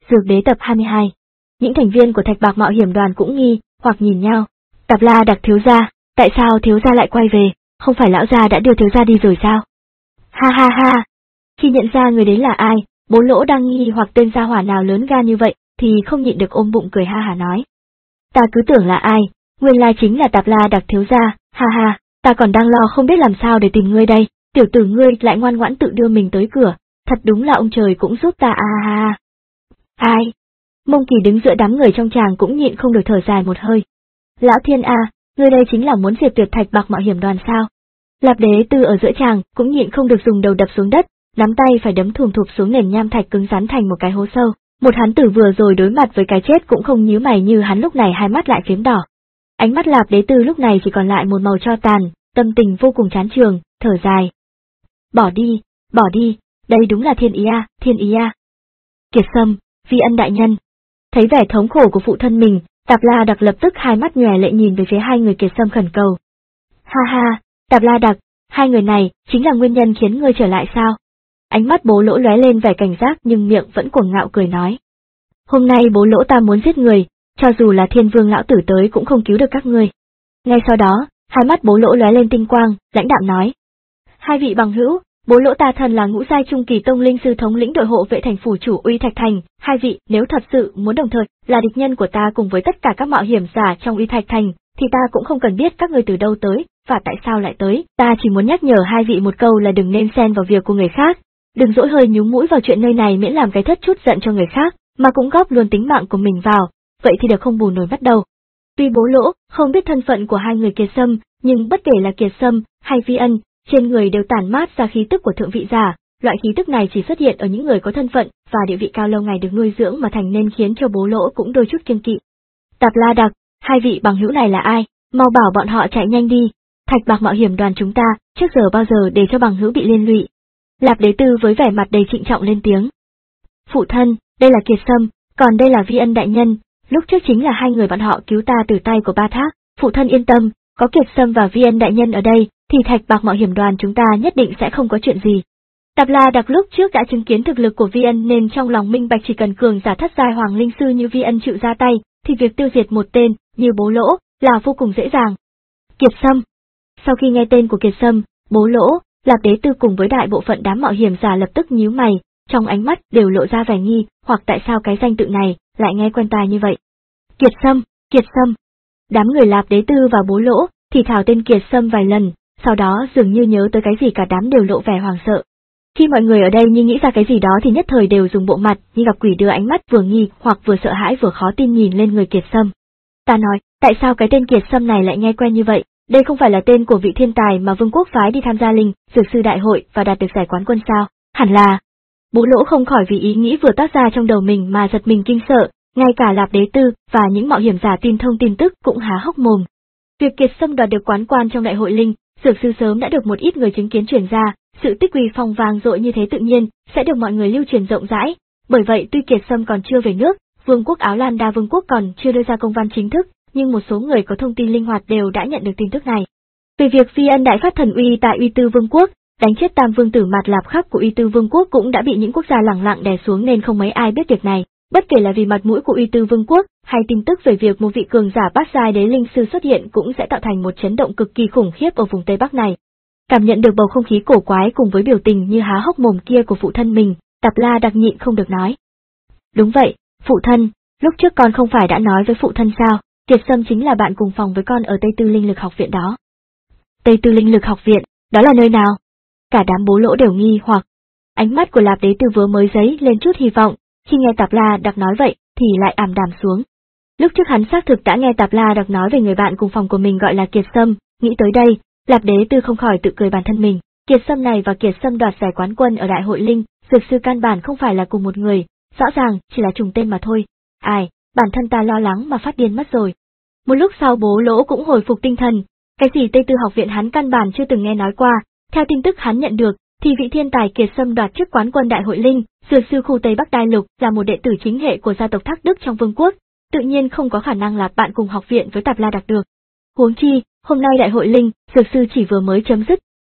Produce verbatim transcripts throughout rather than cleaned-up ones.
Dược đế tập hai mươi hai. Những thành viên của Thạch Bạc Mạo Hiểm đoàn cũng nghi hoặc nhìn nhau. Tạp La Đặc thiếu gia, tại sao thiếu gia lại quay về, không phải lão gia đã đưa thiếu gia đi rồi sao? Ha ha ha. Khi nhận ra người đến là ai, Bố Lỗ đang nghi hoặc tên gia hỏa nào lớn gan như vậy, thì không nhịn được ôm bụng cười ha hả nói. Ta cứ tưởng là ai, nguyên lai chính là Tạp La Đặc thiếu gia, ha ha, ta còn đang lo không biết làm sao để tìm ngươi đây, tiểu tử ngươi lại ngoan ngoãn tự đưa mình tới cửa, thật đúng là ông trời cũng giúp ta a ha ha. Ai? Mông Kỳ đứng giữa đám người trong tràng cũng nhịn không được thở dài một hơi. Lão Thiên a, ngươi đây chính là muốn diệt tuyệt Thạch Bạc Mạo Hiểm đoàn sao? Lạp Đế Tư ở giữa tràng cũng nhịn không được dùng đầu đập xuống đất, nắm tay phải đấm thùm thụp xuống nền nham thạch cứng rắn thành một cái hố sâu. Một hán tử vừa rồi đối mặt với cái chết cũng không nhíu mày như hắn lúc này hai mắt lại phím đỏ. Ánh mắt Lạp Đế Tư lúc này chỉ còn lại một màu tro tàn, tâm tình vô cùng chán chường, thở dài. Bỏ đi, bỏ đi, đây đúng là thiên ý a, thiên ý a. Kiệt Sâm, Vi Ân đại nhân. Thấy vẻ thống khổ của phụ thân mình, Tạp La Đặc lập tức hai mắt nhòe lệ nhìn về phía hai người Kiệt Sâm khẩn cầu. Ha ha, Tạp La Đặc, hai người này chính là nguyên nhân khiến ngươi trở lại sao? Ánh mắt Bố Lỗ lóe lên vẻ cảnh giác nhưng miệng vẫn cuồng ngạo cười nói. Hôm nay Bố Lỗ ta muốn giết người, cho dù là Thiên Vương lão tử tới cũng không cứu được các ngươi. Ngay sau đó, hai mắt Bố Lỗ lóe lên tinh quang, lãnh đạm nói. Hai vị bằng hữu, Bố Lỗ ta thần là ngũ giai trung kỳ tông linh sư thống lĩnh đội hộ vệ thành phủ chủ Uy Thạch Thành, hai vị nếu thật sự muốn đồng thời là địch nhân của ta cùng với tất cả các mạo hiểm giả trong Uy Thạch Thành, thì ta cũng không cần biết các ngươi từ đâu tới, và tại sao lại tới, ta chỉ muốn nhắc nhở hai vị một câu là đừng nên xen vào việc của người khác, đừng dỗi hơi nhúng mũi vào chuyện nơi này miễn làm cái thất chút giận cho người khác, mà cũng góp luôn tính mạng của mình vào, vậy thì được không bù nổi bắt đầu. Tuy Bố Lỗ không biết thân phận của hai người Kiệt Sâm, nhưng bất kể là Kiệt Sâm hay Vi Ân, trên người đều tản mát ra khí tức của thượng vị giả, loại khí tức này chỉ xuất hiện ở những người có thân phận và địa vị cao lâu ngày được nuôi dưỡng mà thành nên khiến cho Bố Lỗ cũng đôi chút kiêng kỵ. Tạp La Đặc, hai vị bằng hữu này là ai? Mau bảo bọn họ chạy nhanh đi. Thạch Bạc Mạo Hiểm đoàn chúng ta, trước giờ bao giờ để cho bằng hữu bị liên lụy. Lạp Đế Tư với vẻ mặt đầy trịnh trọng lên tiếng. Phụ thân, đây là Kiệt Sâm, còn đây là Vi Ân đại nhân, lúc trước chính là hai người bọn họ cứu ta từ tay của Ba Thác, phụ thân yên tâm, có Kiệt Sâm và Vi Ân đại nhân ở đây, thì Thạch Bạc Mạo Hiểm đoàn chúng ta nhất định sẽ không có chuyện gì. Tạp La Đặc lúc trước đã chứng kiến thực lực của Vi Ân nên trong lòng minh bạch chỉ cần cường giả thất giai hoàng linh sư như Vi Ân chịu ra tay, thì việc tiêu diệt một tên như Bố Lỗ là vô cùng dễ dàng. Kiệt Sâm. Sau khi nghe tên của Kiệt Sâm, Bố Lỗ, Lạp Đế Tư cùng với đại bộ phận đám mạo hiểm giả lập tức nhíu mày, trong ánh mắt đều lộ ra vẻ nghi, hoặc tại sao cái danh tự này lại nghe quen tai như vậy. Kiệt Sâm, Kiệt Sâm. Đám người Lạp Đế Tư và Bố Lỗ thì thào tên Kiệt Sâm vài lần, sau đó dường như nhớ tới cái gì cả đám đều lộ vẻ hoảng sợ. Khi mọi người ở đây như nghĩ ra cái gì đó thì nhất thời đều dùng bộ mặt như gặp quỷ đưa ánh mắt vừa nghi hoặc vừa sợ hãi vừa khó tin nhìn lên người Kiệt Sâm. Ta nói, tại sao cái tên Kiệt Sâm này lại nghe quen như vậy? Đây không phải là tên của vị thiên tài mà Vương quốc phái đi tham gia linh dược sư đại hội và đạt được giải quán quân sao? Hẳn là. Bố Lỗ không khỏi vì ý nghĩ vừa toát ra trong đầu mình mà giật mình kinh sợ, ngay cả Lạp Đế Tư và những mạo hiểm giả tin thông tin tức cũng há hốc mồm. Việc Kiệt Sâm đoạt được quán quan trong đại hội linh dược sư sớm đã được một ít người chứng kiến truyền ra, sự tích uy phong vang dội như thế tự nhiên sẽ được mọi người lưu truyền rộng rãi. Bởi vậy tuy Kiệt Sâm còn chưa về nước, Vương quốc Áo Lan Đa Vương quốc còn chưa đưa ra công văn chính thức, nhưng một số người có thông tin linh hoạt đều đã nhận được tin tức này. Về việc Vi Ân đại phát thần uy tại Uy Tư Vương quốc, đánh chết Tam Vương tử Mạt Lạp Khắc của Uy Tư Vương quốc cũng đã bị những quốc gia lẳng lặng đè xuống nên không mấy ai biết việc này. Bất kể là vì mặt mũi của Uy Tư Vương quốc, hay tin tức về việc một vị cường giả bát giai đế linh sư xuất hiện cũng sẽ tạo thành một chấn động cực kỳ khủng khiếp ở vùng Tây Bắc này. Cảm nhận được bầu không khí cổ quái cùng với biểu tình như há hốc mồm kia của phụ thân mình, Tạp La Đặc nhịn không được nói. Đúng vậy, phụ thân, lúc trước con không phải đã nói với phụ thân sao, Kiệt Sâm chính là bạn cùng phòng với con ở Tây Tư Linh Lực học viện đó. Tây Tư Linh Lực học viện, đó là nơi nào? Cả đám Bố Lỗ đều nghi hoặc. Ánh mắt của Lạp Đế Tư vừa mới dấy lên chút hy vọng, khi nghe Tạp La Đặc nói vậy thì lại ảm đạm xuống. Lúc trước hắn xác thực đã nghe Tạp La Đặc nói về người bạn cùng phòng của mình gọi là Kiệt Sâm, nghĩ tới đây, Lạp Đế Tư không khỏi tự cười bản thân mình. Kiệt Sâm này và Kiệt Sâm đoạt giải quán quân ở đại hội linh dược sư căn bản không phải là cùng một người, rõ ràng chỉ là trùng tên mà thôi. Ai, bản thân ta lo lắng mà phát điên mất rồi. Một lúc sau Bố Lỗ cũng hồi phục tinh thần, cái gì Tây Tư học viện hắn căn bản chưa từng nghe nói qua, theo tin tức hắn nhận được, thì vị thiên tài Kiệt Sâm đoạt chức quán quân đại hội linh dược sư khu Tây Bắc Đại Lục là một đệ tử chính hệ của gia tộc Thác Đức trong vương quốc, tự nhiên không có khả năng là bạn cùng học viện với Tạp La Đặc được. Huống chi, hôm nay đại hội linh dược sư chỉ vừa mới chấm dứt.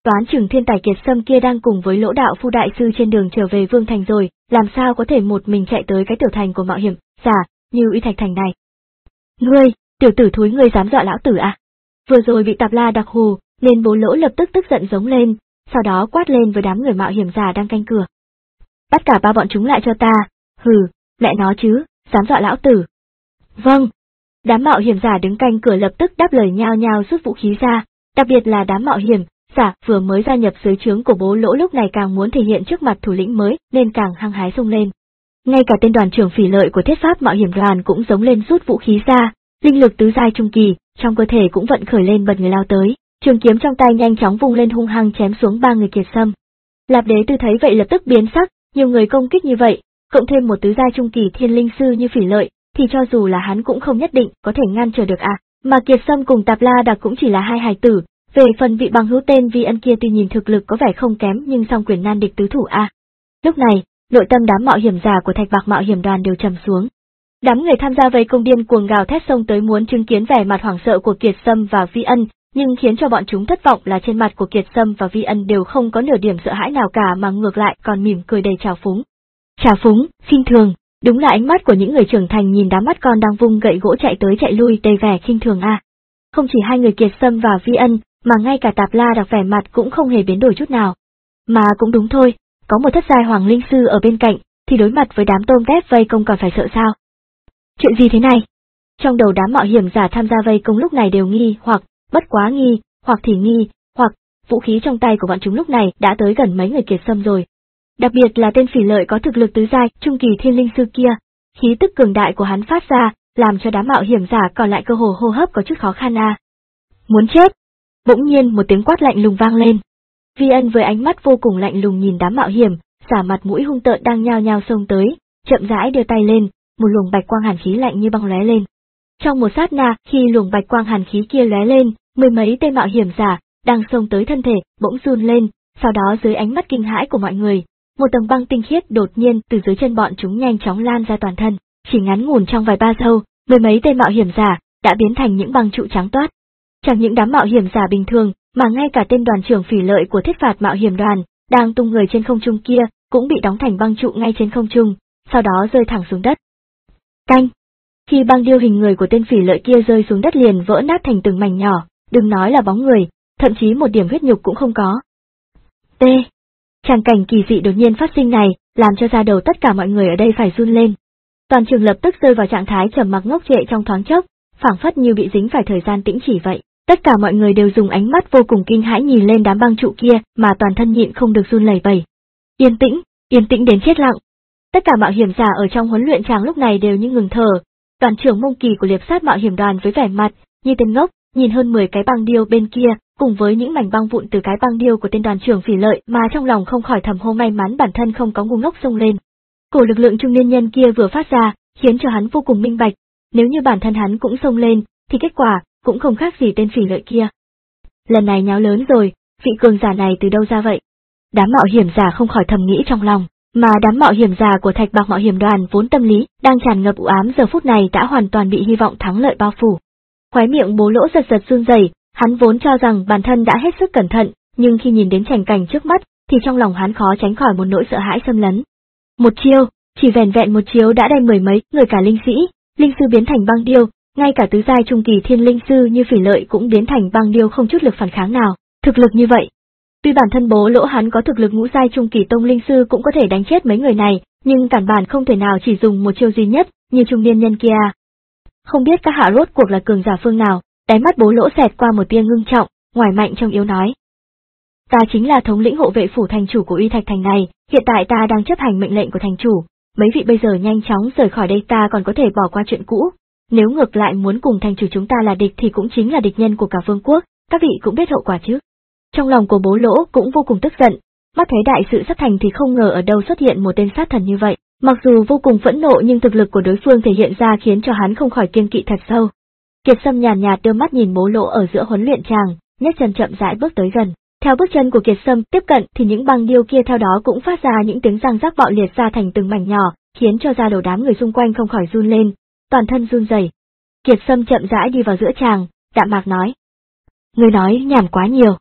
Toán chừng thiên tài Kiệt Sâm kia đang cùng với Lỗ đạo phu đại sư trên đường trở về Vương Thành rồi, làm sao có thể một mình chạy tới cái tiểu thành của mạo hiểm giả như Uy Thạch Thành này. Ngươi, tiểu tử thúi, ngươi dám dọa lão tử à? Vừa rồi bị Tạp La đặc hù, nên Bố Lỗ lập tức tức giận giống lên, sau đó quát lên với đám người mạo hiểm giả đang canh cửa. Bắt cả ba bọn chúng lại cho ta, hừ, mẹ nó chứ, dám dọa lão tử. Vâng. Đám mạo hiểm giả đứng canh cửa lập tức đáp lời nhao nhao rút vũ khí ra, đặc biệt là đám mạo hiểm giả vừa mới gia nhập dưới trướng của Bố Lỗ lúc này càng muốn thể hiện trước mặt thủ lĩnh mới nên càng hăng hái xông lên. Ngay cả tên đoàn trưởng Phỉ Lợi của Thiết Pháp mạo hiểm đoàn cũng giống lên rút vũ khí ra, linh lực tứ giai trung kỳ, trong cơ thể cũng vận khởi lên bật người lao tới, trường kiếm trong tay nhanh chóng vung lên hung hăng chém xuống ba người Kiệt Sâm. Lạp Đế Tư thấy vậy lập tức biến sắc, nhiều người công kích như vậy, cộng thêm một tứ giai trung kỳ thiên linh sư như Phỉ Lợi, thì cho dù là hắn cũng không nhất định có thể ngăn trở được à, mà Kiệt Sâm cùng Tạp La Đặc cũng chỉ là hai hài tử, về phần vị bằng hữu tên Vi Ân kia tuy nhìn thực lực có vẻ không kém nhưng song quyền nan địch tứ thủ à. Lúc này, nội tâm đám mạo hiểm giả của Thạch Bạc mạo hiểm đoàn đều trầm xuống. Đám người tham gia vây công điên cuồng gào thét xông tới muốn chứng kiến vẻ mặt hoảng sợ của Kiệt Sâm và Vi Ân, nhưng khiến cho bọn chúng thất vọng là trên mặt của Kiệt Sâm và Vi Ân đều không có nửa điểm sợ hãi nào cả mà ngược lại còn mỉm cười đầy trào phúng. Trào phúng, khinh thường, đúng là ánh mắt của những người trưởng thành nhìn đám mắt con đang vung gậy gỗ chạy tới chạy lui đầy vẻ khinh thường a. À. Không chỉ hai người Kiệt Sâm và Vi Ân, mà ngay cả Tạp La Đặc vẻ mặt cũng không hề biến đổi chút nào. Mà cũng đúng thôi, có một thất giai hoàng linh sư ở bên cạnh, thì đối mặt với đám tôm tép vây công còn phải sợ sao? Chuyện gì thế này? Trong đầu đám mạo hiểm giả tham gia vây công lúc này đều nghi hoặc, bất quá nghi, hoặc thì nghi, hoặc, vũ khí trong tay của bọn chúng lúc này đã tới gần mấy người Kiệt Sâm rồi. Đặc biệt là tên Phỉ Lợi có thực lực tứ giai, trung kỳ thiên linh sư kia, khí tức cường đại của hắn phát ra, làm cho đám mạo hiểm giả còn lại cơ hồ hô hấp có chút khó khăn à. Muốn chết! Bỗng nhiên một tiếng quát lạnh lùng vang lên. Vi Ân với ánh mắt vô cùng lạnh lùng nhìn đám mạo hiểm, giả mặt mũi hung tợn đang nhao nhao xông tới, chậm rãi đưa tay lên, một luồng bạch quang hàn khí lạnh như băng lóe lên. Trong một sát na, khi luồng bạch quang hàn khí kia lóe lên, mười mấy tên mạo hiểm giả đang xông tới thân thể bỗng run lên, sau đó dưới ánh mắt kinh hãi của mọi người, một tầng băng tinh khiết đột nhiên từ dưới chân bọn chúng nhanh chóng lan ra toàn thân, chỉ ngắn ngủn trong vài ba giây, mười mấy tên mạo hiểm giả đã biến thành những băng trụ trắng toát. Chẳng những đám mạo hiểm giả bình thường, mà ngay cả tên đoàn trưởng Phỉ Lợi của Thiết Phạt mạo hiểm đoàn, đang tung người trên không trung kia, cũng bị đóng thành băng trụ ngay trên không trung, sau đó rơi thẳng xuống đất. Canh! Khi băng điêu hình người của tên Phỉ Lợi kia rơi xuống đất liền vỡ nát thành từng mảnh nhỏ, đừng nói là bóng người, thậm chí một điểm huyết nhục cũng không có. T. Tràng cảnh kỳ dị đột nhiên phát sinh này, làm cho da đầu tất cả mọi người ở đây phải run lên. Toàn trường lập tức rơi vào trạng thái trầm mặc ngốc trệ trong thoáng chốc, phảng phất như bị dính phải thời gian tĩnh chỉ vậy. Tất cả mọi người đều dùng ánh mắt vô cùng kinh hãi nhìn lên đám băng trụ kia mà toàn thân nhịn không được run lẩy bẩy. Yên tĩnh, yên tĩnh đến chết lặng. Tất cả mạo hiểm giả ở trong huấn luyện tràng lúc này đều như ngừng thở. Đoàn trưởng Mông Kỳ của Liệp Sát mạo hiểm đoàn với vẻ mặt như tên ngốc, nhìn hơn mười cái băng điêu bên kia, cùng với những mảnh băng vụn từ cái băng điêu của tên đoàn trưởng Phỉ Lợi mà trong lòng không khỏi thầm hô may mắn bản thân không có ngu ngốc xông lên. Cổ lực lượng trung niên nhân kia vừa phát ra, khiến cho hắn vô cùng minh bạch, nếu như bản thân hắn cũng xông lên, thì kết quả cũng không khác gì tên Phỉ Lợi kia. Lần này nháo lớn rồi, vị cường giả này từ đâu ra vậy? Đám mạo hiểm giả không khỏi thầm nghĩ trong lòng, mà đám mạo hiểm giả của Thạch Bạc mạo hiểm đoàn vốn tâm lý đang tràn ngập u ám giờ phút này đã hoàn toàn bị hy vọng thắng lợi bao phủ. Khóe miệng Bố Lỗ giật giật run rẩy, hắn vốn cho rằng bản thân đã hết sức cẩn thận, nhưng khi nhìn đến tràng cảnh trước mắt, thì trong lòng hắn khó tránh khỏi một nỗi sợ hãi xâm lấn. Một chiêu, chỉ vẻn vẹn một chiêu đã đem mười mấy người cả linh sĩ, linh sư biến thành băng điêu, ngay cả tứ giai trung kỳ thiên linh sư như Phỉ Lợi cũng biến thành băng điêu không chút lực phản kháng nào. Thực lực như vậy, tuy bản thân Bố Lỗ hắn có thực lực ngũ giai trung kỳ tông linh sư cũng có thể đánh chết mấy người này, nhưng cản bản không thể nào chỉ dùng một chiêu duy nhất như trung niên nhân kia. Không biết các hạ rốt cuộc là cường giả phương nào? Đáy mắt Bố Lỗ xẹt qua một tia ngưng trọng, ngoài mạnh trong yếu nói. Ta chính là thống lĩnh hộ vệ phủ thành chủ của Uy Thạch Thành này, hiện tại ta đang chấp hành mệnh lệnh của thành chủ, mấy vị bây giờ nhanh chóng rời khỏi đây ta còn có thể bỏ qua chuyện cũ, nếu ngược lại muốn cùng thành chủ chúng ta là địch thì cũng chính là địch nhân của cả vương quốc, các vị cũng biết hậu quả chứ. Trong lòng của Bố Lỗ cũng vô cùng tức giận, mắt thấy đại sự sắp thành thì không ngờ ở đâu xuất hiện một tên sát thần như vậy, mặc dù vô cùng phẫn nộ nhưng thực lực của đối phương thể hiện ra khiến cho hắn không khỏi kiêng kỵ thật sâu. Kiệt Sâm nhàn nhạt đưa mắt nhìn Bố Lỗ ở giữa huấn luyện tràng, nhấc chân chậm rãi bước tới gần. Theo bước chân của Kiệt Sâm tiếp cận thì những băng điêu kia theo đó cũng phát ra những tiếng răng rắc bạo liệt ra thành từng mảnh nhỏ, khiến cho da đầu đám người xung quanh không khỏi run lên, toàn thân run rẩy. Kiệt Sâm chậm rãi đi vào giữa tràng, đạm mạc nói: "Ngươi nói nhảm quá nhiều."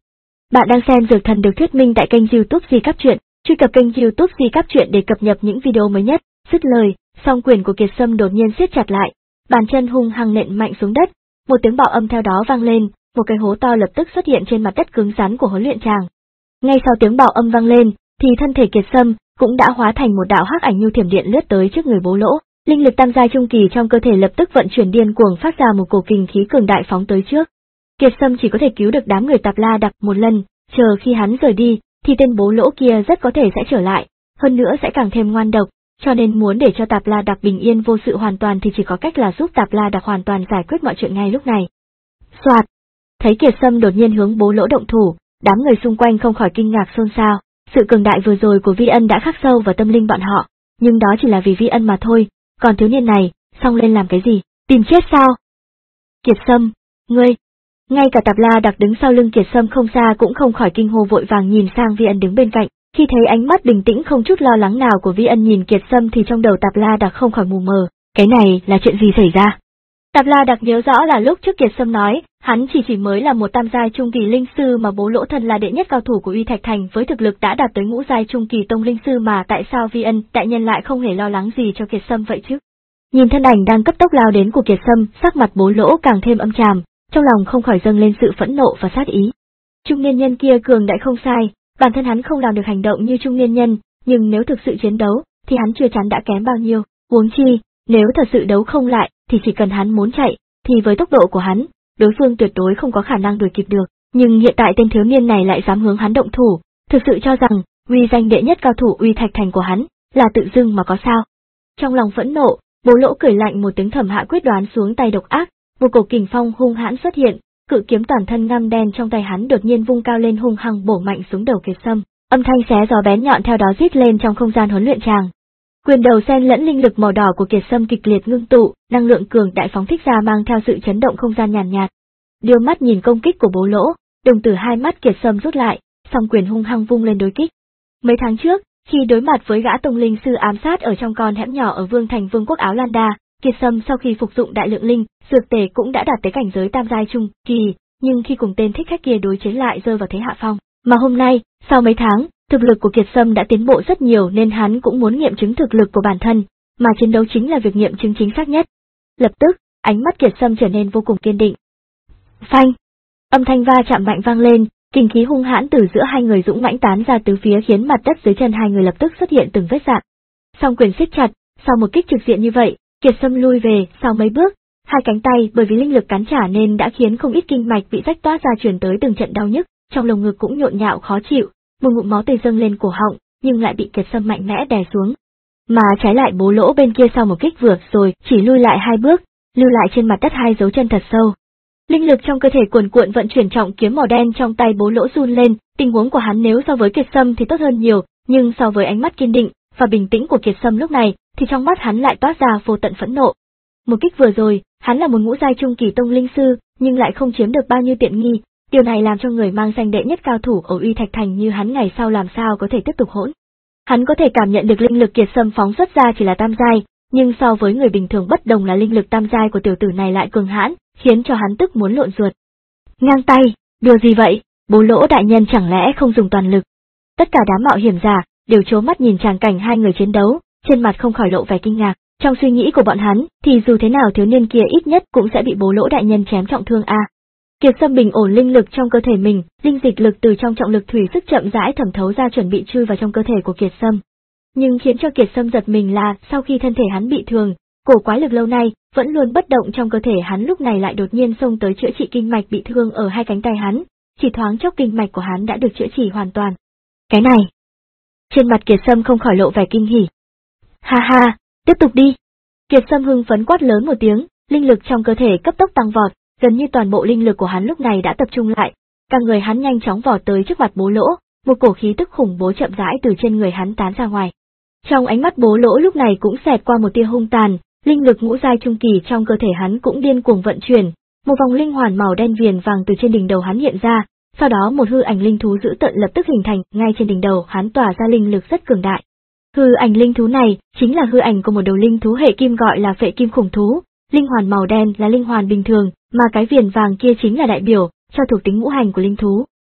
Bạn đang xem Dược Thần được thuyết minh tại kênh YouTube Di Cáp Truyện. Truy cập kênh YouTube Di Cáp Truyện để cập nhật những video mới nhất. Dứt lời, song quyền của Kiệt Sâm đột nhiên siết chặt lại, bàn chân hung hăng nện mạnh xuống đất, một tiếng bạo âm theo đó vang lên, một cái hố to lập tức xuất hiện trên mặt đất cứng rắn của huấn luyện tràng. Ngay sau tiếng bạo âm vang lên, thì thân thể Kiệt Sâm cũng đã hóa thành một đạo hắc ảnh như thiểm điện lướt tới trước người Bố Lỗ. Linh lực tam giai trung kỳ trong cơ thể lập tức vận chuyển điên cuồng phát ra một cổ kình khí cường đại phóng tới trước. Kiệt Sâm chỉ có thể cứu được đám người Tạp La Đặc một lần, chờ khi hắn rời đi, thì tên Bố Lỗ kia rất có thể sẽ trở lại, hơn nữa sẽ càng thêm ngoan độc, cho nên muốn để cho Tạp La Đặc bình yên vô sự hoàn toàn thì chỉ có cách là giúp Tạp La Đặc hoàn toàn giải quyết mọi chuyện ngay lúc này. Soạt, thấy Kiệt Sâm đột nhiên hướng Bố Lỗ động thủ, đám người xung quanh không khỏi kinh ngạc xôn xao. Sự cường đại vừa rồi của Vi Ân đã khắc sâu vào tâm linh bọn họ, nhưng đó chỉ là vì Vi Ân mà thôi, còn thiếu niên này, xông lên làm cái gì, tìm chết sao? Kiệt Sâm, ngươi! Ngay cả Tạp La Đặc đứng sau lưng Kiệt Sâm không xa cũng không khỏi kinh hô vội vàng nhìn sang Vi Ân đứng bên cạnh, khi thấy ánh mắt bình tĩnh không chút lo lắng nào của Vi Ân nhìn Kiệt Sâm thì trong đầu Tạp La Đặc không khỏi mù mờ, cái này là chuyện gì xảy ra? Tạp La Đặc nhớ rõ là lúc trước Kiệt Sâm nói, hắn chỉ chỉ mới là một tam giai trung kỳ linh sư mà Bố Lỗ thân là đệ nhất cao thủ của Uy Thạch Thành với thực lực đã đạt tới ngũ giai trung kỳ tông linh sư mà tại sao Vi Ân đại nhân lại không hề lo lắng gì cho Kiệt Sâm vậy chứ? Nhìn thân ảnh đang cấp tốc lao đến của Kiệt Sâm, sắc mặt Bố Lỗ càng thêm âm tràm, trong lòng không khỏi dâng lên sự phẫn nộ và sát ý. Trung niên nhân kia cường đại không sai, bản thân hắn không làm được hành động như trung niên nhân, nhưng nếu thực sự chiến đấu, thì hắn chưa chắn đã kém bao nhiêu, huống chi, nếu thật sự đấu không lại, thì chỉ cần hắn muốn chạy, thì với tốc độ của hắn, đối phương tuyệt đối không có khả năng đuổi kịp được, nhưng hiện tại tên thiếu niên này lại dám hướng hắn động thủ, thực sự cho rằng, uy danh đệ nhất cao thủ Uy Thạch Thành của hắn, là tự dưng mà có sao. Trong lòng phẫn nộ, Bố Lỗ cười lạnh một tiếng thầm hạ quyết đoán xuống tay độc ác, một cổ kình phong hung hãn xuất hiện, cự kiếm toàn thân ngăm đen trong tay hắn đột nhiên vung cao lên hung hăng bổ mạnh xuống đầu Kiệt Sâm, âm thanh xé gió bén nhọn theo đó rít lên trong không gian huấn luyện tràng. Quyền đầu xen lẫn linh lực màu đỏ của Kiệt Sâm kịch liệt ngưng tụ, năng lượng cường đại phóng thích ra mang theo sự chấn động không gian nhàn nhạt. Đưa mắt nhìn công kích của Bố Lỗ, đồng tử hai mắt Kiệt Sâm rút lại, song quyền hung hăng vung lên đối kích. Mấy tháng trước, khi đối mặt với gã tông linh sư ám sát ở trong con hẻm nhỏ ở Vương Thành Vương quốc Áo Lan Đa, Kiệt Sâm sau khi phục dụng đại lượng linh dược tề cũng đã đạt tới cảnh giới tam giai trung kỳ, nhưng khi cùng tên thích khách kia đối chiến lại rơi vào thế hạ phong. Mà hôm nay, sau mấy tháng, thực lực của Kiệt Sâm đã tiến bộ rất nhiều nên hắn cũng muốn nghiệm chứng thực lực của bản thân, mà chiến đấu chính là việc nghiệm chứng chính xác nhất. Lập tức, ánh mắt Kiệt Sâm trở nên vô cùng kiên định. Phanh! Âm thanh va chạm mạnh vang lên, kình khí hung hãn từ giữa hai người dũng mãnh tán ra tứ phía khiến mặt đất dưới chân hai người lập tức xuất hiện từng vết rạn. Song quyền siết chặt, sau một kích trực diện như vậy, Kiệt Sâm lui về sau mấy bước, hai cánh tay bởi vì linh lực cắn trả nên đã khiến không ít kinh mạch bị rách toát ra truyền tới từng trận đau nhức, trong lồng ngực cũng nhộn nhạo khó chịu, một ngụm máu tươi dâng lên cổ họng, nhưng lại bị Kiệt Sâm mạnh mẽ đè xuống. Mà trái lại Bố Lỗ bên kia sau một kích vừa rồi chỉ lui lại hai bước, lưu lại trên mặt đất hai dấu chân thật sâu. Linh lực trong cơ thể cuồn cuộn vận chuyển trọng kiếm màu đen trong tay Bố Lỗ run lên, tình huống của hắn nếu so với Kiệt Sâm thì tốt hơn nhiều, nhưng so với ánh mắt kiên định và bình tĩnh của Kiệt Sâm lúc này, thì trong mắt hắn lại toát ra vô tận phẫn nộ. Một kích vừa rồi, hắn là một ngũ giai trung kỳ tông linh sư, nhưng lại không chiếm được bao nhiêu tiện nghi, điều này làm cho người mang danh đệ nhất cao thủ ở Uy Thạch Thành như hắn ngày sau làm sao có thể tiếp tục hỗn. Hắn có thể cảm nhận được linh lực Kiệt Sâm phóng xuất ra chỉ là tam giai, nhưng so với người bình thường bất đồng là linh lực tam giai của tiểu tử này lại cường hãn, khiến cho hắn tức muốn lộn ruột. Ngang tay, đùa gì vậy, Bố Lỗ đại nhân chẳng lẽ không dùng toàn lực? Tất cả đám mạo hiểm giả đều trố mắt nhìn tràng cảnh hai người chiến đấu, trên mặt không khỏi lộ vẻ kinh ngạc. Trong suy nghĩ của bọn hắn, thì dù thế nào thiếu niên kia ít nhất cũng sẽ bị Bố Lỗ đại nhân chém trọng thương a. Kiệt Sâm bình ổn linh lực trong cơ thể mình, linh dịch lực từ trong trọng lực thủy sức chậm rãi thẩm thấu ra chuẩn bị chui vào trong cơ thể của Kiệt Sâm. Nhưng khiến cho Kiệt Sâm giật mình là, sau khi thân thể hắn bị thương, cổ quái lực lâu nay vẫn luôn bất động trong cơ thể hắn lúc này lại đột nhiên xông tới chữa trị kinh mạch bị thương ở hai cánh tay hắn, chỉ thoáng chốc kinh mạch của hắn đã được chữa trị hoàn toàn. Cái này, trên mặt Kiệt Sâm không khỏi lộ vẻ kinh hỉ. Ha ha, tiếp tục đi. Kiệt Sâm hưng phấn quát lớn một tiếng, linh lực trong cơ thể cấp tốc tăng vọt, gần như toàn bộ linh lực của hắn lúc này đã tập trung lại, cả người hắn nhanh chóng vọt tới trước mặt Bố Lỗ, một cổ khí tức khủng bố chậm rãi từ trên người hắn tán ra ngoài. Trong ánh mắt Bố Lỗ lúc này cũng xẹt qua một tia hung tàn, linh lực ngũ giai trung kỳ trong cơ thể hắn cũng điên cuồng vận chuyển, một vòng linh hoàn màu đen viền vàng từ trên đỉnh đầu hắn hiện ra, sau đó một hư ảnh linh thú dữ tợn lập tức hình thành, ngay trên đỉnh đầu hắn tỏa ra linh lực rất cường đại. Hư ảnh linh thú này chính là hư ảnh của một đầu linh thú hệ kim gọi là phệ kim khủng thú, linh hoàn màu đen là linh hoàn bình thường, mà cái viền vàng kia chính là đại biểu cho thuộc tính ngũ hành của linh thú.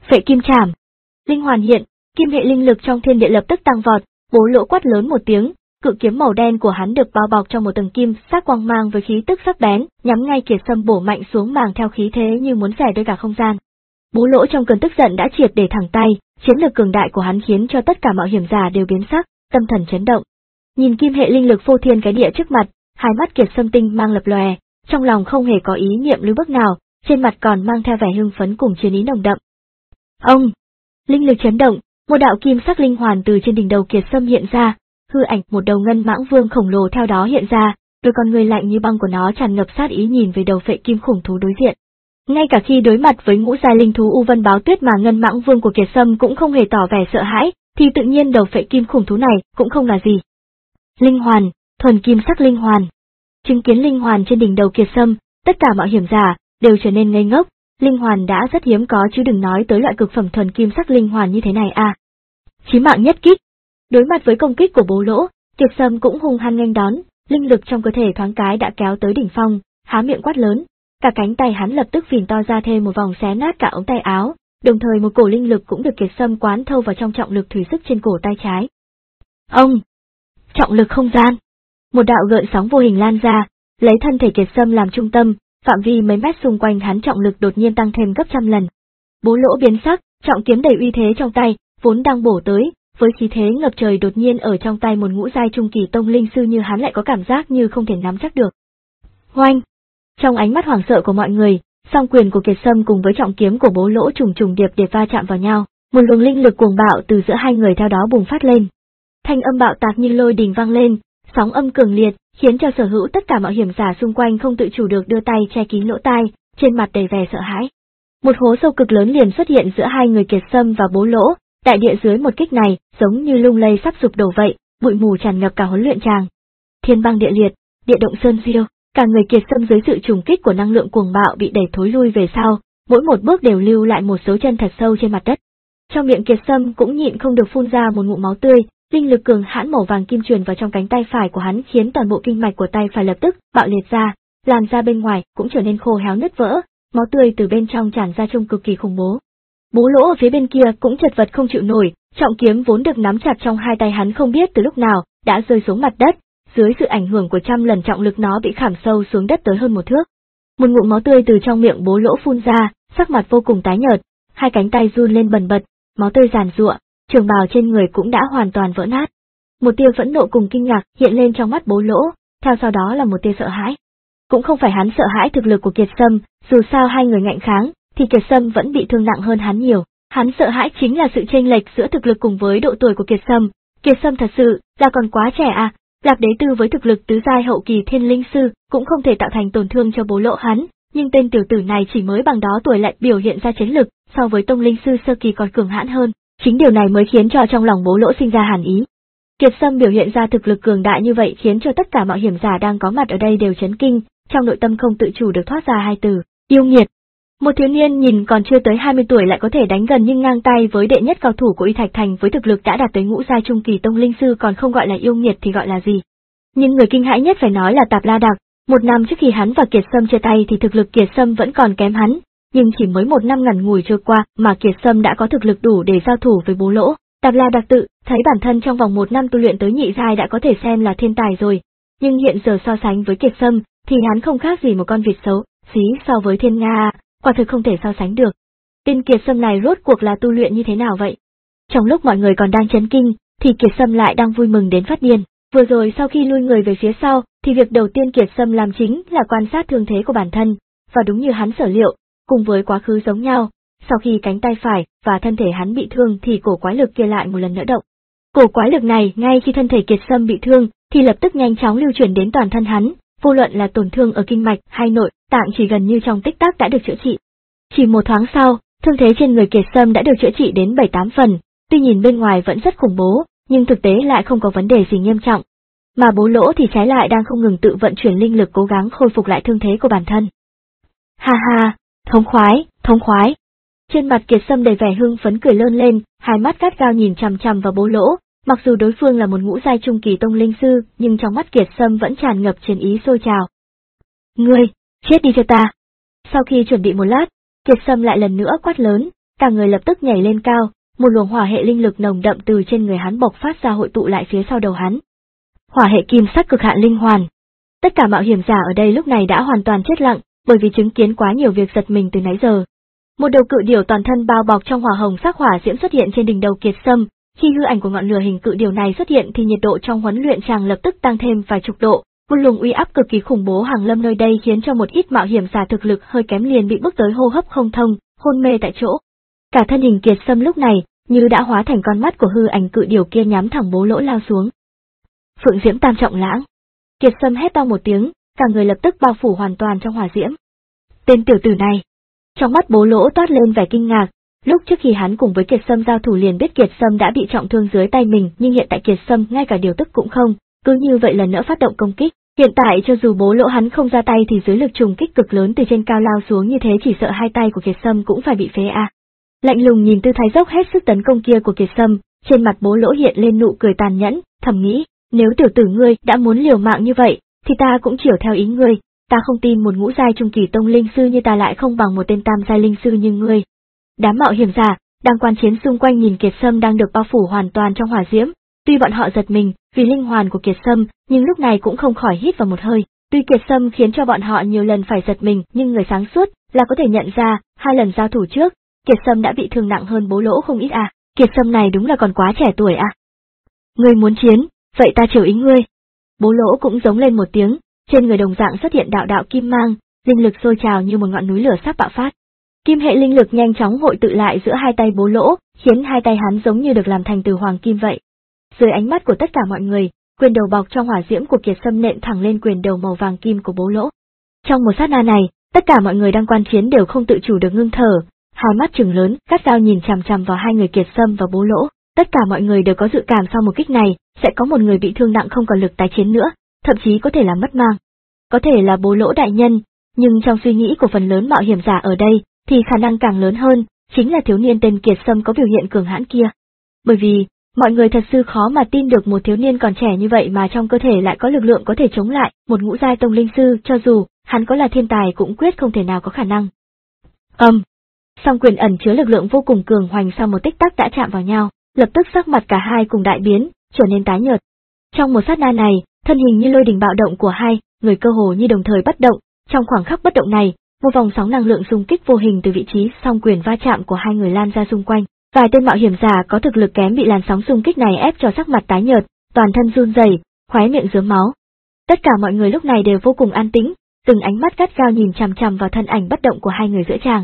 Phệ kim chảm. Linh hoàn hiện, kim hệ linh lực trong thiên địa lập tức tăng vọt, Bố Lỗ quát lớn một tiếng, cự kiếm màu đen của hắn được bao bọc trong một tầng kim sắc quang mang với khí tức sắc bén, nhắm ngay Kiệt Sâm bổ mạnh xuống màng theo khí thế như muốn xẻ đôi cả không gian. Bố Lỗ trong cơn tức giận đã triệt để thẳng tay, chiến lực cường đại của hắn khiến cho tất cả mạo hiểm giả đều biến sắc, tâm thần chấn động. Nhìn kim hệ linh lực phô thiên cái địa trước mặt, hai mắt Kiệt Sâm tinh mang lập lòe, trong lòng không hề có ý niệm lùi bước nào, trên mặt còn mang theo vẻ hưng phấn cùng chiến ý nồng đậm. Ông, linh lực chấn động, một đạo kim sắc linh hoàn từ trên đỉnh đầu Kiệt Sâm hiện ra, hư ảnh một đầu ngân mãng vương khổng lồ theo đó hiện ra, đôi con người lạnh như băng của nó tràn ngập sát ý nhìn về đầu phệ kim khủng thú đối diện. Ngay cả khi đối mặt với ngũ giai linh thú U Vân Báo Tuyết mà ngân mãng vương của Kiệt Sâm cũng không hề tỏ vẻ sợ hãi, thì tự nhiên đầu phệ kim khủng thú này cũng không là gì. Linh hoàn, thuần kim sắc linh hoàn. Chứng kiến linh hoàn trên đỉnh đầu Kiệt Sâm, tất cả mạo hiểm giả đều trở nên ngây ngốc, linh hoàn đã rất hiếm có chứ đừng nói tới loại cực phẩm thuần kim sắc linh hoàn như thế này à. Chí mạng nhất kích. Đối mặt với công kích của Bố Lỗ, Kiệt Sâm cũng hung hăng nghênh đón, linh lực trong cơ thể thoáng cái đã kéo tới đỉnh phong, há miệng quát lớn, cả cánh tay hắn lập tức phình to ra thêm một vòng xé nát cả ống tay áo, đồng thời một cổ linh lực cũng được Kiệt Sâm quán thâu vào trong trọng lực thủy sức trên cổ tay trái. Ông! Trọng lực không gian. Một đạo gợn sóng vô hình lan ra, lấy thân thể Kiệt Sâm làm trung tâm, phạm vi mấy mét xung quanh hắn trọng lực đột nhiên tăng thêm gấp trăm lần. Bố Lỗ biến sắc, trọng kiếm đầy uy thế trong tay, vốn đang bổ tới, với khí thế ngập trời đột nhiên ở trong tay một ngũ giai trung kỳ tông linh sư như hắn lại có cảm giác như không thể nắm chắc được. Hoanh! Trong ánh mắt hoảng sợ của mọi người, song quyền của Kiệt Sâm cùng với trọng kiếm của Bố Lỗ trùng trùng điệp điệp va chạm vào nhau, một luồng linh lực cuồng bạo từ giữa hai người theo đó bùng phát lên. Thanh âm bạo tạc như lôi đình vang lên, sóng âm cường liệt, khiến cho sở hữu tất cả mạo hiểm giả xung quanh không tự chủ được đưa tay che kín lỗ tai, trên mặt đầy vẻ sợ hãi. Một hố sâu cực lớn liền xuất hiện giữa hai người Kiệt Sâm và Bố Lỗ, đại địa dưới một kích này giống như lung lay sắp sụp đổ vậy, bụi mù tràn ngập cả huấn luyện tràng. Thiên băng địa liệt, địa động sơn diêu, cả người Kiệt Sâm dưới sự trùng kích của năng lượng cuồng bạo bị đẩy thối lui về sau, mỗi một bước đều lưu lại một dấu chân thật sâu trên mặt đất. Trong miệng Kiệt Sâm cũng nhịn không được phun ra một ngụm máu tươi, linh lực cường hãn màu vàng kim truyền vào trong cánh tay phải của hắn khiến toàn bộ kinh mạch của tay phải lập tức bạo liệt ra, làn da bên ngoài cũng trở nên khô héo nứt vỡ, máu tươi từ bên trong tràn ra trông cực kỳ khủng bố. Bố Lỗ ở phía bên kia cũng chật vật không chịu nổi, trọng kiếm vốn được nắm chặt trong hai tay hắn không biết từ lúc nào đã rơi xuống mặt đất, dưới sự ảnh hưởng của trăm lần trọng lực nó bị khảm sâu xuống đất tới hơn một thước. Một ngụm máu tươi từ trong miệng Bố Lỗ phun ra, sắc mặt vô cùng tái nhợt, hai cánh tay run lên bần bật, máu tươi giàn giụa, trường bào trên người cũng đã hoàn toàn vỡ nát. Một tia phẫn nộ cùng kinh ngạc hiện lên trong mắt Bố Lỗ, theo sau đó là một tia sợ hãi. Cũng không phải hắn sợ hãi thực lực của Kiệt Sâm, dù sao hai người ngạnh kháng, thì Kiệt Sâm vẫn bị thương nặng hơn hắn nhiều. Hắn sợ hãi chính là sự chênh lệch giữa thực lực cùng với độ tuổi của Kiệt Sâm. Kiệt Sâm thật sự là còn quá trẻ à, Lạc Đế Tư với thực lực tứ giai hậu kỳ thiên linh sư cũng không thể tạo thành tổn thương cho Bố Lỗ hắn, nhưng tên tiểu tử này chỉ mới bằng đó tuổi lại biểu hiện ra chiến lực so với tông linh sư sơ kỳ còn cường hãn hơn. Chính điều này mới khiến cho trong lòng Bố Lỗ sinh ra hàn ý. Kiệt Sâm biểu hiện ra thực lực cường đại như vậy khiến cho tất cả mạo hiểm giả đang có mặt ở đây đều chấn kinh, trong nội tâm không tự chủ được thoát ra hai từ, yêu nghiệt. Một thiếu niên nhìn còn chưa tới hai mươi tuổi lại có thể đánh gần như ngang tay với đệ nhất cao thủ của Y Thạch Thành với thực lực đã đạt tới ngũ giai trung kỳ tông linh sư còn không gọi là yêu nghiệt thì gọi là gì? Nhưng người kinh hãi nhất phải nói là Tạp La Đặc, một năm trước khi hắn và Kiệt Sâm chia tay thì thực lực Kiệt Sâm vẫn còn kém hắn, nhưng chỉ mới một năm ngắn ngủi trôi qua mà Kiệt Sâm đã có thực lực đủ để giao thủ với Bố Lỗ. Tạp La Đặc tự thấy bản thân trong vòng một năm tu luyện tới nhị giai đã có thể xem là thiên tài rồi, nhưng hiện giờ so sánh với Kiệt Sâm thì hắn không khác gì một con vịt xấu xí so với Thiên Nga, quả thực không thể so sánh được. Tên Kiệt Sâm này rốt cuộc là tu luyện như thế nào vậy? Trong lúc mọi người còn đang chấn kinh, thì Kiệt Sâm lại đang vui mừng đến phát điên. Vừa rồi sau khi lui người về phía sau, thì việc đầu tiên Kiệt Sâm làm chính là quan sát thương thế của bản thân, và đúng như hắn sở liệu, cùng với quá khứ giống nhau, sau khi cánh tay phải và thân thể hắn bị thương thì cổ quái lực kia lại một lần nữa động. Cổ quái lực này ngay khi thân thể Kiệt Sâm bị thương, thì lập tức nhanh chóng lưu chuyển đến toàn thân hắn, vô luận là tổn thương ở kinh mạch hay nội tạng chỉ gần như trong tích tắc đã được chữa trị. Chỉ một thoáng sau, thương thế trên người Kiệt Sâm đã được chữa trị đến bảy tám phần, tuy nhìn bên ngoài vẫn rất khủng bố, nhưng thực tế lại không có vấn đề gì nghiêm trọng. Mà Bố Lỗ thì trái lại đang không ngừng tự vận chuyển linh lực cố gắng khôi phục lại thương thế của bản thân. Ha ha, thống khoái, thống khoái. Trên mặt Kiệt Sâm đầy vẻ hưng phấn cười lơn lên, hai mắt gắt gao nhìn chằm chằm vào Bố Lỗ, mặc dù đối phương là một ngũ giai trung kỳ tông linh sư, nhưng trong mắt Kiệt Sâm vẫn tràn ngập chiến ý sôi trào. Ngươi, chết đi cho ta. Sau khi chuẩn bị một lát, Kiệt Sâm lại lần nữa quát lớn, cả người lập tức nhảy lên cao, một luồng hỏa hệ linh lực nồng đậm từ trên người hắn bộc phát ra hội tụ lại phía sau đầu hắn. Hỏa hệ kim sắc cực hạn linh hoàn. Tất cả mạo hiểm giả ở đây lúc này đã hoàn toàn chết lặng, bởi vì chứng kiến quá nhiều việc giật mình từ nãy giờ. Một đầu cự điểu toàn thân bao bọc trong hỏa hồng sắc hỏa diễm xuất hiện trên đỉnh đầu Kiệt Sâm, khi hư ảnh của ngọn lửa hình cự điểu này xuất hiện thì nhiệt độ trong huấn luyện tràng lập tức tăng thêm vài chục độ, một luồng uy áp cực kỳ khủng bố hàng lâm nơi đây khiến cho một ít mạo hiểm giả thực lực hơi kém liền bị bức tới hô hấp không thông, hôn mê tại chỗ. Cả thân hình Kiệt Sâm lúc này như đã hóa thành con mắt của hư ảnh cự điểu kia nhắm thẳng Bố Lỗ lao xuống. Phượng Diễm Tam Trọng Lãng. Kiệt Sâm hét to một tiếng, cả người lập tức bao phủ hoàn toàn trong hỏa diễm. Tên tiểu tử này. Trong mắt Bố Lỗ toát lên vẻ kinh ngạc, lúc trước khi hắn cùng với Kiệt Sâm giao thủ liền biết Kiệt Sâm đã bị trọng thương dưới tay mình, nhưng hiện tại Kiệt Sâm ngay cả điều tức cũng không, cứ như vậy lần nữa phát động công kích. Hiện tại cho dù Bố Lỗ hắn không ra tay thì dưới lực trùng kích cực lớn từ trên cao lao xuống như thế chỉ sợ hai tay của Kiệt Sâm cũng phải bị phế à. Lạnh lùng nhìn tư thái dốc hết sức tấn công kia của Kiệt Sâm, trên mặt Bố Lỗ hiện lên nụ cười tàn nhẫn, thầm nghĩ, nếu tiểu tử ngươi đã muốn liều mạng như vậy, thì ta cũng chiều theo ý ngươi, ta không tin một ngũ giai trung kỳ tông linh sư như ta lại không bằng một tên tam giai linh sư như ngươi. Đám mạo hiểm giả đang quan chiến xung quanh nhìn Kiệt Sâm đang được bao phủ hoàn toàn trong hỏa diễm, tuy bọn họ giật mình vì linh hoàn của Kiệt Sâm, nhưng lúc này cũng không khỏi hít vào một hơi. Tuy Kiệt Sâm khiến cho bọn họ nhiều lần phải giật mình, nhưng người sáng suốt là có thể nhận ra, hai lần giao thủ trước, Kiệt Sâm đã bị thương nặng hơn Bố Lỗ không ít à. Kiệt Sâm này đúng là còn quá trẻ tuổi à. Ngươi muốn chiến, vậy ta chiều ý ngươi. Bố Lỗ cũng giống lên một tiếng, trên người đồng dạng xuất hiện đạo đạo kim mang, linh lực sôi trào như một ngọn núi lửa sắp bạo phát. Kim hệ linh lực nhanh chóng hội tụ lại giữa hai tay Bố Lỗ, khiến hai tay hắn giống như được làm thành từ hoàng kim vậy. Dưới ánh mắt của tất cả mọi người, quyền đầu bọc trong hỏa diễm của Kiệt Sâm nện thẳng lên quyền đầu màu vàng kim của Bố Lỗ. Trong một sát na này, tất cả mọi người đang quan chiến đều không tự chủ được ngưng thở, hai mắt trừng lớn, gắt gao nhìn chằm chằm vào hai người Kiệt Sâm và Bố Lỗ. Tất cả mọi người đều có dự cảm sau một kích này, sẽ có một người bị thương nặng không còn lực tái chiến nữa, thậm chí có thể là mất mang. Có thể là Bố Lỗ đại nhân, nhưng trong suy nghĩ của phần lớn mạo hiểm giả ở đây, thì khả năng càng lớn hơn, chính là thiếu niên tên Kiệt Sâm có biểu hiện cường hãn kia. Bởi vì, mọi người thật sự khó mà tin được một thiếu niên còn trẻ như vậy mà trong cơ thể lại có lực lượng có thể chống lại một ngũ giai tông linh sư, cho dù hắn có là thiên tài cũng quyết không thể nào có khả năng. Âm. Um. Song quyền ẩn chứa lực lượng vô cùng cường hoành sau một tích tắc đã chạm vào nhau, lập tức sắc mặt cả hai cùng đại biến, trở nên tái nhợt. Trong một sát na này, thân hình như lôi đình bạo động của hai người cơ hồ như đồng thời bất động, trong khoảng khắc bất động này, một vòng sóng năng lượng xung kích vô hình từ vị trí song quyền va chạm của hai người lan ra xung quanh. Vài tên mạo hiểm giả có thực lực kém bị làn sóng xung kích này ép cho sắc mặt tái nhợt, toàn thân run rẩy, khóe miệng rớm máu. Tất cả mọi người lúc này đều vô cùng an tĩnh, từng ánh mắt gắt gao nhìn chằm chằm vào thân ảnh bất động của hai người giữa tràng.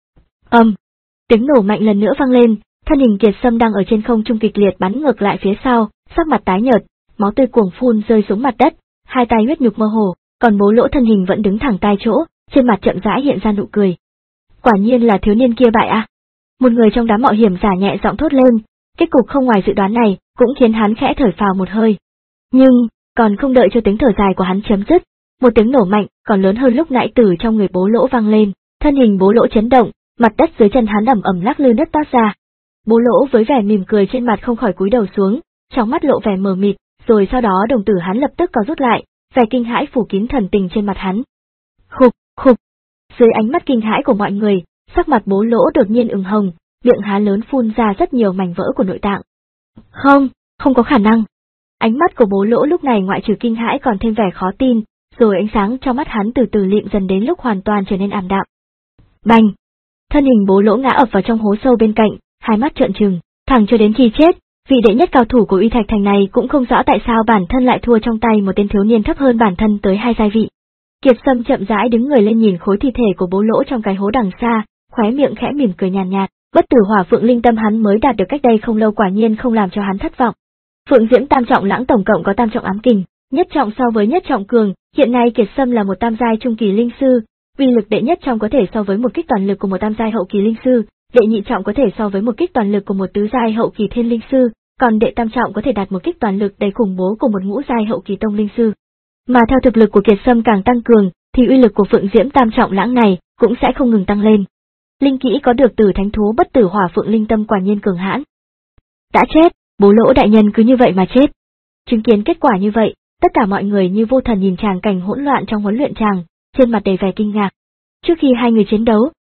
Âm, um, tiếng nổ mạnh lần nữa vang lên, thân hình Kiệt Sâm đang ở trên không trung kịch liệt bắn ngược lại phía sau, sắc mặt tái nhợt, máu tươi cuồng phun rơi xuống mặt đất, hai tay huyết nhục mơ hồ, còn Bố Lỗ thân hình vẫn đứng thẳng tại chỗ, trên mặt chậm rãi hiện ra nụ cười. Quả nhiên là thiếu niên kia bại à? Một người trong đám mạo hiểm giả nhẹ giọng thốt lên, kết cục không ngoài dự đoán này cũng khiến hắn khẽ thở phào một hơi. Nhưng, còn không đợi cho tiếng thở dài của hắn chấm dứt, một tiếng nổ mạnh còn lớn hơn lúc nãy từ trong người Bố Lỗ vang lên, thân hình Bố Lỗ chấn động, mặt đất dưới chân hắn ầm ầm lắc lư nứt toát ra. Bố Lỗ với vẻ mỉm cười trên mặt không khỏi cúi đầu xuống, trong mắt lộ vẻ mờ mịt, rồi sau đó đồng tử hắn lập tức co rút lại, vẻ kinh hãi phủ kín thần tình trên mặt hắn. Khục, khục. Dưới ánh mắt kinh hãi của mọi người, sắc mặt Bố Lỗ đột nhiên ửng hồng, miệng há lớn phun ra rất nhiều mảnh vỡ của nội tạng. Không, không có khả năng. Ánh mắt của Bố Lỗ lúc này ngoại trừ kinh hãi còn thêm vẻ khó tin, rồi ánh sáng trong mắt hắn từ từ liệm dần đến lúc hoàn toàn trở nên ảm đạm. Bành! Thân hình Bố Lỗ ngã ập vào trong hố sâu bên cạnh, hai mắt trợn trừng, thẳng cho đến khi chết, vị đệ nhất cao thủ của Uy Thạch Thành này cũng không rõ tại sao bản thân lại thua trong tay một tên thiếu niên thấp hơn bản thân tới hai giai vị. Kiệt Sâm chậm rãi đứng người lên nhìn khối thi thể của Bố Lỗ trong cái hố đằng xa, khóe miệng khẽ mỉm cười nhàn nhạt, nhạt, bất tử hỏa phượng linh tâm hắn mới đạt được cách đây không lâu quả nhiên không làm cho hắn thất vọng. Phượng Diễm Tam Trọng Lãng tổng cộng có tam trọng ám kình, nhất trọng so với nhất trọng cường, hiện nay Kiệt Sâm là một tam giai trung kỳ linh sư, uy lực đệ nhất trọng có thể so với một kích toàn lực của một tam giai hậu kỳ linh sư, đệ nhị trọng có thể so với một kích toàn lực của một tứ giai hậu kỳ thiên linh sư, còn đệ tam trọng có thể đạt một kích toàn lực đầy khủng bố của một ngũ giai hậu kỳ tông linh sư. Mà theo thực lực của Kiệt Sâm càng tăng cường, thì uy lực của Phượng Diễm Tam Trọng Lãng này cũng sẽ không ngừng tăng lên. Linh kỹ có được từ thánh thú bất tử hỏa phượng linh tâm quả nhiên cường hãn. Đã chết, Bố Lỗ đại nhân cứ như vậy mà chết. Chứng kiến kết quả như vậy, tất cả mọi người như vô thần nhìn tràng cảnh hỗn loạn trong huấn luyện tràng, trên mặt đầy vẻ kinh ngạc. Trước khi hai người chiến đấu,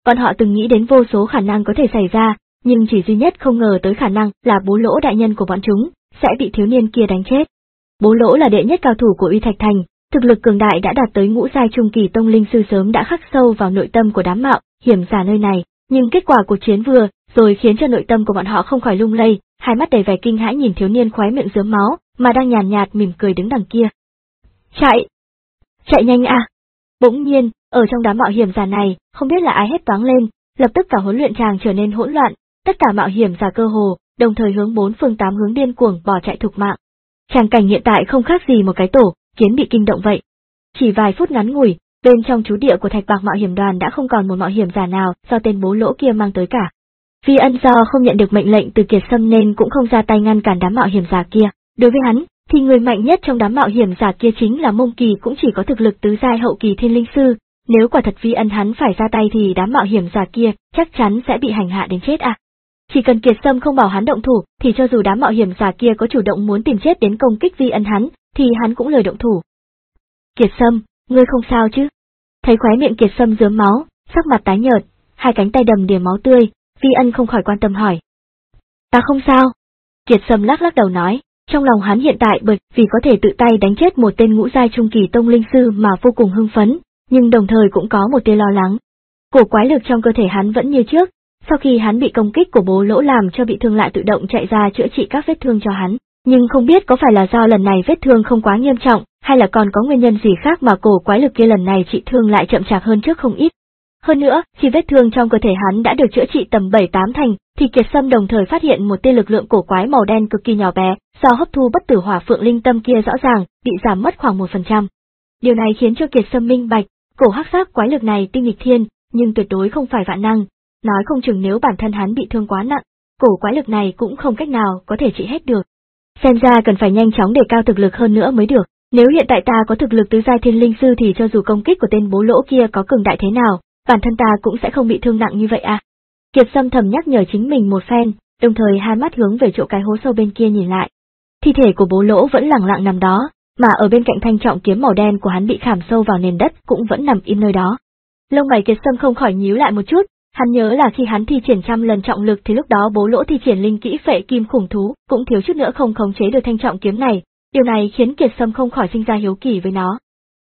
bọn họ từng nghĩ đến vô số khả năng có thể xảy ra, nhưng chỉ duy nhất không ngờ tới khả năng là Bố Lỗ đại nhân của bọn chúng sẽ bị thiếu niên kia đánh chết. Bố Lỗ là đệ nhất cao thủ của Uy Thạch Thành, thực lực cường đại đã đạt tới ngũ giai trung kỳ tông linh sư, sớm đã khắc sâu vào nội tâm của đám mạo hiểm giả nơi này, nhưng kết quả cuộc chiến vừa rồi khiến cho nội tâm của bọn họ không khỏi lung lay, hai mắt đầy vẻ kinh hãi nhìn thiếu niên khóe miệng rớm máu, mà đang nhàn nhạt, nhạt mỉm cười đứng đằng kia. Chạy! Chạy nhanh à! Bỗng nhiên, ở trong đám mạo hiểm giả này, không biết là ai hét toáng lên, lập tức cả huấn luyện tràng trở nên hỗn loạn, tất cả mạo hiểm giả cơ hồ đồng thời hướng bốn phương tám hướng điên cuồng bỏ chạy thục mạng. Tràng cảnh hiện tại không khác gì một cái tổ kiến bị kinh động vậy. Chỉ vài phút ngắn ngủi, bên trong trú địa của Thạch Bạc mạo hiểm đoàn đã không còn một mạo hiểm giả nào do tên Bố Lỗ kia mang tới cả. Vi Ân do không nhận được mệnh lệnh từ Kiệt Sâm nên cũng không ra tay ngăn cản đám mạo hiểm giả kia. Đối với hắn, thì người mạnh nhất trong đám mạo hiểm giả kia chính là Mông Kỳ, cũng chỉ có thực lực tứ giai hậu kỳ thiên linh sư. Nếu quả thật Vi Ân hắn phải ra tay thì đám mạo hiểm giả kia chắc chắn sẽ bị hành hạ đến chết à. Chỉ cần Kiệt Sâm không bảo hắn động thủ, thì cho dù đám mạo hiểm giả kia có chủ động muốn tìm chết đến công kích Vi Ân hắn, thì hắn cũng lười động thủ. Kiệt Sâm, ngươi không sao chứ? Thấy khóe miệng Kiệt Sâm rớm máu, sắc mặt tái nhợt, hai cánh tay đầm đìa máu tươi, Vi Ân không khỏi quan tâm hỏi. Ta không sao. Kiệt Sâm lắc lắc đầu nói, trong lòng hắn hiện tại bởi vì có thể tự tay đánh chết một tên ngũ giai trung kỳ tông linh sư mà vô cùng hưng phấn, nhưng đồng thời cũng có một tia lo lắng. Cổ quái lực trong cơ thể hắn vẫn như trước, sau khi hắn bị công kích của Bố Lỗ làm cho bị thương lại tự động chạy ra chữa trị các vết thương cho hắn, nhưng không biết có phải là do lần này vết thương không quá nghiêm trọng, hay là còn có nguyên nhân gì khác mà cổ quái lực kia lần này trị thương lại chậm chạp hơn trước không ít. Hơn nữa, khi vết thương trong cơ thể hắn đã được chữa trị tầm bảy tám thành, thì Kiệt Sâm đồng thời phát hiện một tia lực lượng cổ quái màu đen cực kỳ nhỏ bé, do hấp thu bất tử hỏa phượng linh tâm kia rõ ràng bị giảm mất khoảng một phần trăm. Điều này khiến cho Kiệt Sâm minh bạch, cổ hắc sắc quái lực này tinh nghịch thiên, nhưng tuyệt đối không phải vạn năng, nói không chừng nếu bản thân hắn bị thương quá nặng, cổ quái lực này cũng không cách nào có thể trị hết được. Xem ra cần phải nhanh chóng đề cao thực lực hơn nữa mới được. Nếu hiện tại ta có thực lực tứ giai thiên linh sư thì cho dù công kích của tên Bố Lỗ kia có cường đại thế nào, bản thân ta cũng sẽ không bị thương nặng như vậy à. Kiệt Sâm thầm nhắc nhở chính mình một phen, đồng thời hai mắt hướng về chỗ cái hố sâu bên kia nhìn lại. Thi thể của Bố Lỗ vẫn lẳng lặng nằm đó, mà ở bên cạnh thanh trọng kiếm màu đen của hắn bị khảm sâu vào nền đất cũng vẫn nằm im nơi đó. Lông mày Kiệt Sâm không khỏi nhíu lại một chút, hắn nhớ là khi hắn thi triển trăm lần trọng lực thì lúc đó Bố Lỗ thi triển linh kỹ phệ kim khủng thú, cũng thiếu chút nữa không khống chế được thanh trọng kiếm này, điều này khiến Kiệt Sâm không khỏi sinh ra hiếu kỳ với nó.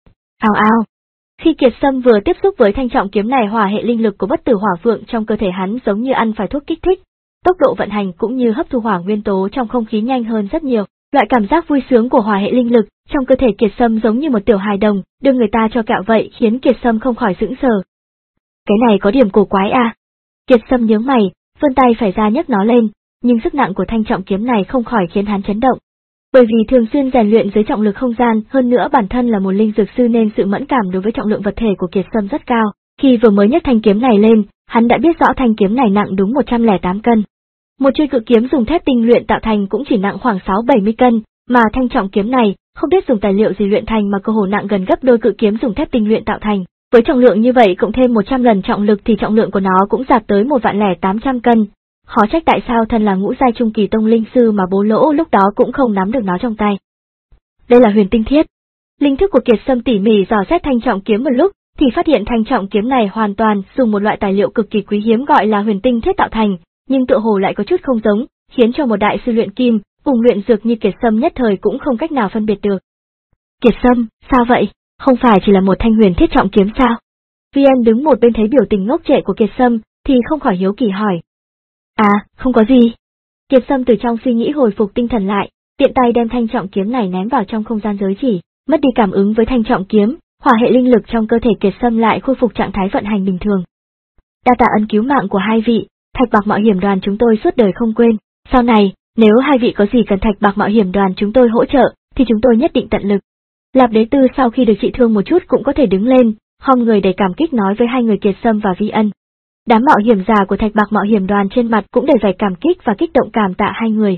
Ào ào. Khi Kiệt Sâm vừa tiếp xúc với thanh trọng kiếm này, hỏa hệ linh lực của bất tử hỏa phượng trong cơ thể hắn giống như ăn phải thuốc kích thích, tốc độ vận hành cũng như hấp thu hỏa nguyên tố trong không khí nhanh hơn rất nhiều. Loại cảm giác vui sướng của hỏa hệ linh lực trong cơ thể Kiệt Sâm giống như một tiểu hài đồng đưa người ta cho kẹo vậy, khiến Kiệt Sâm không khỏi sững sờ. Cái này có điểm cổ quái à? Kiệt Sâm nhướng mày, vươn tay phải ra nhấc nó lên, nhưng sức nặng của thanh trọng kiếm này không khỏi khiến hắn chấn động. Bởi vì thường xuyên rèn luyện dưới trọng lực không gian, hơn nữa bản thân là một linh dược sư nên sự mẫn cảm đối với trọng lượng vật thể của Kiệt Sâm rất cao. Khi vừa mới nhấc thanh kiếm này lên, hắn đã biết rõ thanh kiếm này nặng đúng một trăm lẻ tám cân. Một chuôi cự kiếm dùng thép tinh luyện tạo thành cũng chỉ nặng khoảng sáu bảy mươi cân, mà thanh trọng kiếm này không biết dùng tài liệu gì luyện thành mà cơ hồ nặng gần gấp đôi cự kiếm dùng thép tinh luyện tạo thành. Với trọng lượng như vậy cộng thêm một trăm lần trọng lực thì trọng lượng của nó cũng đạt tới một vạn lẻ tám trăm cân. Khó trách tại sao thân là ngũ giai trung kỳ tông linh sư mà Bố Lỗ lúc đó cũng không nắm được nó trong tay. Đây là huyền tinh thiết. Linh thức của Kiệt Sâm tỉ mỉ dò xét thanh trọng kiếm một lúc, thì phát hiện thanh trọng kiếm này hoàn toàn dùng một loại tài liệu cực kỳ quý hiếm gọi là huyền tinh thiết tạo thành, nhưng tựa hồ lại có chút không giống, khiến cho một đại sư luyện kim, cùng luyện dược như Kiệt Sâm nhất thời cũng không cách nào phân biệt được. Kiệt Sâm, sao vậy? Không phải chỉ là một thanh huyền thiết trọng kiếm sao? Vi Ân đứng một bên thấy biểu tình ngốc trệ của Kiệt Sâm, thì không khỏi hiếu kỳ hỏi. À, không có gì. Kiệt Sâm từ trong suy nghĩ hồi phục tinh thần lại, tiện tay đem thanh trọng kiếm này ném vào trong không gian giới chỉ, mất đi cảm ứng với thanh trọng kiếm, hỏa hệ linh lực trong cơ thể Kiệt Sâm lại khôi phục trạng thái vận hành bình thường. Đa tạ ân cứu mạng của hai vị, Thạch Bạc mạo hiểm đoàn chúng tôi suốt đời không quên, sau này, nếu hai vị có gì cần Thạch Bạc mạo hiểm đoàn chúng tôi hỗ trợ, thì chúng tôi nhất định tận lực. Lạp Đế Tư sau khi được trị thương một chút cũng có thể đứng lên, khom người đầy cảm kích nói với hai người Kiệt Sâm và Vi Ân. Đám mạo hiểm giả của Thạch Bạc mạo hiểm đoàn trên mặt cũng đầy vẻ cảm kích và kích động cảm tạ hai người.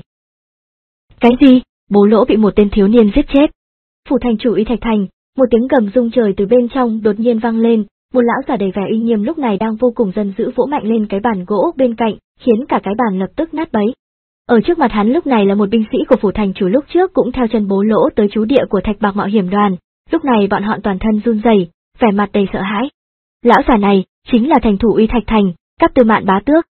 Cái gì? Bố Lỗ bị một tên thiếu niên giết chết. Phủ thành chủ Uy Thạch Thành, một tiếng gầm rung trời từ bên trong đột nhiên vang lên, một lão giả đầy vẻ uy nghiêm lúc này đang vô cùng giận dữ vỗ mạnh lên cái bàn gỗ bên cạnh, khiến cả cái bàn lập tức nát bấy. Ở trước mặt hắn lúc này là một binh sĩ của phủ thành chủ lúc trước cũng theo chân Bố Lỗ tới trú địa của Thạch Bạc mạo hiểm đoàn, lúc này bọn họ toàn thân run rẩy, vẻ mặt đầy sợ hãi. Lão giả này, chính là thành thủ Uy Thạch Thành, Cáp Tư Mạn bá tước.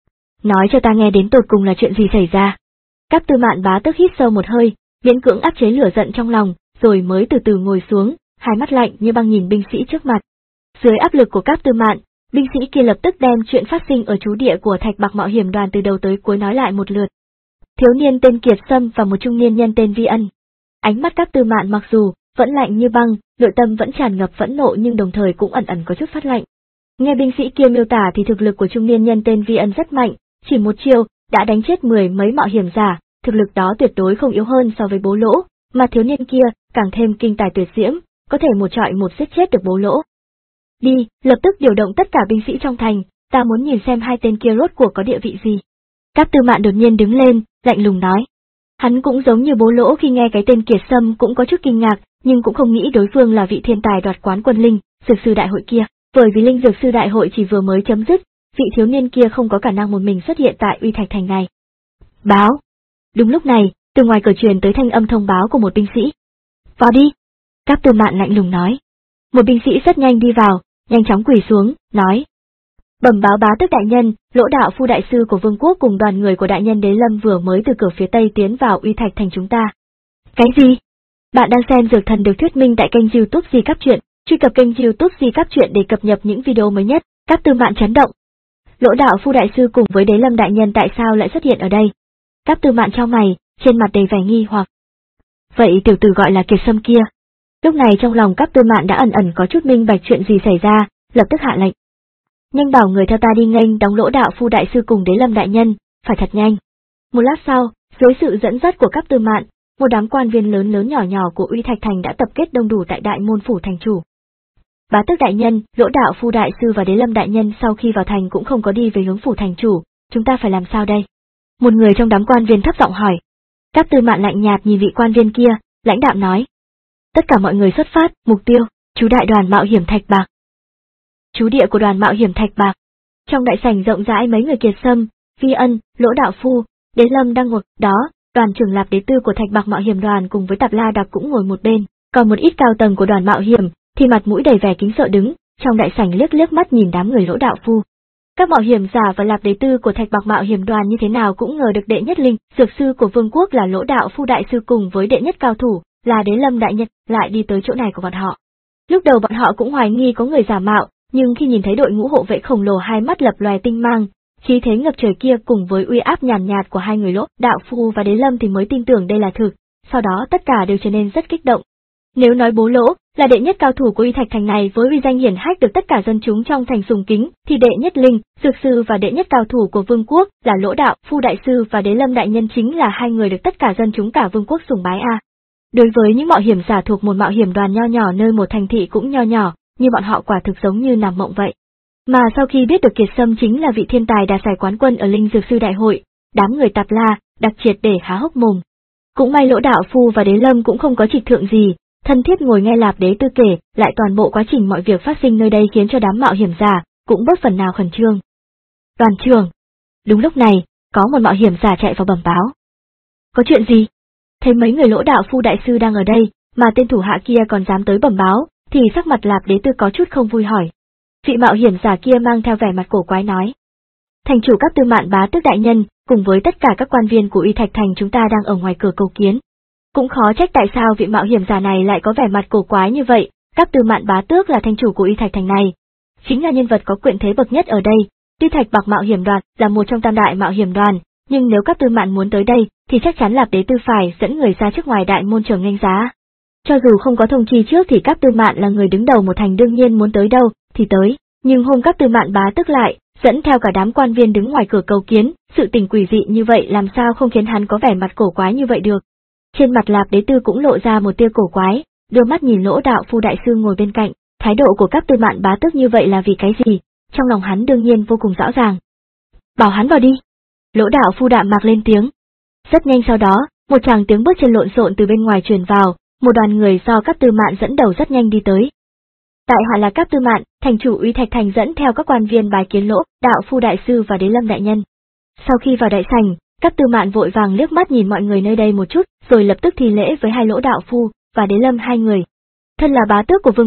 Nói cho ta nghe đến tột cùng là chuyện gì xảy ra. Cáp Tư Mạn bá tước hít sâu một hơi, miễn cưỡng áp chế lửa giận trong lòng, rồi mới từ từ ngồi xuống, hai mắt lạnh như băng nhìn binh sĩ trước mặt. Dưới áp lực của Cáp Tư Mạn, binh sĩ kia lập tức đem chuyện phát sinh ở trú địa của Thạch Bạc Mạo Hiểm Đoàn từ đầu tới cuối nói lại một lượt. Thiếu niên tên Kiệt Sâm và một trung niên nhân tên Vi Ân. Ánh mắt Cáp Tư Mạn mặc dù vẫn lạnh như băng, nội tâm vẫn tràn ngập phẫn nộ nhưng đồng thời cũng ẩn ẩn có chút phát lạnh. Nghe binh sĩ kia miêu tả thì thực lực của trung niên nhân tên Vi Ân rất mạnh, chỉ một chiêu đã đánh chết mười mấy mạo hiểm giả, thực lực đó tuyệt đối không yếu hơn so với Bố Lỗ, mà thiếu niên kia càng thêm kinh tài tuyệt diễm, có thể một trọi một giết chết được Bố Lỗ. Đi, lập tức điều động tất cả binh sĩ trong thành, ta muốn nhìn xem hai tên kia rốt cuộc có địa vị gì. Cáp Tư Mạn đột nhiên đứng lên, lạnh lùng nói. Hắn cũng giống như Bố Lỗ khi nghe cái tên Kiệt Sâm cũng có chút kinh ngạc, nhưng cũng không nghĩ đối phương là vị thiên tài đoạt quán quân linh, dược sư đại hội kia, bởi vì linh dược sư đại hội chỉ vừa mới chấm dứt, vị thiếu niên kia không có khả năng một mình xuất hiện tại Uy Thạch Thành này. Báo. Đúng lúc này, từ ngoài cửa truyền tới thanh âm thông báo của một binh sĩ. Vào đi. Cáp Tư Mạn lạnh lùng nói. Một binh sĩ rất nhanh đi vào, nhanh chóng quỳ xuống, nói. Bẩm báo bá tước đại nhân, Lỗ đạo phu đại sư của vương quốc cùng đoàn người của đại nhân Đế Lâm vừa mới từ cửa phía tây tiến vào Uy Thạch Thành chúng ta. Cái gì? Bạn đang xem Dược Thần được thuyết minh tại kênh YouTube Di Cáp Truyện, truy cập kênh YouTube Di Cáp Truyện để cập nhật những video mới nhất. Cáp Tư Mạn chấn động. Lỗ đạo phu đại sư cùng với Đế Lâm đại nhân tại sao lại xuất hiện ở đây? Cáp Tư Mạn chau mày, trên mặt đầy vẻ nghi hoặc. Vậy tiểu tử gọi là Kiệt Sâm kia. Lúc này trong lòng Cáp Tư Mạn đã ẩn ẩn có chút minh bạch chuyện gì xảy ra, lập tức hạ lệnh. Nhanh bảo người theo ta đi nghênh đóng Lỗ đạo phu đại sư cùng Đế Lâm đại nhân, phải thật nhanh. Một lát sau, dưới sự dẫn dắt của Cáp Tư Mạn, một đám quan viên lớn lớn nhỏ nhỏ của Uy Thạch Thành đã tập kết đông đủ tại đại môn phủ thành chủ. Bá tước đại nhân, Lỗ đạo phu đại sư và Đế Lâm đại nhân sau khi vào thành cũng không có đi về hướng phủ thành chủ, chúng ta phải làm sao đây? Một người trong đám quan viên thấp giọng hỏi. Cáp Tư Mạn lạnh nhạt nhìn vị quan viên kia, lãnh đạm nói. Tất cả mọi người xuất phát, mục tiêu, trú đại đoàn mạo hiểm Thạch Bạc. Trú địa của đoàn mạo hiểm Thạch Bạc. Trong đại sảnh rộng rãi mấy người Kiệt Sâm, Vi Ân, Lỗ đạo phu, Đế Lâm đang ngồi đó, đoàn trưởng Lạp Đế Tư của Thạch Bạc mạo hiểm đoàn cùng với Tạp La Đặc cũng ngồi một bên, còn một ít cao tầng của đoàn mạo hiểm thì mặt mũi đầy vẻ kính sợ đứng, trong đại sảnh liếc liếc mắt nhìn đám người Lỗ đạo phu. Các mạo hiểm giả và Lạp Đế Tư của Thạch Bạc mạo hiểm đoàn như thế nào cũng ngờ được đệ nhất linh, dược sư của vương quốc là Lỗ đạo phu đại sư cùng với đệ nhất cao thủ, là Đế Lâm đại nhân, lại đi tới chỗ này của bọn họ. Lúc đầu bọn họ cũng hoài nghi có người giả mạo, nhưng khi nhìn thấy đội ngũ hộ vệ khổng lồ hai mắt lập loè tinh mang, khí thế ngập trời kia cùng với uy áp nhàn nhạt của hai người Lỗ đạo phu và Đế Lâm thì mới tin tưởng đây là thực, sau đó tất cả đều trở nên rất kích động. Nếu nói Bố Lỗ là đệ nhất cao thủ của Uy Thạch Thành này với uy danh hiển hách được tất cả dân chúng trong thành sùng kính, thì đệ nhất linh, dược sư và đệ nhất cao thủ của vương quốc là Lỗ đạo phu đại sư và Đế Lâm đại nhân chính là hai người được tất cả dân chúng cả vương quốc sùng bái a. Đối với những mạo hiểm giả thuộc một mạo hiểm đoàn nho nhỏ nơi một thành thị cũng nho nhỏ, như bọn họ quả thực giống như nằm mộng vậy. Mà sau khi biết được Kiệt Sâm chính là vị thiên tài đạt giải quán quân ở Linh Dược Sư Đại hội, đám người Tạp La Đặc triệt để há hốc mồm. Cũng may Lỗ đạo phu và Đế Lâm cũng không có trịch thượng gì, thân thiết ngồi nghe Lạp Đế Tư kể lại toàn bộ quá trình mọi việc phát sinh nơi đây khiến cho đám mạo hiểm giả cũng bớt phần nào khẩn trương. Đoàn trưởng. Đúng lúc này, có một mạo hiểm giả chạy vào bẩm báo. Có chuyện gì? Thấy mấy người Lỗ đạo phu đại sư đang ở đây, mà tên thủ hạ kia còn dám tới bẩm báo, thì sắc mặt Lạp Đế Tư có chút không vui hỏi. Vị mạo hiểm giả kia mang theo vẻ mặt cổ quái nói. Thành chủ Cáp Tư Mạn bá tước đại nhân, cùng với tất cả các quan viên của Uy Thạch Thành chúng ta đang ở ngoài cửa cầu kiến. Cũng khó trách tại sao vị mạo hiểm giả này lại có vẻ mặt cổ quái như vậy, Cáp Tư Mạn bá tước là thành chủ của Uy Thạch Thành này. Chính là nhân vật có quyền thế bậc nhất ở đây, tuy Thạch Bạc mạo hiểm đoàn là một trong tam đại mạo hiểm đoàn, nhưng nếu Cáp Tư Mạn muốn tới đây, thì chắc chắn Lạp Đế Tư phải dẫn người ra trước ngoài đại môn trường nghênh giá. Cho dù không có thông chi trước thì Cáp Tư Mạn là người đứng đầu một thành đương nhiên muốn tới đâu, thì tới, nhưng hôm Cáp Tư Mạn bá tước lại, dẫn theo cả đám quan viên đứng ngoài cửa cầu kiến, sự tình quỷ dị như vậy làm sao không khiến hắn có vẻ mặt cổ quái như vậy được. Trên mặt Lạp Đế Tư cũng lộ ra một tia cổ quái, đưa mắt nhìn Lỗ đạo phu đại sư ngồi bên cạnh, thái độ của Cáp Tư Mạn bá tước như vậy là vì cái gì, trong lòng hắn đương nhiên vô cùng rõ ràng. Bảo hắn vào đi. Lỗ đạo phu đạm mạc lên tiếng. Rất nhanh sau đó, một tràng tiếng bước chân lộn xộn từ bên ngoài truyền vào, một đoàn người do Cáp Tư Mạn dẫn đầu rất nhanh đi tới. Tại hạ là Cáp Tư Mạn, thành chủ Uy Thạch Thành dẫn theo các quan viên bái kiến Lỗ đạo phu đại sư và Đế Lâm đại nhân. Sau khi vào đại sảnh, Cáp Tư Mạn vội vàng liếc mắt nhìn mọi người nơi đây một chút, rồi lập tức thi lễ với hai Lỗ đạo phu và Đế Lâm hai người. Thân là bá tước của vương quốc,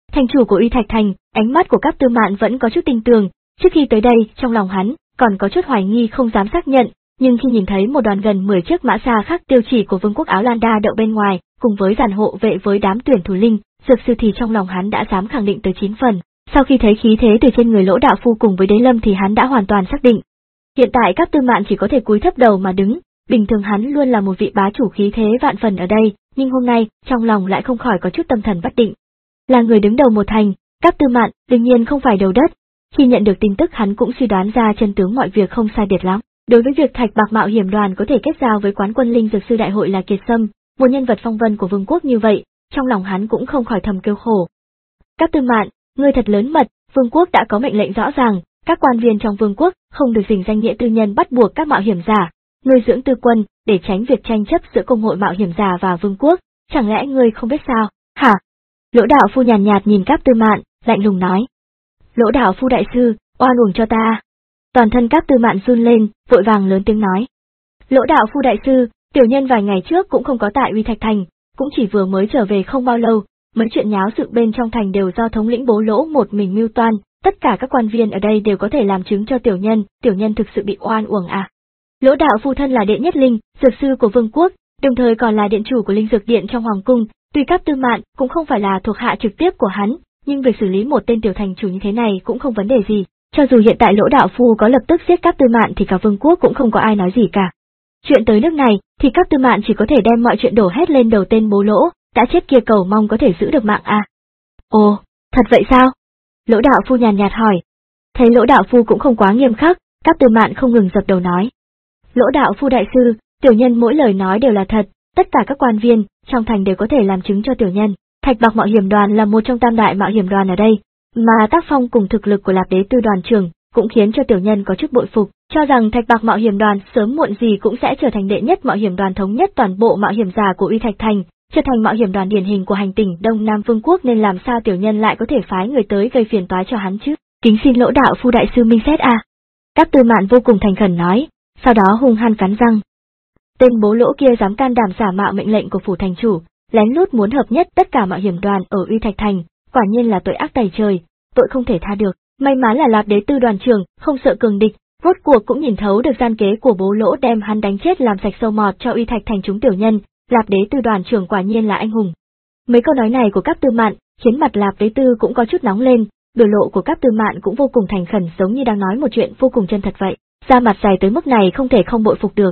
Thành chủ của Uy Thạch Thành, ánh mắt của Cáp Tư Mạn vẫn có chút tin tưởng, trước khi tới đây, trong lòng hắn còn có chút hoài nghi không dám xác nhận, nhưng khi nhìn thấy một đoàn gần mười chiếc mã xa khắc tiêu chỉ của Vương quốc Áo Lan Đa đậu bên ngoài, cùng với dàn hộ vệ với đám tuyển thủ linh, dược sư thì trong lòng hắn đã dám khẳng định tới chín phần. Sau khi thấy khí thế từ trên người Lỗ đạo phu cùng với Đế Lâm thì hắn đã hoàn toàn xác định. Hiện tại Cáp Tư Mạn chỉ có thể cúi thấp đầu mà đứng, bình thường hắn luôn là một vị bá chủ khí thế vạn phần ở đây, nhưng hôm nay, trong lòng lại không khỏi có chút tâm thần bất định. Là người đứng đầu một thành, Cáp Tư Mạn đương nhiên không phải đầu đất. Khi nhận được tin tức hắn cũng suy đoán ra chân tướng mọi việc không sai biệt lắm. Đối với việc Thạch Bạc Mạo Hiểm Đoàn có thể kết giao với quán quân linh dược sư đại hội là Kiệt Sâm, một nhân vật phong vân của vương quốc như vậy, trong lòng hắn cũng không khỏi thầm kêu khổ. Cáp Tư Mạn, ngươi thật lớn mật, vương quốc đã có mệnh lệnh rõ ràng, các quan viên trong vương quốc không được dùng danh nghĩa tư nhân bắt buộc các mạo hiểm giả nuôi dưỡng tư quân để tránh việc tranh chấp giữa công hội mạo hiểm giả và vương quốc, chẳng lẽ ngươi không biết sao? Hả? Lỗ đạo phu nhàn nhạt, nhạt nhìn Cáp Tư Mạn, lạnh lùng nói. Lỗ đạo phu đại sư, oan uổng cho ta. Toàn thân Cáp Tư Mạn run lên, vội vàng lớn tiếng nói. Lỗ đạo phu đại sư, tiểu nhân vài ngày trước cũng không có tại Uy Thạch Thành, cũng chỉ vừa mới trở về không bao lâu, mấy chuyện nháo sự bên trong thành đều do thống lĩnh Bố Lỗ một mình mưu toan, tất cả các quan viên ở đây đều có thể làm chứng cho tiểu nhân, tiểu nhân thực sự bị oan uổng à. Lỗ đạo phu thân là đệ nhất linh, dược sư của vương quốc, đồng thời còn là điện chủ của linh dược điện trong hoàng cung, tuy Cáp Tư Mạn cũng không phải là thuộc hạ trực tiếp của hắn, nhưng việc xử lý một tên tiểu thành chủ như thế này cũng không vấn đề gì. Cho dù hiện tại Lỗ đạo phu có lập tức giết Cáp Tư Mạn thì cả vương quốc cũng không có ai nói gì cả. Chuyện tới nước này thì Cáp Tư Mạn chỉ có thể đem mọi chuyện đổ hết lên đầu tên Bố Lỗ, đã chết kia cầu mong có thể giữ được mạng à. Ồ, thật vậy sao? Lỗ đạo phu nhàn nhạt hỏi. Thấy Lỗ đạo phu cũng không quá nghiêm khắc, Cáp Tư Mạn không ngừng dập đầu nói. Lỗ đạo phu đại sư, tiểu nhân mỗi lời nói đều là thật, tất cả các quan viên trong thành đều có thể làm chứng cho tiểu nhân. Thạch Bạc Mạo Hiểm Đoàn là một trong tam đại mạo hiểm đoàn ở đây, mà tác phong cùng thực lực của Lạp Đế Tư đoàn trưởng cũng khiến cho tiểu nhân có chút bội phục, cho rằng Thạch Bạc Mạo Hiểm Đoàn sớm muộn gì cũng sẽ trở thành đệ nhất mạo hiểm đoàn thống nhất toàn bộ mạo hiểm giả của Uy Thạch Thành, trở thành mạo hiểm đoàn điển hình của hành tinh Đông Nam Vương quốc, nên làm sao tiểu nhân lại có thể phái người tới gây phiền toái cho hắn chứ? Kính xin Lỗ đạo phu đại sư minh xét a. Cáp Tư Mạn vô cùng thành khẩn nói, sau đó hung hăng cắn răng. Tên Bố Lỗ kia dám can đảm giả mạo mệnh lệnh của phủ thành chủ, lén lút muốn hợp nhất tất cả mạo hiểm đoàn ở Uy Thạch Thành, quả nhiên là tội ác tày trời, tội không thể tha được. May mắn là Lạp Đế Tư đoàn trưởng không sợ cường địch, rốt cuộc cũng nhìn thấu được gian kế của Bố Lỗ đem hắn đánh chết làm sạch sâu mọt cho Uy Thạch Thành chúng tiểu nhân. Lạp Đế Tư đoàn trưởng quả nhiên là anh hùng. Mấy câu nói này của Cáp Tư Mạn khiến mặt Lạp Đế Tư cũng có chút nóng lên, biểu lộ của Cáp Tư Mạn cũng vô cùng thành khẩn, giống như đang nói một chuyện vô cùng chân thật vậy. Da mặt dày tới mức này không thể không bội phục được.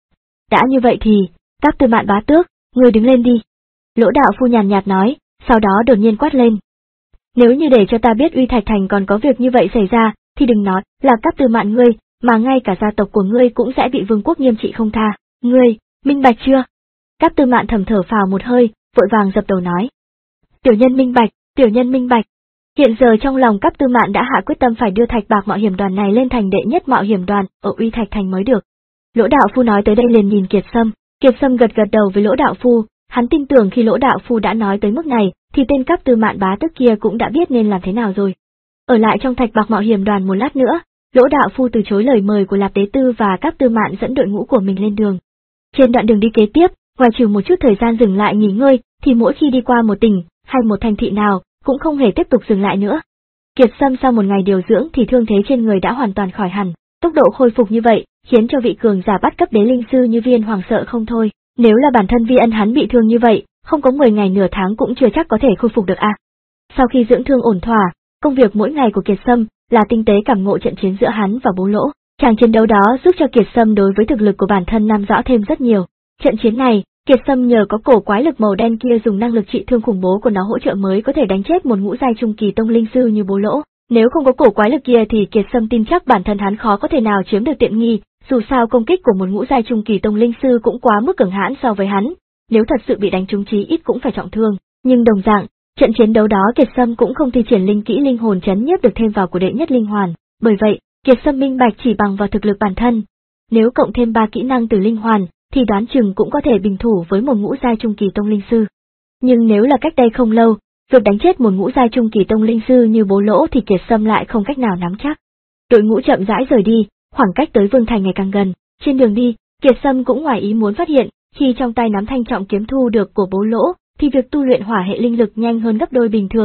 Đã như vậy thì, Cáp Tư Mạn bá tước, ngươi đứng lên đi. Lỗ đạo phu nhàn nhạt nói, sau đó đột nhiên quát lên. Nếu như để cho ta biết Uy Thạch Thành còn có việc như vậy xảy ra, thì đừng nói là Cáp Tư Mạn ngươi, mà ngay cả gia tộc của ngươi cũng sẽ bị vương quốc nghiêm trị không tha. Ngươi, minh bạch chưa? Cáp Tư Mạn thầm thở phào một hơi, vội vàng dập đầu nói. Tiểu nhân minh bạch, tiểu nhân minh bạch. Hiện giờ trong lòng Cáp Tư Mạn đã hạ quyết tâm phải đưa Thạch Bạc Mạo Hiểm Đoàn này lên thành đệ nhất mạo hiểm đoàn ở Uy Thạch Thành mới được. Lỗ đạo phu nói tới đây liền nhìn Kiệt Sâm, Kiệt Sâm gật gật đầu với Lỗ đạo phu, hắn tin tưởng khi Lỗ đạo phu đã nói tới mức này, thì tên Cáp Tư Mạn bá tước kia cũng đã biết nên làm thế nào rồi. Ở lại trong Thạch Bạc Mạo Hiểm Đoàn một lát nữa, Lỗ đạo phu từ chối lời mời của Lạp Đế Tư và Cáp Tư Mạn dẫn đội ngũ của mình lên đường. Trên đoạn đường đi kế tiếp, ngoài trừ một chút thời gian dừng lại nghỉ ngơi, thì mỗi khi đi qua một tỉnh hay một thành thị nào, cũng không hề tiếp tục dừng lại nữa. Kiệt Sâm sau một ngày điều dưỡng thì thương thế trên người đã hoàn toàn khỏi hẳn, tốc độ khôi phục như vậy, khiến cho vị cường giả bắt cấp đế linh sư như Viên Hoàng sợ không thôi. Nếu là bản thân Vi Ân hắn bị thương như vậy, không có mười ngày nửa tháng cũng chưa chắc có thể khôi phục được a. À. Sau khi dưỡng thương ổn thỏa, công việc mỗi ngày của Kiệt Sâm là tinh tế cảm ngộ trận chiến giữa hắn và Bố Lỗ. Tràng chiến đấu đó giúp cho Kiệt Sâm đối với thực lực của bản thân nắm rõ thêm rất nhiều. Trận chiến này, Kiệt Sâm nhờ có cổ quái lực màu đen kia dùng năng lực trị thương khủng bố của nó hỗ trợ mới có thể đánh chết một ngũ giai trung kỳ tông linh sư như Bố Lỗ. Nếu không có cổ quái lực kia thì Kiệt Sâm tin chắc bản thân hắn khó có thể nào chiếm được tiện nghi, dù sao công kích của một ngũ giai trung kỳ tông linh sư cũng quá mức cường hãn so với hắn, nếu thật sự bị đánh trúng chí ít cũng phải trọng thương. Nhưng đồng dạng, trận chiến đấu đó Kiệt Sâm cũng không thi triển linh kỹ linh hồn chấn nhiếp được thêm vào của đệ nhất linh hoàn, bởi vậy, Kiệt Sâm minh bạch chỉ bằng vào thực lực bản thân, nếu cộng thêm ba kỹ năng từ linh hoàn, thì đoán chừng cũng có thể bình thủ với một ngũ giai trung kỳ tông linh sư. Nhưng nếu là cách đây không lâu, việc đánh chết một ngũ giai trung kỳ tông linh sư như Bố Lỗ thì Kiệt Sâm lại không cách nào nắm chắc. Đội ngũ chậm rãi rời đi, khoảng cách tới Vương Thành ngày càng gần, trên đường đi, Kiệt Sâm cũng ngoài ý muốn phát hiện, khi trong tay nắm thanh trọng kiếm thu được của Bố Lỗ, thì việc tu luyện hỏa hệ linh lực nhanh hơn gấp đôi bình thường,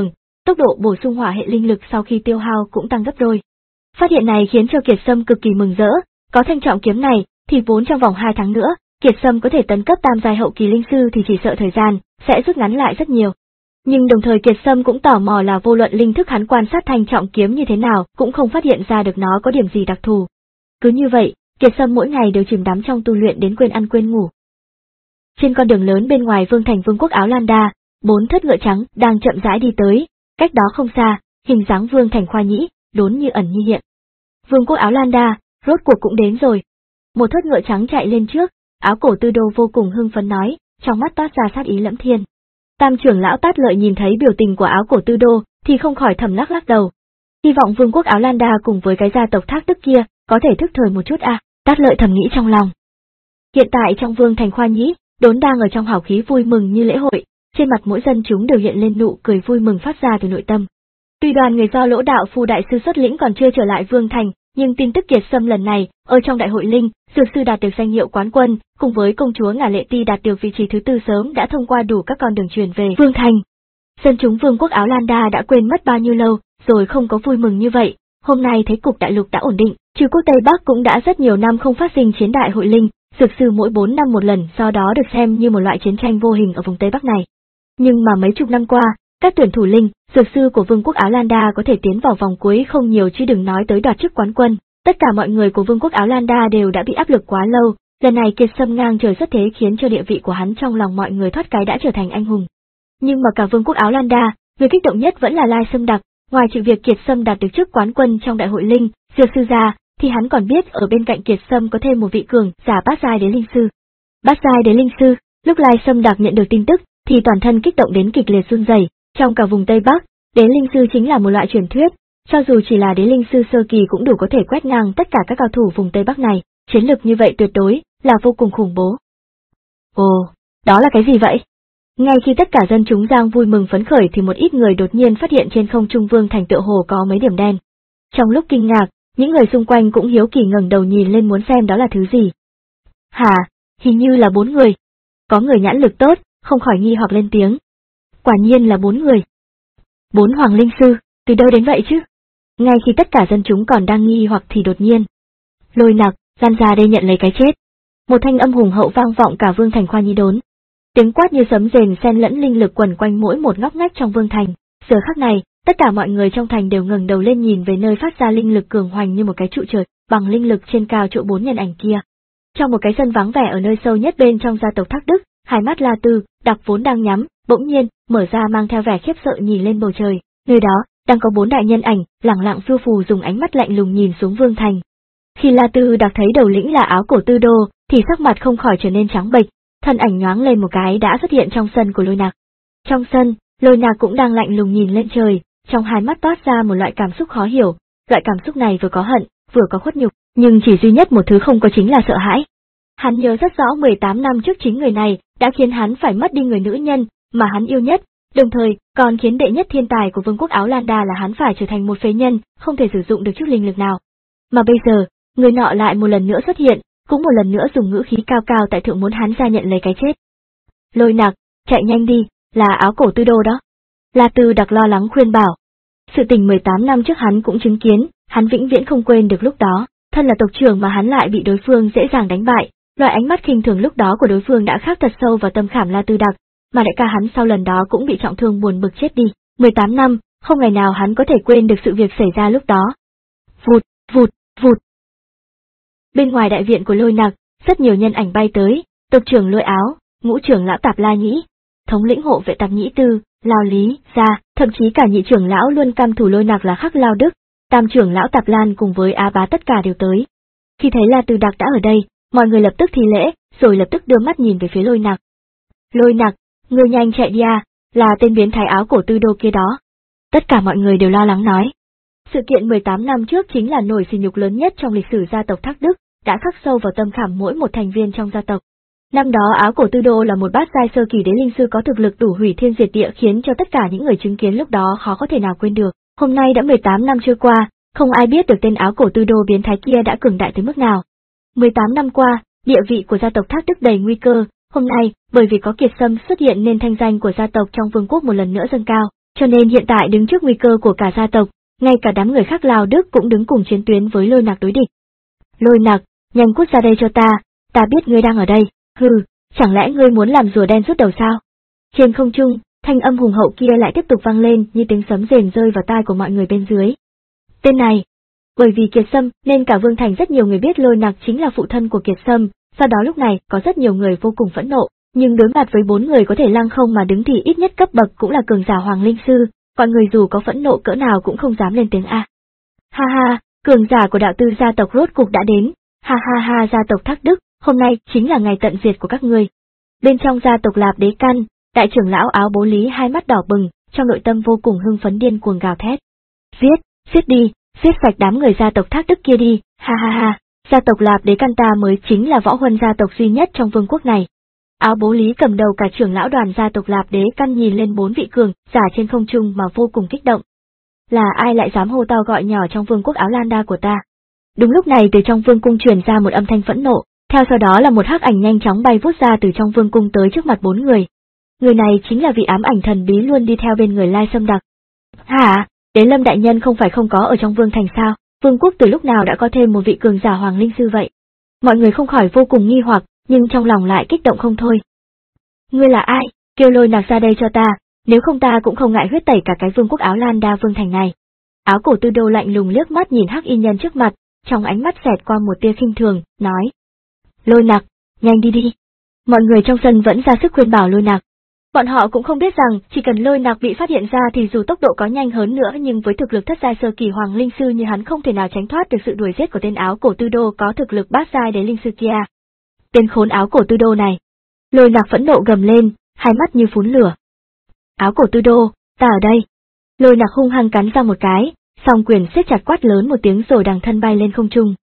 tốc độ bổ sung hỏa hệ linh lực sau khi tiêu hao cũng tăng gấp đôi. Phát hiện này khiến cho Kiệt Sâm cực kỳ mừng rỡ, có thanh trọng kiếm này, thì vốn trong vòng hai tháng nữa, Kiệt Sâm có thể tấn cấp tam giai hậu kỳ linh sư thì chỉ sợ thời gian sẽ rút ngắn lại rất nhiều. Nhưng đồng thời Kiệt Sâm cũng tò mò là vô luận linh thức hắn quan sát thanh trọng kiếm như thế nào cũng không phát hiện ra được nó có điểm gì đặc thù. Cứ như vậy, Kiệt Sâm mỗi ngày đều chìm đắm trong tu luyện đến quên ăn quên ngủ. Trên con đường lớn bên ngoài vương thành vương quốc Áo Lan Đa, bốn thất ngựa trắng đang chậm rãi đi tới, cách đó không xa, hình dáng vương thành Khoa Nhĩ, đốn như ẩn như hiện. Vương quốc Áo Lan Đa, rốt cuộc cũng đến rồi. Một thất ngựa trắng chạy lên trước, Áo Cổ Tư Đô vô cùng hưng phấn nói, trong mắt toát ra sát ý lẫm thiên. Tam trưởng lão Tát Lợi nhìn thấy biểu tình của Áo Cổ Tư Đô, thì không khỏi thầm lắc lắc đầu. Hy vọng vương quốc Áo Lan Đa cùng với cái gia tộc Thác Tức kia, có thể thức thời một chút à, Tát Lợi thầm nghĩ trong lòng. Hiện tại trong vương thành Khoa Nhĩ, đốn đang ở trong hào khí vui mừng như lễ hội, trên mặt mỗi dân chúng đều hiện lên nụ cười vui mừng phát ra từ nội tâm. Tuy đoàn người do Lỗ Đạo Phu đại sư xuất lĩnh còn chưa trở lại vương thành, nhưng tin tức Kiệt Sâm lần này, ở trong đại hội linh, dược sư đạt được danh hiệu quán quân, cùng với công chúa Ngả Lệ Ti đạt được vị trí thứ tư sớm đã thông qua đủ các con đường truyền về vương thành. Dân chúng vương quốc Áo Lan Đa đã quên mất bao nhiêu lâu, rồi không có vui mừng như vậy. Hôm nay thấy cục đại lục đã ổn định, trừ quốc Tây Bắc cũng đã rất nhiều năm không phát sinh chiến đại hội linh, dược sư mỗi bốn năm một lần, do đó được xem như một loại chiến tranh vô hình ở vùng Tây Bắc này. Nhưng mà mấy chục năm qua, các tuyển thủ linh, dược sư của vương quốc Áo Lan Đa có thể tiến vào vòng cuối không nhiều chứ đừng nói tới đoạt chức quán quân. Tất cả mọi người của vương quốc Áo Lan Đa đều đã bị áp lực quá lâu, lần này Kiệt Sâm ngang trời xuất thế khiến cho địa vị của hắn trong lòng mọi người thoát cái đã trở thành anh hùng. Nhưng mà cả vương quốc Áo Lan Đa, người kích động nhất vẫn là Lai Sâm Đặc, ngoài sự việc Kiệt Sâm đạt được chức quán quân trong đại hội linh, dược sư ra, thì hắn còn biết ở bên cạnh Kiệt Sâm có thêm một vị cường giả bát giai đế linh sư. Bát giai đế linh sư, lúc Lai Sâm Đặc nhận được tin tức, thì toàn thân kích động đến kịch liệt run rẩy. Trong cả vùng Tây Bắc, đế linh sư chính là một loại truyền thuyết, cho dù chỉ là đế linh sư sơ kỳ cũng đủ có thể quét ngang tất cả các cao thủ vùng Tây Bắc này, chiến lực như vậy tuyệt đối là vô cùng khủng bố. Ồ, đó là cái gì vậy? Ngay khi tất cả dân chúng đang vui mừng phấn khởi thì một ít người đột nhiên phát hiện trên không trung vương thành tựa hồ có mấy điểm đen. Trong lúc kinh ngạc, những người xung quanh cũng hiếu kỳ ngẩng đầu nhìn lên muốn xem đó là thứ gì. Hả, hình như là bốn người. Có người nhãn lực tốt, không khỏi nghi hoặc lên tiếng. Quả nhiên là bốn người. Bốn hoàng linh sư, từ đâu đến vậy chứ? Ngay khi tất cả dân chúng còn đang nghi hoặc thì đột nhiên. Lôi Nặc, lan ra đây nhận lấy cái chết. Một thanh âm hùng hậu vang vọng cả vương thành Khoa Nhĩ đốn. Tiếng quát như sấm rền xen lẫn linh lực quẩn quanh mỗi một ngóc ngách trong vương thành. Giờ khắc này, tất cả mọi người trong thành đều ngẩng đầu lên nhìn về nơi phát ra linh lực cường hoành như một cái trụ trời, bằng linh lực trên cao chỗ bốn nhân ảnh kia. Trong một cái sân vắng vẻ ở nơi sâu nhất bên trong gia tộc Thác Đức, hai mắt La Tư, Đặc vốn đang nhắm, bỗng nhiên mở ra mang theo vẻ khiếp sợ nhìn lên bầu trời. Nơi đó đang có bốn đại nhân ảnh lẳng lặng phiêu phù dùng ánh mắt lạnh lùng nhìn xuống vương thành. Khi La Tư Đặc thấy đầu lĩnh là Áo Cổ Tư Đô, thì sắc mặt không khỏi trở nên trắng bệch, thân ảnh nhoáng lên một cái đã xuất hiện trong sân của Lôi Nặc. Trong sân, Lôi Nặc cũng đang lạnh lùng nhìn lên trời, trong hai mắt toát ra một loại cảm xúc khó hiểu, loại cảm xúc này vừa có hận, vừa có khuất nhục, nhưng chỉ duy nhất một thứ không có chính là sợ hãi. Hắn nhớ rất rõ mười tám năm trước chính người này đã khiến hắn phải mất đi người nữ nhân mà hắn yêu nhất, đồng thời còn khiến đệ nhất thiên tài của vương quốc Áo Lan Đa là hắn phải trở thành một phế nhân, không thể sử dụng được chút linh lực nào. Mà bây giờ, người nọ lại một lần nữa xuất hiện, cũng một lần nữa dùng ngữ khí cao cao tại thượng muốn hắn ra nhận lấy cái chết. Lôi Nặc, chạy nhanh đi, là Áo Cổ Tư Đô đó. La Tư Đặc lo lắng khuyên bảo. Sự tình mười tám năm trước hắn cũng chứng kiến, hắn vĩnh viễn không quên được lúc đó, thân là tộc trưởng mà hắn lại bị đối phương dễ dàng đánh bại, loại ánh mắt khinh thường lúc đó của đối phương đã khắc thật sâu vào tâm khảm La Tư Đặc, mà đại ca hắn sau lần đó cũng bị trọng thương buồn bực chết đi. mười tám năm, không ngày nào hắn có thể quên được sự việc xảy ra lúc đó. Vụt, vụt, vụt. Bên ngoài đại viện của Lôi Nặc, rất nhiều nhân ảnh bay tới, tộc trưởng Lôi Áo, ngũ trưởng lão Tạp La Nhĩ, thống lĩnh hộ vệ Tạp Nhĩ Tư, Lao Lý, Gia, thậm chí cả nhị trưởng lão luôn cam thủ Lôi Nặc là Khắc Lao Đức, tam trưởng lão Tạp Lan cùng với Á Bá tất cả đều tới. Khi thấy La Tư Đặc đã ở đây, mọi người lập tức thi lễ, rồi lập tức đưa mắt nhìn về phía Lôi Nặc. Lôi Nặc, ngươi nhanh chạy đi à, là tên biến thái Áo Cổ Tư Đô kia đó. Tất cả mọi người đều lo lắng nói. Sự kiện mười tám năm trước chính là nổi sỉ nhục lớn nhất trong lịch sử gia tộc Thác Đức, đã khắc sâu vào tâm khảm mỗi một thành viên trong gia tộc. Năm đó Áo Cổ Tư Đô là một bát giai sơ kỳ đế linh sư có thực lực đủ hủy thiên diệt địa, khiến cho tất cả những người chứng kiến lúc đó khó có thể nào quên được. Hôm nay đã mười tám năm trôi qua, không ai biết được tên Áo Cổ Tư Đô biến thái kia đã cường đại tới mức nào. mười tám năm qua, địa vị của gia tộc Thác Đức đầy nguy cơ, hôm nay, bởi vì có Kiệt Sâm xuất hiện nên thanh danh của gia tộc trong vương quốc một lần nữa dâng cao, cho nên hiện tại đứng trước nguy cơ của cả gia tộc, ngay cả đám người khác Lào Đức cũng đứng cùng chiến tuyến với Lôi Nặc đối địch. Lôi Nặc, nhanh cút ra đây cho ta, ta biết ngươi đang ở đây, hừ, chẳng lẽ ngươi muốn làm rùa đen rút đầu sao? Trên không trung, thanh âm hùng hậu kia lại tiếp tục vang lên như tiếng sấm rền rơi vào tai của mọi người bên dưới. Tên này, bởi vì Kiệt Sâm nên cả Vương Thành rất nhiều người biết Lôi Nặc chính là phụ thân của Kiệt Sâm, sau đó lúc này có rất nhiều người vô cùng phẫn nộ, nhưng đối mặt với bốn người có thể lăng không mà đứng thì ít nhất cấp bậc cũng là cường giả Hoàng Linh Sư, mọi người dù có phẫn nộ cỡ nào cũng không dám lên tiếng a. Ha ha, cường giả của đạo tư gia tộc rốt cục đã đến, ha ha ha gia tộc Thác Đức, hôm nay chính là ngày tận diệt của các ngươi. Bên trong gia tộc Lạp Đế Căn, đại trưởng lão áo bố Lý hai mắt đỏ bừng, trong nội tâm vô cùng hưng phấn điên cuồng gào thét. Giết, giết đi, giết sạch đám người gia tộc Thác Đức kia đi, ha ha ha, gia tộc Lạp Đế Căn ta mới chính là võ huân gia tộc duy nhất trong vương quốc này. Áo bố Lý cầm đầu cả trưởng lão đoàn gia tộc Lạp Đế Căn nhìn lên bốn vị cường giả trên không trung mà vô cùng kích động. Là ai lại dám hô to gọi nhỏ trong vương quốc Áo Lan Đa của ta? Đúng lúc này từ trong vương cung truyền ra một âm thanh phẫn nộ, theo sau đó là một hắc ảnh nhanh chóng bay vút ra từ trong vương cung tới trước mặt bốn người. Người này chính là vị ám ảnh thần bí luôn đi theo bên người Lai Sâm Đặc. Hả? Đế Lâm đại nhân không phải không có ở trong vương thành sao? Vương quốc từ lúc nào đã có thêm một vị cường giả Hoàng Linh Sư vậy? Mọi người không khỏi vô cùng nghi hoặc, nhưng trong lòng lại kích động không thôi. Ngươi là ai? Kêu Lôi Nặc ra đây cho ta, nếu không ta cũng không ngại huyết tẩy cả cái vương quốc Áo Lan Đa vương thành này. Áo cổ Tư Đô lạnh lùng liếc mắt nhìn hắc y nhân trước mặt, trong ánh mắt xẹt qua một tia khinh thường, nói. Lôi Nặc, nhanh đi đi. Mọi người trong sân vẫn ra sức khuyên bảo Lôi Nặc. Bọn họ cũng không biết rằng, chỉ cần Lôi Nặc bị phát hiện ra thì dù tốc độ có nhanh hơn nữa nhưng với thực lực thất giai sơ kỳ Hoàng Linh Sư như hắn không thể nào tránh thoát được sự đuổi giết của tên áo cổ Tư Đô có thực lực bát giai đế linh sư kia. Tên khốn áo cổ Tư Đô này. Lôi Nặc phẫn nộ gầm lên, hai mắt như phun lửa. Áo cổ Tư Đô, ta ở đây. Lôi Nặc hung hăng cắn ra một cái, song quyền siết chặt quát lớn một tiếng rồi đằng thân bay lên không trung.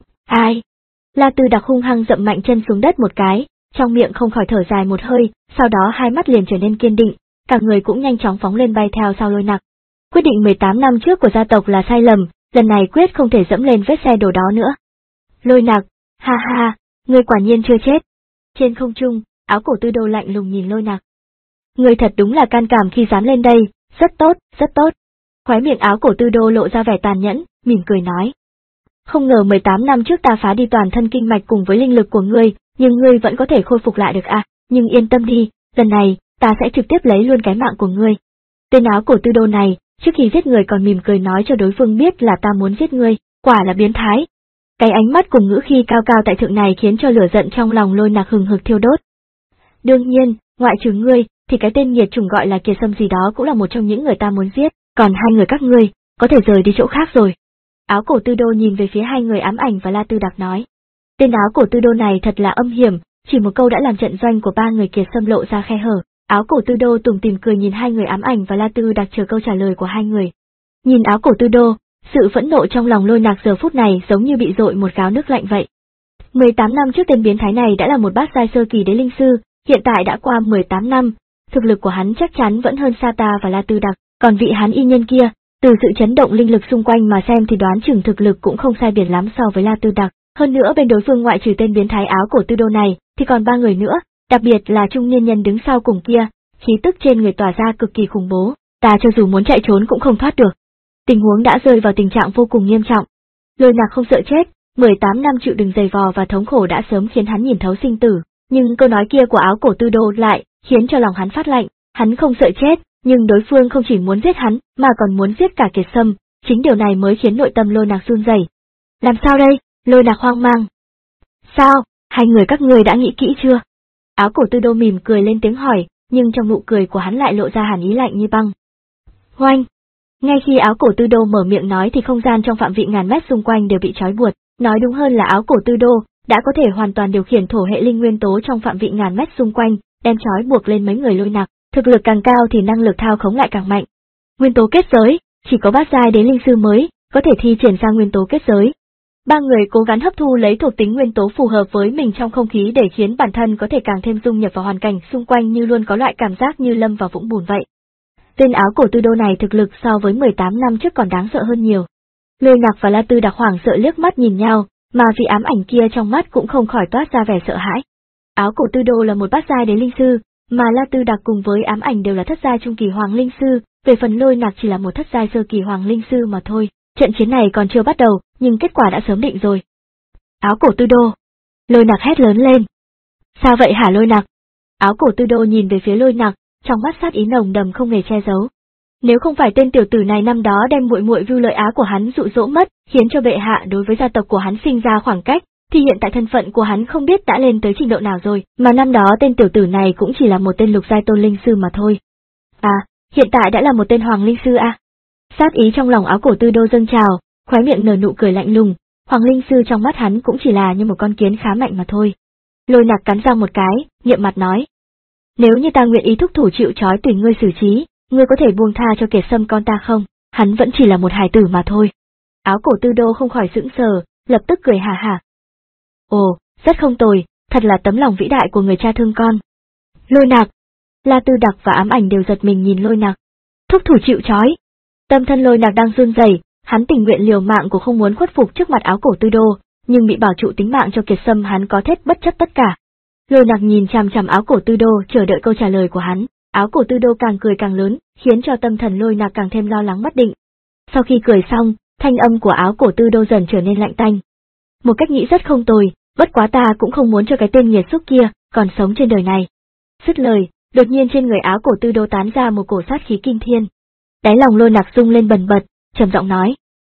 Ai? La Tư Đặc hung hăng dậm mạnh chân xuống đất một cái, trong miệng không khỏi thở dài một hơi, sau đó hai mắt liền trở nên kiên định, cả người cũng nhanh chóng phóng lên bay theo sau Lôi Nặc. Quyết định mười tám năm trước của gia tộc là sai lầm, lần này quyết không thể dẫm lên vết xe đổ đó nữa. Lôi Nặc, ha ha, ngươi quả nhiên chưa chết. Trên không trung, áo cổ Tư Đô lạnh lùng nhìn Lôi Nặc. Ngươi thật đúng là can đảm khi dám lên đây, rất tốt, rất tốt. Khóe miệng áo cổ Tư Đô lộ ra vẻ tàn nhẫn, mỉm cười nói. Không ngờ mười tám năm trước ta phá đi toàn thân kinh mạch cùng với linh lực của ngươi, nhưng ngươi vẫn có thể khôi phục lại được à, nhưng yên tâm đi, lần này, ta sẽ trực tiếp lấy luôn cái mạng của ngươi. Tên áo cổ Tư Đô này, trước khi giết người còn mỉm cười nói cho đối phương biết là ta muốn giết ngươi, quả là biến thái. Cái ánh mắt cùng ngữ khí cao cao tại thượng này khiến cho lửa giận trong lòng Lôi Nặc hừng hực thiêu đốt. Đương nhiên, ngoại trừ ngươi, thì cái tên nghiệt chủng gọi là Kiệt Sâm gì đó cũng là một trong những người ta muốn giết, còn hai người các ngươi, có thể rời đi chỗ khác rồi. Áo cổ Tư Đô nhìn về phía hai người ám ảnh và La Tư Đặc nói. Tên áo cổ Tư Đô này thật là âm hiểm, chỉ một câu đã làm trận doanh của ba người Kiệt Sâm lộ ra khe hở. Áo cổ Tư Đô tủm tỉm cười nhìn hai người ám ảnh và La Tư Đặc chờ câu trả lời của hai người. Nhìn áo cổ Tư Đô, sự phẫn nộ trong lòng Lôi Nặc giờ phút này giống như bị dội một gáo nước lạnh vậy. mười tám năm trước tên biến thái này đã là một bát giai sơ kỳ đế linh sư, hiện tại đã qua mười tám năm, thực lực của hắn chắc chắn vẫn hơn Sa Ta và La Tư Đặc, còn vị hắn y nhân kia, từ sự chấn động linh lực xung quanh mà xem thì đoán chừng thực lực cũng không sai biệt lắm so với La Tư Đặc, hơn nữa bên đối phương ngoại trừ tên biến thái áo cổ Tư Đô này, thì còn ba người nữa, đặc biệt là trung niên nhân đứng sau cùng kia, khí tức trên người tỏa ra cực kỳ khủng bố, ta cho dù muốn chạy trốn cũng không thoát được. Tình huống đã rơi vào tình trạng vô cùng nghiêm trọng. Lôi Nặc không sợ chết, mười tám năm chịu đựng dày vò và thống khổ đã sớm khiến hắn nhìn thấu sinh tử, nhưng câu nói kia của áo cổ Tư Đô lại khiến cho lòng hắn phát lạnh, hắn không sợ chết, nhưng đối phương không chỉ muốn giết hắn, mà còn muốn giết cả Kiệt Sâm, chính điều này mới khiến nội tâm Lôi Nặc run rẩy. Làm sao đây? Lôi Nặc hoang mang. Sao, hai người các ngươi đã nghĩ kỹ chưa? Áo cổ Tư Đô mỉm cười lên tiếng hỏi, nhưng trong nụ cười của hắn lại lộ ra hàn ý lạnh như băng. Hoanh! Ngay khi áo cổ Tư Đô mở miệng nói thì không gian trong phạm vị ngàn mét xung quanh đều bị trói buộc, nói đúng hơn là áo cổ Tư Đô đã có thể hoàn toàn điều khiển thổ hệ linh nguyên tố trong phạm vị ngàn mét xung quanh, đem trói buộc lên mấy người Lôi Nặc, thực lực càng cao thì năng lực thao khống lại càng mạnh. Nguyên tố kết giới, chỉ có bát giai đế linh sư mới có thể thi triển ra nguyên tố kết giới. Ba người cố gắng hấp thu lấy thuộc tính nguyên tố phù hợp với mình trong không khí để khiến bản thân có thể càng thêm dung nhập vào hoàn cảnh xung quanh, như luôn có loại cảm giác như lâm vào vũng bùn vậy. Tên áo cổ Tư Đô này thực lực so với mười tám năm trước còn đáng sợ hơn nhiều. Lôi Nặc và La Tư Đặc hoảng sợ liếc mắt nhìn nhau, mà vị ám ảnh kia trong mắt cũng không khỏi toát ra vẻ sợ hãi. Áo cổ Tư Đô là một bát giai đế linh sư, mà La Tư Đặc cùng với ám ảnh đều là thất giai trung kỳ Hoàng Linh sư, về phần Lôi Nặc chỉ là một thất giai sơ kỳ hoàng linh sư mà thôi, trận chiến này còn chưa bắt đầu, nhưng kết quả đã sớm định rồi. Áo cổ tư đô. Lôi Nặc hét lớn lên. Sao vậy hả Lôi Nặc? Áo cổ tư đô nhìn về phía Lôi Nặc, trong mắt sát ý nồng đầm không hề che giấu. Nếu không phải tên tiểu tử này năm đó đem muội muội Vưu Lợi Á của hắn dụ dỗ mất, khiến cho bệ hạ đối với gia tộc của hắn sinh ra khoảng cách, thì hiện tại thân phận của hắn không biết đã lên tới trình độ nào rồi, mà năm đó tên tiểu tử này cũng chỉ là một tên lục giai tôn linh sư mà thôi. À, hiện tại đã là một tên hoàng linh sư à? Sát ý trong lòng áo cổ tư đô dâng trào, khóe miệng nở nụ cười lạnh lùng, hoàng linh sư trong mắt hắn cũng chỉ là như một con kiến khá mạnh mà thôi. Lôi Nặc cắn răng một cái, nghiêm mặt nói. Nếu như ta nguyện ý thúc thủ chịu trói tùy ngươi xử trí, ngươi có thể buông tha cho Kiệt Sâm con ta không? Hắn vẫn chỉ là một hài tử mà thôi. Áo cổ tư đô không khỏi sững sờ, lập tức cười hà hà. Ồ, rất không tồi, thật là tấm lòng vĩ đại của người cha thương con. Lôi Nặc. La Tư Đặc và Ám Ảnh đều giật mình nhìn Lôi Nặc. Thúc thủ chịu trói. Tâm thân Lôi Nặc đang run rẩy, hắn tình nguyện liều mạng cũng không muốn khuất phục trước mặt áo cổ tư đô, nhưng bị bảo trụ tính mạng cho Kiệt Sâm hắn có thét bất chấp tất cả. Lôi Nặc nhìn chằm chằm áo cổ tư đô chờ đợi câu trả lời của hắn, áo cổ tư đô càng cười càng lớn, khiến cho tâm thần Lôi Nặc càng thêm lo lắng bất định. Sau khi cười xong, thanh âm của áo cổ tư đô dần trở nên lạnh tanh. Một cách nghĩ rất không tồi, bất quá ta cũng không muốn cho cái tên nghiệt xúc kia còn sống trên đời này. Dứt lời, đột nhiên trên người áo cổ tư đô tán ra một cổ sát khí kinh thiên. Đáy lòng Lôi Nặc rung lên bần bật, trầm giọng nói.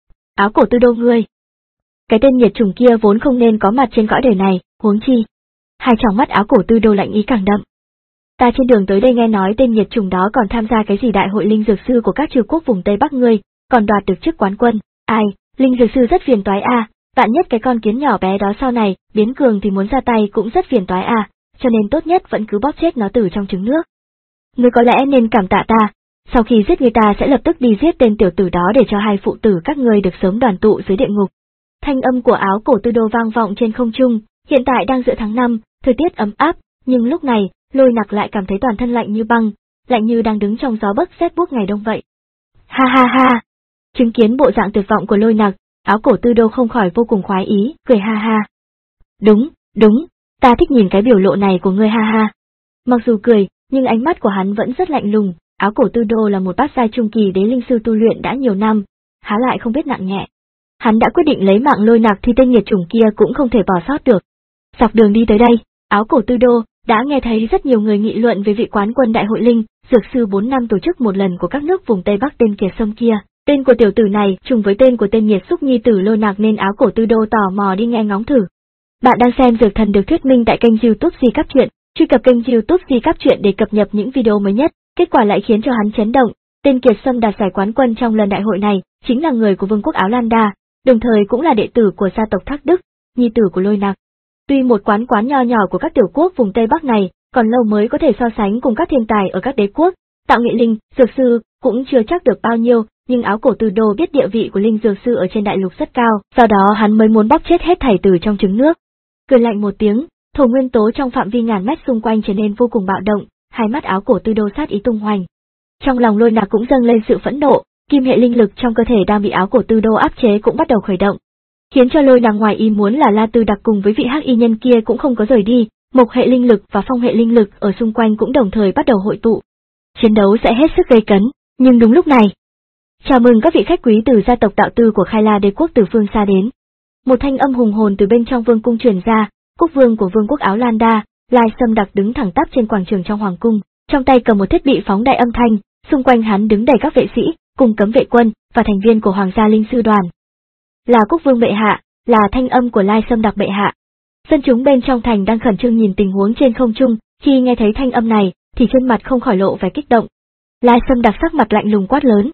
Áo cổ tư đô ngươi. Cái tên nghiệt chủng kia vốn không nên có mặt trên cõi đời này, huống chi. Hai tròng mắt áo cổ tư đô lạnh ý càng đậm. Ta trên đường tới đây nghe nói tên nghiệt chủng đó còn tham gia cái gì đại hội linh dược sư của các trừ quốc vùng Tây Bắc ngươi, còn đoạt được chức quán quân. Ai, linh dược sư rất phiền toái à, vạn nhất cái con kiến nhỏ bé đó sau này biến cường thì muốn ra tay cũng rất phiền toái à, cho nên tốt nhất vẫn cứ bóp chết nó từ trong trứng nước. Ngươi có lẽ nên cảm tạ ta, sau khi giết người ta sẽ lập tức đi giết tên tiểu tử đó để cho hai phụ tử các ngươi được sớm đoàn tụ dưới địa ngục. Thanh âm của áo cổ tư đô vang vọng trên không trung, hiện tại đang giữa tháng năm, thời tiết ấm áp, nhưng lúc này, Lôi Nặc lại cảm thấy toàn thân lạnh như băng, lạnh như đang đứng trong gió bấc rét buốt ngày đông vậy. Ha ha ha! Chứng kiến bộ dạng tuyệt vọng của Lôi Nặc, áo cổ tư đô không khỏi vô cùng khoái ý, cười ha ha. Đúng, đúng, ta thích nhìn cái biểu lộ này của ngươi ha ha. Mặc dù cười, nhưng ánh mắt của hắn vẫn rất lạnh lùng, áo cổ tư đô là một bát giai trung kỳ đế linh sư tu luyện đã nhiều năm, há lại không biết nặng nhẹ. Hắn đã quyết định lấy mạng Lôi Nặc thì tên nghiệt chủng kia cũng không thể bỏ sót được. Dọc đường đi tới đây, áo cổ tư đô đã nghe thấy rất nhiều người nghị luận về vị quán quân đại hội linh, dược sư bốn năm tổ chức một lần của các nước vùng Tây Bắc tên Kiệt Sâm kia. Tên của tiểu tử này trùng với tên của tên nghiệt xúc nhi tử Lôi Nặc nên áo cổ tư đô tò mò đi nghe ngóng thử. Bạn đang xem Dược Thần được thuyết minh tại kênh YouTube Di Cáp Truyện, truy cập kênh YouTube Di Cáp Truyện để cập nhật những video mới nhất. Kết quả lại khiến cho hắn chấn động, tên Kiệt Sâm đạt giải quán quân trong lần đại hội này chính là người của Vương quốc Áo Lan Đa, đồng thời cũng là đệ tử của gia tộc Thác Đức, nhi tử của Lôi Nặc. Tuy một quán quán nho nhỏ của các tiểu quốc vùng Tây Bắc này còn lâu mới có thể so sánh cùng các thiên tài ở các đế quốc, tạo nghệ linh, dược sư cũng chưa chắc được bao nhiêu, nhưng áo cổ tư đô biết địa vị của linh dược sư ở trên đại lục rất cao, do đó hắn mới muốn bóp chết hết thảy từ trong trứng nước. Cười lạnh một tiếng, thổ nguyên tố trong phạm vi ngàn mét xung quanh trở nên vô cùng bạo động, hai mắt áo cổ tư đô sát ý tung hoành. Trong lòng Lôi Nặc cũng dâng lên sự phẫn nộ, kim hệ linh lực trong cơ thể đang bị áo cổ tư đô áp chế cũng bắt đầu khởi động. Khiến cho Lôi Nặc ngoài ý muốn là La Tư Đặc cùng với vị hắc y nhân kia cũng không có rời đi, mộc hệ linh lực và phong hệ linh lực ở xung quanh cũng đồng thời bắt đầu hội tụ. Chiến đấu sẽ hết sức gây cấn, nhưng đúng lúc này. Chào mừng các vị khách quý từ gia tộc đạo tư của Khai La đế quốc từ phương xa đến. Một thanh âm hùng hồn từ bên trong vương cung truyền ra, quốc vương của vương quốc Áo Lan Đa, Lai Sâm Đặc đứng thẳng tắp trên quảng trường trong hoàng cung, trong tay cầm một thiết bị phóng đại âm thanh, xung quanh hắn đứng đầy các vệ sĩ, cùng cấm vệ quân và thành viên của Hoàng gia linh sư đoàn. Là quốc vương bệ hạ, là thanh âm của Lai Sâm Đặc bệ hạ. Dân chúng bên trong thành đang khẩn trương nhìn tình huống trên không trung, khi nghe thấy thanh âm này, thì trên mặt không khỏi lộ vẻ kích động. Lai Sâm Đặc sắc mặt lạnh lùng quát lớn.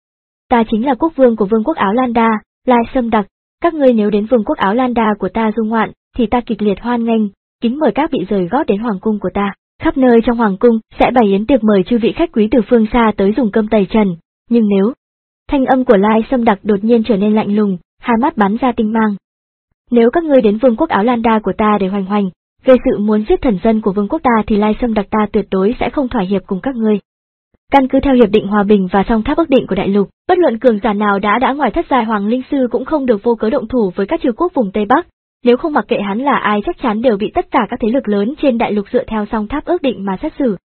Ta chính là quốc vương của vương quốc Áo Lan Đa, Lai Sâm Đặc, các ngươi nếu đến vương quốc Áo Lan Đa của ta du ngoạn, thì ta kịch liệt hoan nghênh, kính mời các vị rời gót đến hoàng cung của ta. Khắp nơi trong hoàng cung sẽ bày yến tiệc mời chư vị khách quý từ phương xa tới dùng cơm tẩy trần, nhưng nếu... Thanh âm của Lai Sâm Đặc đột nhiên trở nên lạnh lùng, hai mắt bắn ra tinh mang. Nếu các ngươi đến vương quốc Áo Lan Đa của ta để hoành hoành, gây sự muốn giết thần dân của vương quốc ta thì Lai Sâm Đặc ta tuyệt đối sẽ không thỏa hiệp cùng các ngươi. Căn cứ theo hiệp định hòa bình và song tháp ước định của đại lục, bất luận cường giả nào đã đã ngoài thất giai hoàng linh sư cũng không được vô cớ động thủ với các trừ quốc vùng Tây Bắc, nếu không mặc kệ hắn là ai chắc chắn đều bị tất cả các thế lực lớn trên đại lục dựa theo song tháp ước định mà xét xử,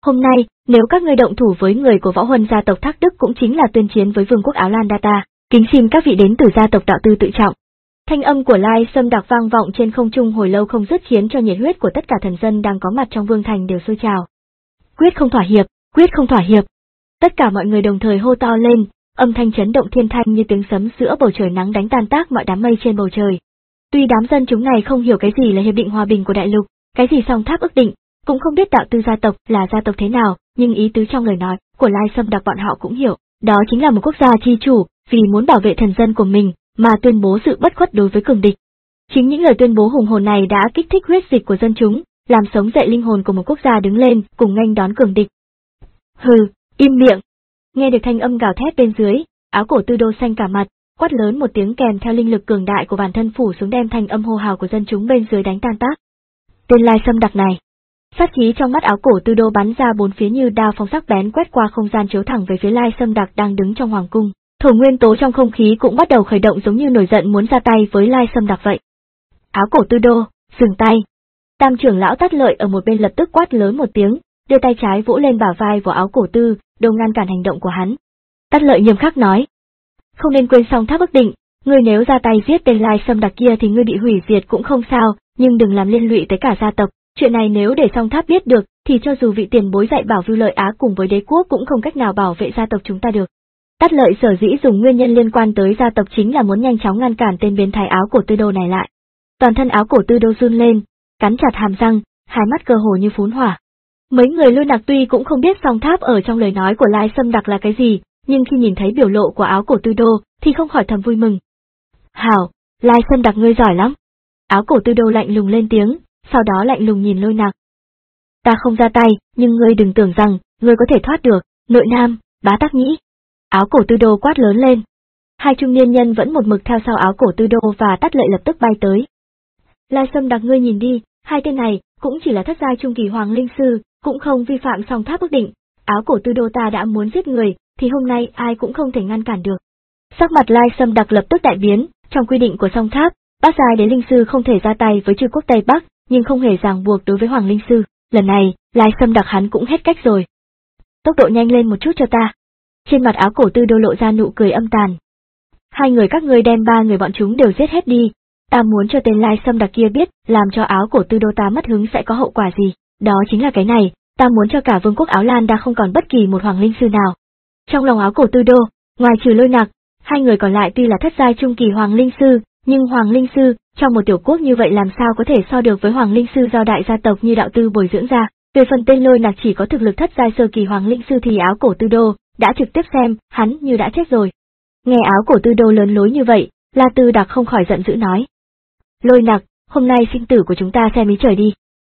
Hôm nay, nếu các ngươi động thủ với người của Võ Huân gia tộc Thác Đức cũng chính là tuyên chiến với vương quốc Áo Lan Đa. Kính xin các vị đến từ gia tộc đạo tư tự trọng. Thanh âm của Lai Sâm Đặc vang vọng trên không trung hồi lâu không dứt khiến cho nhiệt huyết của tất cả thần dân đang có mặt trong vương thành đều sôi trào. Quyết không thỏa hiệp, quyết không thỏa hiệp. Tất cả mọi người đồng thời hô to lên, âm thanh chấn động thiên thanh như tiếng sấm giữa bầu trời nắng đánh tan tác mọi đám mây trên bầu trời. Tuy đám dân chúng này không hiểu cái gì là hiệp định hòa bình của đại lục, cái gì song tháp ước định, cũng không biết đạo tư gia tộc là gia tộc thế nào, nhưng ý tứ trong lời nói của Lai Sâm Đặc bọn họ cũng hiểu, đó chính là một quốc gia chi chủ, vì muốn bảo vệ thần dân của mình, mà tuyên bố sự bất khuất đối với cường địch. Chính những lời tuyên bố hùng hồn này đã kích thích huyết dịch của dân chúng, làm sống dậy linh hồn của một quốc gia đứng lên cùng nghênh đón cường địch. Hừ, im miệng! Nghe được thanh âm gào thét bên dưới, áo cổ Tư Đô xanh cả mặt, quát lớn một tiếng kèm theo linh lực cường đại của bản thân phủ xuống đem thanh âm hô hào của dân chúng bên dưới đánh tan tác. Tên Lai Sâm Đặc này, sát khí trong mắt áo cổ Tư Đô bắn ra bốn phía như đao phong sắc bén quét qua không gian chiếu thẳng về phía Lai Sâm Đặc đang đứng trong hoàng cung. Thổ nguyên tố trong không khí cũng bắt đầu khởi động giống như nổi giận muốn ra tay với Lai Sâm Đặc vậy. Áo cổ Tư Đô, dừng tay. Tam trưởng lão Tát Lợi ở một bên lập tức quát lớn một tiếng, đưa tay trái vỗ lên bả vai của áo cổ Tư Đô ngăn cản hành động của hắn. Tát Lợi nghiêm khắc nói, không nên quên song tháp ước định, ngươi nếu ra tay giết tên Lai Sâm Đặc kia thì ngươi bị hủy diệt cũng không sao, nhưng đừng làm liên lụy tới cả gia tộc. Chuyện này nếu để song tháp biết được, thì cho dù vị tiền bối dạy bảo Vưu Lợi Á cùng với đế quốc cũng không cách nào bảo vệ gia tộc chúng ta được. Tát Lợi sở dĩ dùng nguyên nhân liên quan tới gia tộc chính là muốn nhanh chóng ngăn cản tên biến thái áo cổ Tư Đô này lại. Toàn thân áo cổ Tư Đô run lên, cắn chặt hàm răng, hai mắt cơ hồ như phún hỏa. Mấy người Lôi Nặc tuy cũng không biết song tháp ở trong lời nói của Lai Sâm Đặc là cái gì, nhưng khi nhìn thấy biểu lộ của áo cổ Tư Đô thì không khỏi thầm vui mừng. Hảo, Lai Sâm Đặc ngươi giỏi lắm. Áo cổ Tư Đô lạnh lùng lên tiếng, sau đó lạnh lùng nhìn Lôi Nặc. Ta không ra tay, nhưng ngươi đừng tưởng rằng ngươi có thể thoát được. Nội Nam, Bá Tắc Nhĩ. Áo cổ Tư Đô quát lớn lên. Hai trung niên nhân vẫn một mực theo sau áo cổ Tư Đô và Tát Lợi lập tức bay tới. Lai Sâm Đặc ngươi nhìn đi, hai tên này cũng chỉ là thất giai trung kỳ hoàng linh sư, cũng không vi phạm song tháp ước định. Áo cổ Tư Đô ta đã muốn giết người, thì hôm nay ai cũng không thể ngăn cản được. Sắc mặt Lai Sâm Đặc lập tức đại biến, trong quy định của song tháp, bát giai đế linh sư không thể ra tay với chư quốc Tây Bắc, nhưng không hề ràng buộc đối với hoàng linh sư. Lần này, Lai Sâm Đặc hắn cũng hết cách rồi. Tốc độ nhanh lên một chút cho ta. Trên mặt áo cổ Tư Đô lộ ra nụ cười âm tàn. Hai người các ngươi đem ba người bọn chúng đều giết hết đi. Ta muốn cho tên Lai Sâm Đặc kia biết, làm cho áo cổ Tư Đô ta mất hứng sẽ có hậu quả gì. Đó chính là cái này, ta muốn cho cả vương quốc Áo Lan đã không còn bất kỳ một hoàng linh sư nào. Trong lòng áo cổ Tư Đô, ngoài trừ Lôi Nặc, hai người còn lại tuy là thất giai trung kỳ hoàng linh sư, nhưng hoàng linh sư trong một tiểu quốc như vậy làm sao có thể so được với hoàng linh sư do đại gia tộc như đạo tư bồi dưỡng ra. Về phần tên Lôi Nặc chỉ có thực lực thất giai sơ kỳ hoàng linh sư thì áo cổ Tư Đô đã trực tiếp xem hắn như đã chết rồi. Nghe áo cổ Tư Đô lớn lối như vậy, La Tư Đặc không khỏi giận dữ nói. Lôi Nặc, hôm nay sinh tử của chúng ta xem ý trời đi.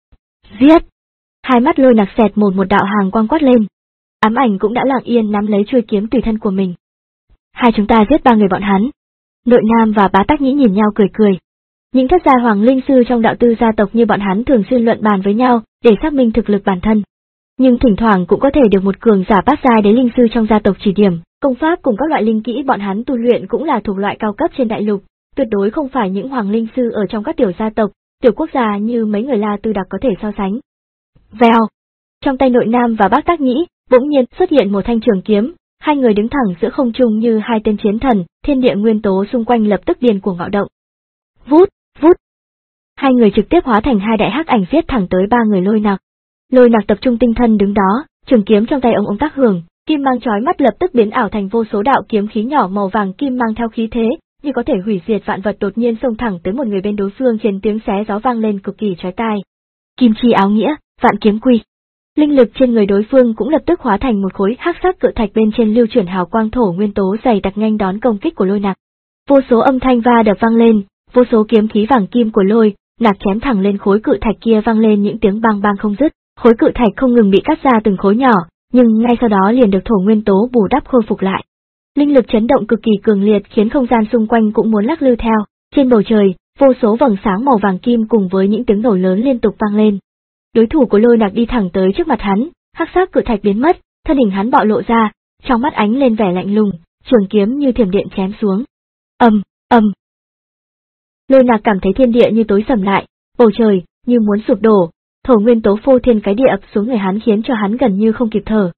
Giết! Hai mắt Lôi Nặc xẹt một một đạo hàng quang quát lên. Ám ảnh cũng đã lặng yên nắm lấy chuôi kiếm tùy thân của mình. Hai chúng ta giết ba người bọn hắn. Nội Nam và Bá Tắc Nhĩ nhìn nhau cười cười. Những thất gia hoàng linh sư trong đạo tư gia tộc như bọn hắn thường xuyên luận bàn với nhau để xác minh thực lực bản thân. Nhưng thỉnh thoảng cũng có thể được một cường giả bát giai đế linh sư trong gia tộc chỉ điểm, công pháp cùng các loại linh kỹ bọn hắn tu luyện cũng là thuộc loại cao cấp trên đại lục, tuyệt đối không phải những hoàng linh sư ở trong các tiểu gia tộc, tiểu quốc gia như mấy người La Tư Đặc có thể so sánh. Vèo! Trong tay Nội Nam và Bác Tác Nhĩ, bỗng nhiên xuất hiện một thanh trường kiếm, hai người đứng thẳng giữa không trung như hai tên chiến thần, thiên địa nguyên tố xung quanh lập tức điên cuồng ngạo động. Vút, vút! Hai người trực tiếp hóa thành hai đại hắc ảnh giết thẳng tới ba người Lôi Nặc. Lôi Nặc tập trung tinh thần đứng đó, trường kiếm trong tay ông ông tác hưởng, kim mang chói mắt lập tức biến ảo thành vô số đạo kiếm khí nhỏ màu vàng kim mang theo khí thế, như có thể hủy diệt vạn vật đột nhiên xông thẳng tới một người bên đối phương khiến tiếng xé gió vang lên cực kỳ chói tai. Kim chi áo nghĩa, vạn kiếm quy. Linh lực trên người đối phương cũng lập tức hóa thành một khối hắc sắc cự thạch bên trên lưu chuyển hào quang thổ nguyên tố dày đặc nghênh đón công kích của Lôi Nặc. Vô số âm thanh va đập vang lên, vô số kiếm khí vàng kim của Lôi Nặc chém thẳng lên khối cự thạch kia vang lên những tiếng bang bang không dứt, khối cự thạch không ngừng bị cắt ra từng khối nhỏ, nhưng ngay sau đó liền được thổ nguyên tố bù đắp khôi phục lại. Linh lực chấn động cực kỳ cường liệt khiến không gian xung quanh cũng muốn lắc lư theo, trên bầu trời, vô số vầng sáng màu vàng kim cùng với những tiếng nổ lớn liên tục vang lên. Đối thủ của Lôi Nặc đi thẳng tới trước mặt hắn, hắc sắc cự thạch biến mất, thân hình hắn bạo lộ ra, trong mắt ánh lên vẻ lạnh lùng, trường kiếm như thiểm điện chém xuống. Ầm, ầm. Lôi Nặc cảm thấy thiên địa như tối sầm lại, bầu trời như muốn sụp đổ, thổ nguyên tố phô thiên cái địa ập xuống người hắn khiến cho hắn gần như không kịp thở.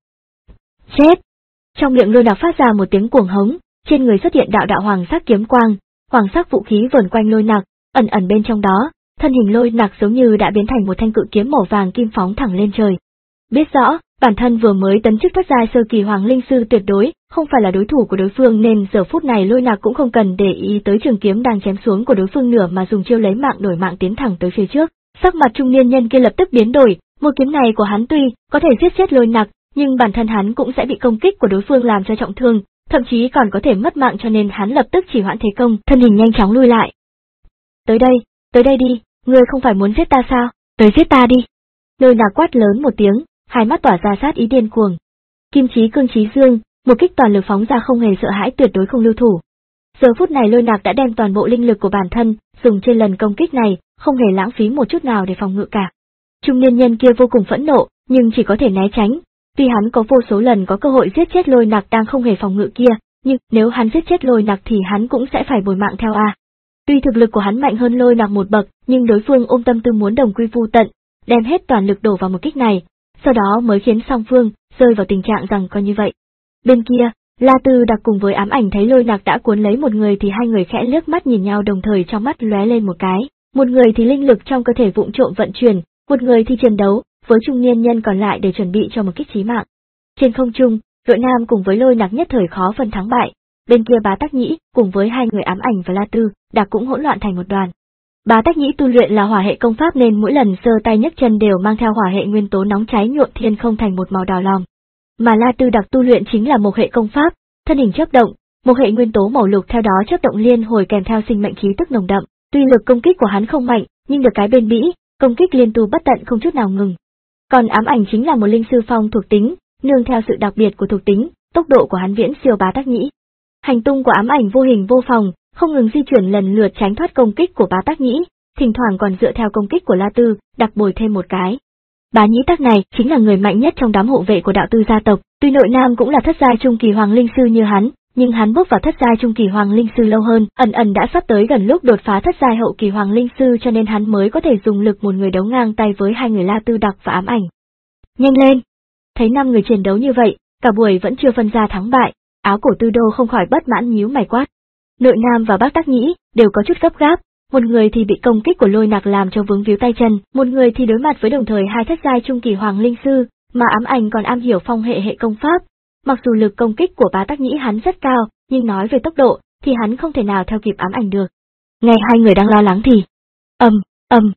Chết! Trong miệng lôi nặc phát ra một tiếng cuồng hống, trên người xuất hiện đạo đạo hoàng sắc kiếm quang, hoàng sắc vũ khí vờn quanh lôi nặc, ẩn ẩn bên trong đó, thân hình lôi nặc giống như đã biến thành một thanh cự kiếm màu vàng kim phóng thẳng lên trời. Biết rõ, bản thân vừa mới tấn chức thất giai sơ kỳ hoàng linh sư tuyệt đối, không phải là đối thủ của đối phương nên giờ phút này lôi nặc cũng không cần để ý tới trường kiếm đang chém xuống của đối phương nữa mà dùng chiêu lấy mạng đổi mạng tiến thẳng tới phía trước. Sắc mặt trung niên nhân kia lập tức biến đổi, một kiếm này của hắn tuy có thể giết chết lôi nặc, nhưng bản thân hắn cũng sẽ bị công kích của đối phương làm cho trọng thương, thậm chí còn có thể mất mạng cho nên hắn lập tức chỉ hoãn thế công, thân hình nhanh chóng lui lại. Tới đây, tới đây đi, ngươi không phải muốn giết ta sao, tới giết ta đi. Lôi nặc quát lớn một tiếng, hai mắt tỏa ra sát ý điên cuồng. Kim chí cương chí dương, một kích toàn lực phóng ra không hề sợ hãi tuyệt đối không lưu thủ. Giờ phút này lôi nặc đã đem toàn bộ linh lực của bản thân, dùng trên lần công kích này, không hề lãng phí một chút nào để phòng ngự cả. Trung niên nhân kia vô cùng phẫn nộ, nhưng chỉ có thể né tránh. Tuy hắn có vô số lần có cơ hội giết chết lôi nặc đang không hề phòng ngự kia, nhưng nếu hắn giết chết lôi nặc thì hắn cũng sẽ phải bồi mạng theo a. Tuy thực lực của hắn mạnh hơn lôi nặc một bậc, nhưng đối phương ôm tâm tư muốn đồng quy vu tận, đem hết toàn lực đổ vào một kích này, sau đó mới khiến song phương rơi vào tình trạng rằng coi như vậy. Bên kia, La Tư Đặc cùng với ám ảnh thấy lôi nặc đã cuốn lấy một người thì hai người khẽ liếc mắt nhìn nhau đồng thời trong mắt lóe lên một cái, một người thì linh lực trong cơ thể vụng trộm vận chuyển, một người thì chiến đấu với trung niên nhân còn lại để chuẩn bị cho một kích chí mạng. Trên không trung, đội nam cùng với lôi nặc nhất thời khó phân thắng bại, bên kia Bá Tắc Nhĩ cùng với hai người ám ảnh và La Tư Đặc cũng hỗn loạn thành một đoàn. Bá Tắc Nhĩ tu luyện là hỏa hệ công pháp nên mỗi lần giơ tay nhấc chân đều mang theo hỏa hệ nguyên tố nóng cháy nhuộm thiên không thành một màu đỏ lòm. Mà La Tư Đặc tu luyện chính là mộc hệ công pháp, thân hình chớp động, mộc hệ nguyên tố màu lục theo đó chớp động liên hồi kèm theo sinh mệnh khí tức nồng đậm. Tuy lực công kích của hắn không mạnh, nhưng được cái bên bĩ, công kích liên tu bất tận không chút nào ngừng. Còn ám ảnh chính là một linh sư phong thuộc tính, nương theo sự đặc biệt của thuộc tính, tốc độ của hắn viễn siêu Bá Tắc Nhĩ. Hành tung của ám ảnh vô hình vô phòng, không ngừng di chuyển lần lượt tránh thoát công kích của Bá Tắc Nhĩ, thỉnh thoảng còn dựa theo công kích của La Tư Đặc bồi thêm một cái. Bá Nhĩ Tắc này chính là người mạnh nhất trong đám hộ vệ của đạo tư gia tộc, tuy nội nam cũng là thất giai trung kỳ hoàng linh sư như hắn, nhưng hắn bước vào thất giai trung kỳ hoàng linh sư lâu hơn, ẩn ẩn đã sắp tới gần lúc đột phá thất giai hậu kỳ hoàng linh sư cho nên hắn mới có thể dùng lực một người đấu ngang tay với hai người La Tư Đặc và ám ảnh. Nhanh lên! Thấy năm người chiến đấu như vậy, cả buổi vẫn chưa phân ra thắng bại, áo cổ Tư Đô không khỏi bất mãn nhíu mày quát. Nội nam và Bác Tắc Nhĩ đều có chút gấp gáp, một người thì bị công kích của lôi nặc làm cho vướng víu tay chân, một người thì đối mặt với đồng thời hai thất giai trung kỳ hoàng linh sư, mà ám ảnh còn am hiểu phong hệ hệ công pháp. Mặc dù lực công kích của Bá Tắc Nhĩ hắn rất cao, nhưng nói về tốc độ thì hắn không thể nào theo kịp ám ảnh được. Nghe hai người đang lo lắng thì ầm ầm,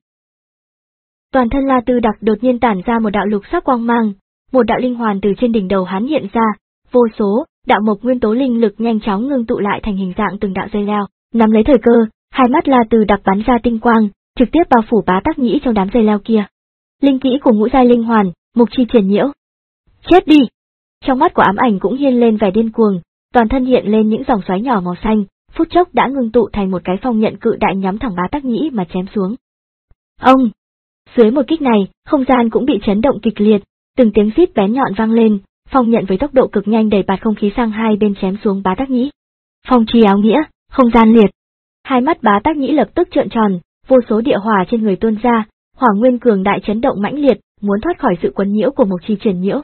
toàn thân La Tư Đặc đột nhiên tản ra một đạo lục sắc quang mang, một đạo linh hoàn từ trên đỉnh đầu hắn hiện ra, vô số đạo mộc nguyên tố linh lực nhanh chóng ngưng tụ lại thành hình dạng từng đạo dây leo, nắm lấy thời cơ, hai mắt La Tư Đặc bắn ra tinh quang, trực tiếp bao phủ Bá Tắc Nhĩ trong đám dây leo kia. Linh kỹ của ngũ giai linh hoàn, mục chi triển nhiễu. Chết đi! Trong mắt của ám ảnh cũng hiên lên vẻ điên cuồng, toàn thân hiện lên những dòng xoáy nhỏ màu xanh, phút chốc đã ngưng tụ thành một cái phong nhận cự đại nhắm thẳng Bá Tắc Nhĩ mà chém xuống. Ông! Dưới một kích này, không gian cũng bị chấn động kịch liệt, từng tiếng rít bén nhọn vang lên, phong nhận với tốc độ cực nhanh đẩy bạt không khí sang hai bên chém xuống Bá Tắc Nhĩ. Phong chi áo nghĩa, không gian liệt. Hai mắt Bá Tắc Nhĩ lập tức trợn tròn, vô số địa hỏa trên người tuôn ra, hỏa nguyên cường đại chấn động mãnh liệt, muốn thoát khỏi sự quấn nhiễu của mộc chi triển nhiễu.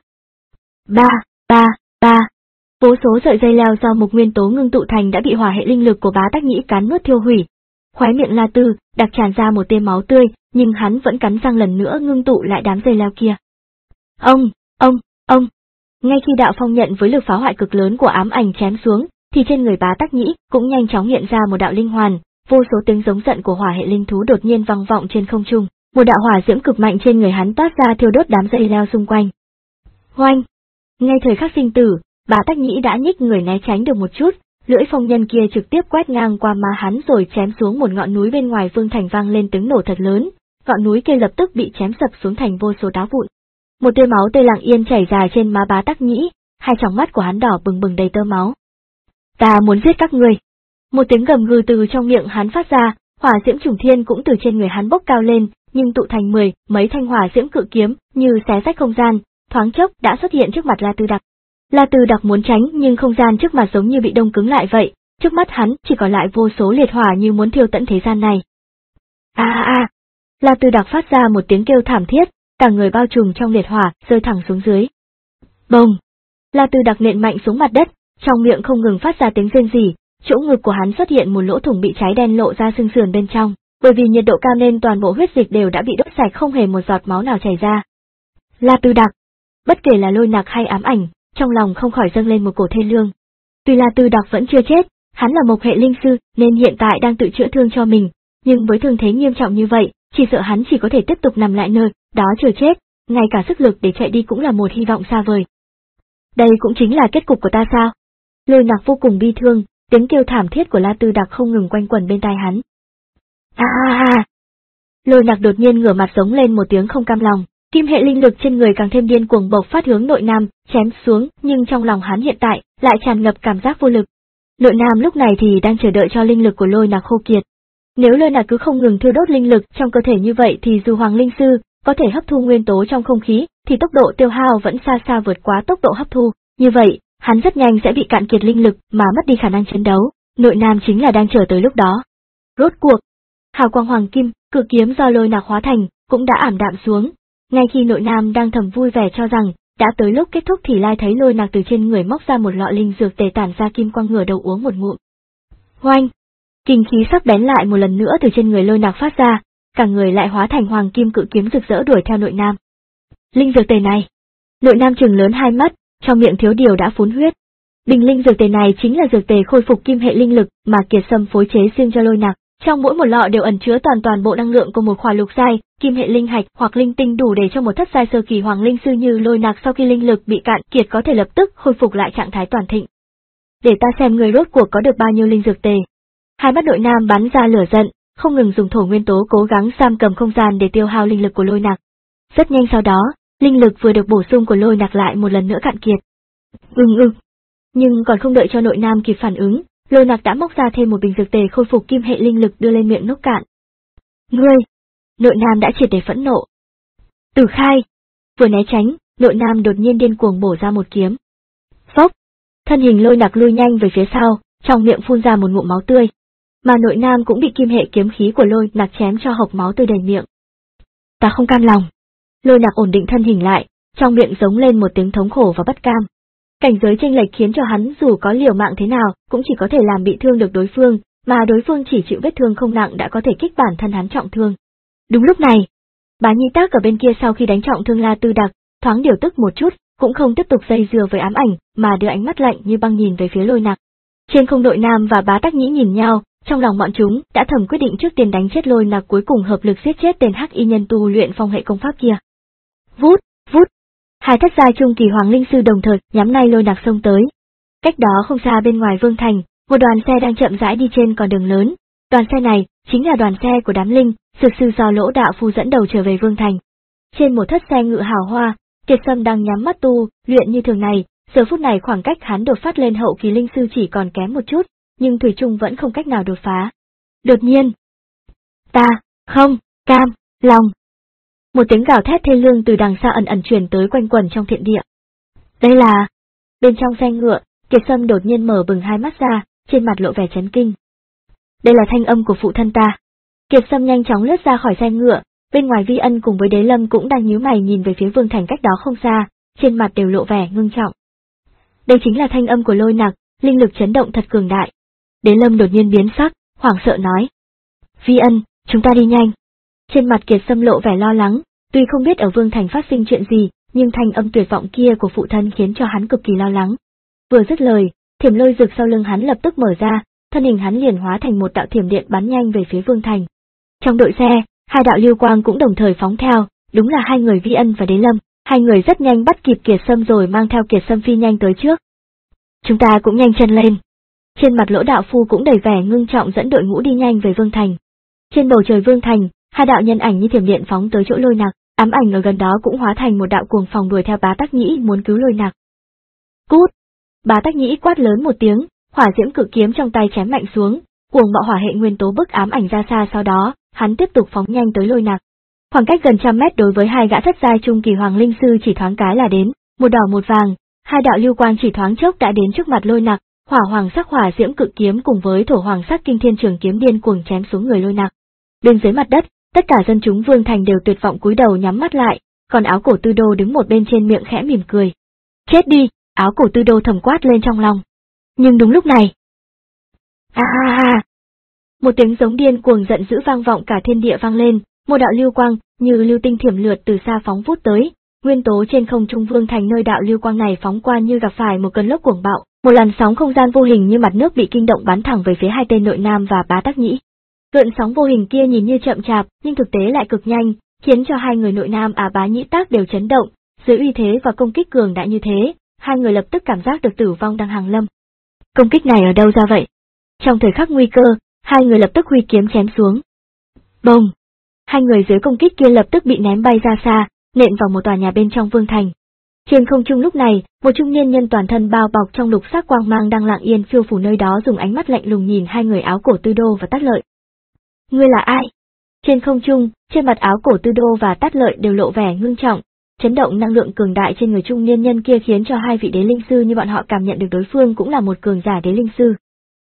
Ba, ba, ba. Vô số sợi dây leo do mộc nguyên tố ngưng tụ thành đã bị hỏa hệ linh lực của Bá Tắc Nhĩ cắn nuốt thiêu hủy. Khóe miệng La Tư Đặc tràn ra một tia máu tươi, nhưng hắn vẫn cắn răng lần nữa ngưng tụ lại đám dây leo kia. Ông, ông, ông. Ngay khi đạo phong nhận với lực phá hoại cực lớn của ám ảnh chém xuống, thì trên người Bá Tắc Nhĩ cũng nhanh chóng hiện ra một đạo linh hoàn, vô số tiếng giống giận của hỏa hệ linh thú đột nhiên vang vọng trên không trung, một đạo hỏa diễm cực mạnh trên người hắn toát ra thiêu đốt đám dây leo xung quanh. Hoanh! Ngay thời khắc sinh tử, Bá Tắc Nhĩ đã nhích người né tránh được một chút, lưỡi phong nhân kia trực tiếp quét ngang qua má hắn rồi chém xuống một ngọn núi bên ngoài vương thành vang lên tiếng nổ thật lớn, ngọn núi kia lập tức bị chém sập xuống thành vô số đá vụn. Một tia máu tươi lặng yên chảy dài trên má Bá Tắc Nhĩ, hai tròng mắt của hắn đỏ bừng bừng đầy tơ máu. Ta muốn giết các ngươi! Một tiếng gầm gừ từ trong miệng hắn phát ra, hỏa diễm trùng thiên cũng từ trên người hắn bốc cao lên, nhưng tụ thành mười mấy thanh hỏa diễm cự kiếm, như xé rách không gian, thoáng chốc đã xuất hiện trước mặt La Tư Đặc. La Tư Đặc muốn tránh nhưng không gian trước mặt giống như bị đông cứng lại vậy, trước mắt hắn chỉ còn lại vô số liệt hỏa như muốn thiêu tận thế gian này. A a a! La Tư Đặc phát ra một tiếng kêu thảm thiết, cả người bao trùm trong liệt hỏa, rơi thẳng xuống dưới. Bồng! La Tư Đặc nện mạnh xuống mặt đất, trong miệng không ngừng phát ra tiếng rên rỉ, chỗ ngực của hắn xuất hiện một lỗ thủng bị cháy đen lộ ra xương sườn bên trong, bởi vì nhiệt độ cao nên toàn bộ huyết dịch đều đã bị đốt sạch, không hề một giọt máu nào chảy ra. La Tư Đặc, bất kể là Lôi Nặc hay ám ảnh, trong lòng không khỏi dâng lên một cổ thê lương. Tuy La Tư Đặc vẫn chưa chết, hắn là một hệ linh sư nên hiện tại đang tự chữa thương cho mình, nhưng với thương thế nghiêm trọng như vậy, chỉ sợ hắn chỉ có thể tiếp tục nằm lại nơi đó chờ chết, ngay cả sức lực để chạy đi cũng là một hy vọng xa vời. Đây cũng chính là kết cục của ta sao? Lôi Nặc vô cùng bi thương, tiếng kêu thảm thiết của La Tư Đặc không ngừng quanh quẩn bên tai hắn. Ha ha ha! Lôi Nặc đột nhiên ngửa mặt giống lên một tiếng không cam lòng, kim hệ linh lực trên người càng thêm điên cuồng bộc phát hướng nội nam, chém xuống, nhưng trong lòng hắn hiện tại lại tràn ngập cảm giác vô lực. Nội nam lúc này thì đang chờ đợi cho linh lực của Lôi Nặc khô kiệt. Nếu Lôi Nặc cứ không ngừng thiêu đốt linh lực trong cơ thể như vậy thì dù Hoàng Linh Sư có thể hấp thu nguyên tố trong không khí, thì tốc độ tiêu hao vẫn xa xa vượt quá tốc độ hấp thu, như vậy, hắn rất nhanh sẽ bị cạn kiệt linh lực mà mất đi khả năng chiến đấu. Nội nam chính là đang chờ tới lúc đó. Rốt cuộc, hào quang hoàng kim, cự kiếm do Lôi Nặc hóa thành, cũng đã ảm đạm xuống. Ngay khi nội nam đang thầm vui vẻ cho rằng đã tới lúc kết thúc thì lai thấy Lôi Nặc từ trên người móc ra một lọ linh dược tề tản ra kim quang, ngửa đầu uống một ngụm. Oanh! Kinh khí sắc bén lại một lần nữa từ trên người Lôi Nặc phát ra, cả người lại hóa thành hoàng kim cự kiếm rực rỡ đuổi theo nội nam. Linh dược tề này! Nội nam trừng lớn hai mắt, trong miệng thiếu điều đã phun huyết. Bình linh dược tề này chính là dược tề khôi phục kim hệ linh lực mà Kiệt Sâm phối chế riêng cho Lôi Nặc. Trong mỗi một lọ đều ẩn chứa toàn toàn bộ năng lượng của một khỏa lục giai kim hệ linh hạch hoặc linh tinh, đủ để cho một thất giai sơ kỳ hoàng linh sư như Lôi Nặc sau khi linh lực bị cạn kiệt có thể lập tức khôi phục lại trạng thái toàn thịnh. Để ta xem người rốt cuộc có được bao nhiêu linh dược tề. Hai mắt nội nam bắn ra lửa giận, không ngừng dùng thổ nguyên tố cố gắng giam cầm không gian để tiêu hao linh lực của Lôi Nặc. Rất nhanh sau đó, linh lực vừa được bổ sung của Lôi Nặc lại một lần nữa cạn kiệt. Ưng ưng. Nhưng còn không đợi cho nội nam kịp phản ứng, Lôi Nặc đã móc ra thêm một bình dược tề khôi phục kim hệ linh lực đưa lên miệng nốc cạn. Ngươi! Nội nam đã triệt để phẫn nộ. Tử khai! Vừa né tránh, nội nam đột nhiên điên cuồng bổ ra một kiếm. Phốc! Thân hình Lôi Nặc lui nhanh về phía sau, trong miệng phun ra một ngụm máu tươi. Mà nội nam cũng bị kim hệ kiếm khí của Lôi Nặc chém cho hộc máu tươi đầy miệng. Ta không cam lòng. Lôi Nặc ổn định thân hình lại, trong miệng giống lên một tiếng thống khổ và bất cam. Cảnh giới chênh lệch khiến cho hắn dù có liều mạng thế nào cũng chỉ có thể làm bị thương được đối phương, mà đối phương chỉ chịu vết thương không nặng đã có thể kích bản thân hắn trọng thương. Đúng lúc này, Bá Nhi Tác ở bên kia sau khi đánh trọng thương La Tư Đặc, thoáng điều tức một chút, cũng không tiếp tục dây dưa với ám ảnh, mà đưa ánh mắt lạnh như băng nhìn về phía Lôi Nặc. Trên không, Nội Nam và Bá Tắc Nhĩ nhìn nhau, trong lòng bọn chúng đã thầm quyết định trước tiên đánh chết Lôi Nặc, cuối cùng hợp lực giết chết tên hắc y nhân tu luyện phong hệ công pháp kia. Vút, vút. Hai thất giai trung kỳ hoàng linh sư đồng thời nhắm ngay Lôi Nặc xông tới. Cách đó không xa bên ngoài Vương Thành, một đoàn xe đang chậm rãi đi trên con đường lớn. Đoàn xe này chính là đoàn xe của đám linh dược sư do Lỗ Đạo Phu dẫn đầu trở về Vương Thành. Trên một thất xe ngự hào hoa, Kiệt Sâm đang nhắm mắt tu luyện như thường này. Giờ phút này khoảng cách hắn đột phát lên hậu kỳ linh sư chỉ còn kém một chút, nhưng thủy chung vẫn không cách nào đột phá. Đột nhiên, ta không cam lòng. Một tiếng gào thét thê lương từ đằng xa ẩn ẩn truyền tới, quanh quẩn trong thiện địa. Đây là... Bên trong xe ngựa, Kiệt Sâm đột nhiên mở bừng hai mắt ra, trên mặt lộ vẻ chấn kinh. Đây là thanh âm của phụ thân ta. Kiệt Sâm nhanh chóng lướt ra khỏi xe ngựa, bên ngoài Vi Ân cùng với Đế Lâm cũng đang nhíu mày nhìn về phía Vương Thành cách đó không xa, trên mặt đều lộ vẻ ngưng trọng. Đây chính là thanh âm của Lôi Nặc, linh lực chấn động thật cường đại. Đế Lâm đột nhiên biến sắc, hoảng sợ nói. Vi Ân, chúng ta đi nhanh. Trên mặt Kiệt Sâm lộ vẻ lo lắng, tuy không biết ở Vương Thành phát sinh chuyện gì, nhưng thanh âm tuyệt vọng kia của phụ thân khiến cho hắn cực kỳ lo lắng. Vừa dứt lời, thiểm lôi rực sau lưng hắn lập tức mở ra, thân hình hắn liền hóa thành một đạo thiểm điện bắn nhanh về phía Vương Thành. Trong đội xe, hai đạo lưu quang cũng đồng thời phóng theo, đúng là hai người Vi Ân và Đế Lâm, hai người rất nhanh bắt kịp Kiệt Sâm rồi mang theo Kiệt Sâm phi nhanh tới trước. Chúng ta cũng nhanh chân lên. Trên mặt Lỗ Đạo Phu cũng đầy vẻ ngưng trọng dẫn đội ngũ đi nhanh về Vương Thành. Trên bầu trời Vương Thành, hai đạo nhân ảnh như thiểm điện phóng tới chỗ Lôi Nặc, ám ảnh ở gần đó cũng hóa thành một đạo cuồng phòng đuổi theo Bá Tắc Nhĩ muốn cứu Lôi Nặc. Cút! Bá Tắc Nhĩ quát lớn một tiếng, hỏa diễm cự kiếm trong tay chém mạnh xuống, cuồng bạo hỏa hệ nguyên tố bức ám ảnh ra xa, sau đó, hắn tiếp tục phóng nhanh tới Lôi Nặc. Khoảng cách gần trăm mét đối với hai gã thất giai trung kỳ hoàng linh sư chỉ thoáng cái là đến, một đỏ một vàng, hai đạo lưu quang chỉ thoáng chốc đã đến trước mặt Lôi Nặc, hỏa hoàng sắc hỏa diễm cự kiếm cùng với thổ hoàng sắc kinh thiên trường kiếm điên cuồng chém xuống người Lôi Nặc. Bên dưới mặt đất, tất cả dân chúng Vương Thành đều tuyệt vọng cúi đầu nhắm mắt lại, còn Áo Cổ Tư Đô đứng một bên trên miệng khẽ mỉm cười. Chết đi, Áo Cổ Tư Đô thầm quát lên trong lòng. Nhưng đúng lúc này, ha ha ha, một tiếng giống điên cuồng giận dữ vang vọng cả thiên địa vang lên, một đạo lưu quang như lưu tinh thiểm lượt từ xa phóng vút tới, nguyên tố trên không trung Vương Thành nơi đạo lưu quang này phóng qua như gặp phải một cơn lốc cuồng bạo, một làn sóng không gian vô hình như mặt nước bị kinh động bắn thẳng về phía hai tên Nội Nam và Bá Tắc Nhĩ. Gợn sóng vô hình kia nhìn như chậm chạp, nhưng thực tế lại cực nhanh, khiến cho hai người Nội Nam Á Bá Nhĩ Tác đều chấn động, dưới uy thế và công kích cường đại như thế, hai người lập tức cảm giác được tử vong đang hàng lâm. Công kích này ở đâu ra vậy? Trong thời khắc nguy cơ, hai người lập tức huy kiếm chém xuống. Bông! Hai người dưới công kích kia lập tức bị ném bay ra xa, nện vào một tòa nhà bên trong Vương Thành. Trên không trung lúc này, một trung niên nhân toàn thân bao bọc trong lục sắc quang mang đang lặng yên phiêu phù nơi đó dùng ánh mắt lạnh lùng nhìn hai người Áo Cổ Tư Đô và Tát Lợi. Ngươi là ai? Trên không trung, trên mặt Áo Cổ Tư Đô và Tát Lợi đều lộ vẻ ngưng trọng, chấn động năng lượng cường đại trên người trung niên nhân kia khiến cho hai vị đế linh sư như bọn họ cảm nhận được đối phương cũng là một cường giả đế linh sư.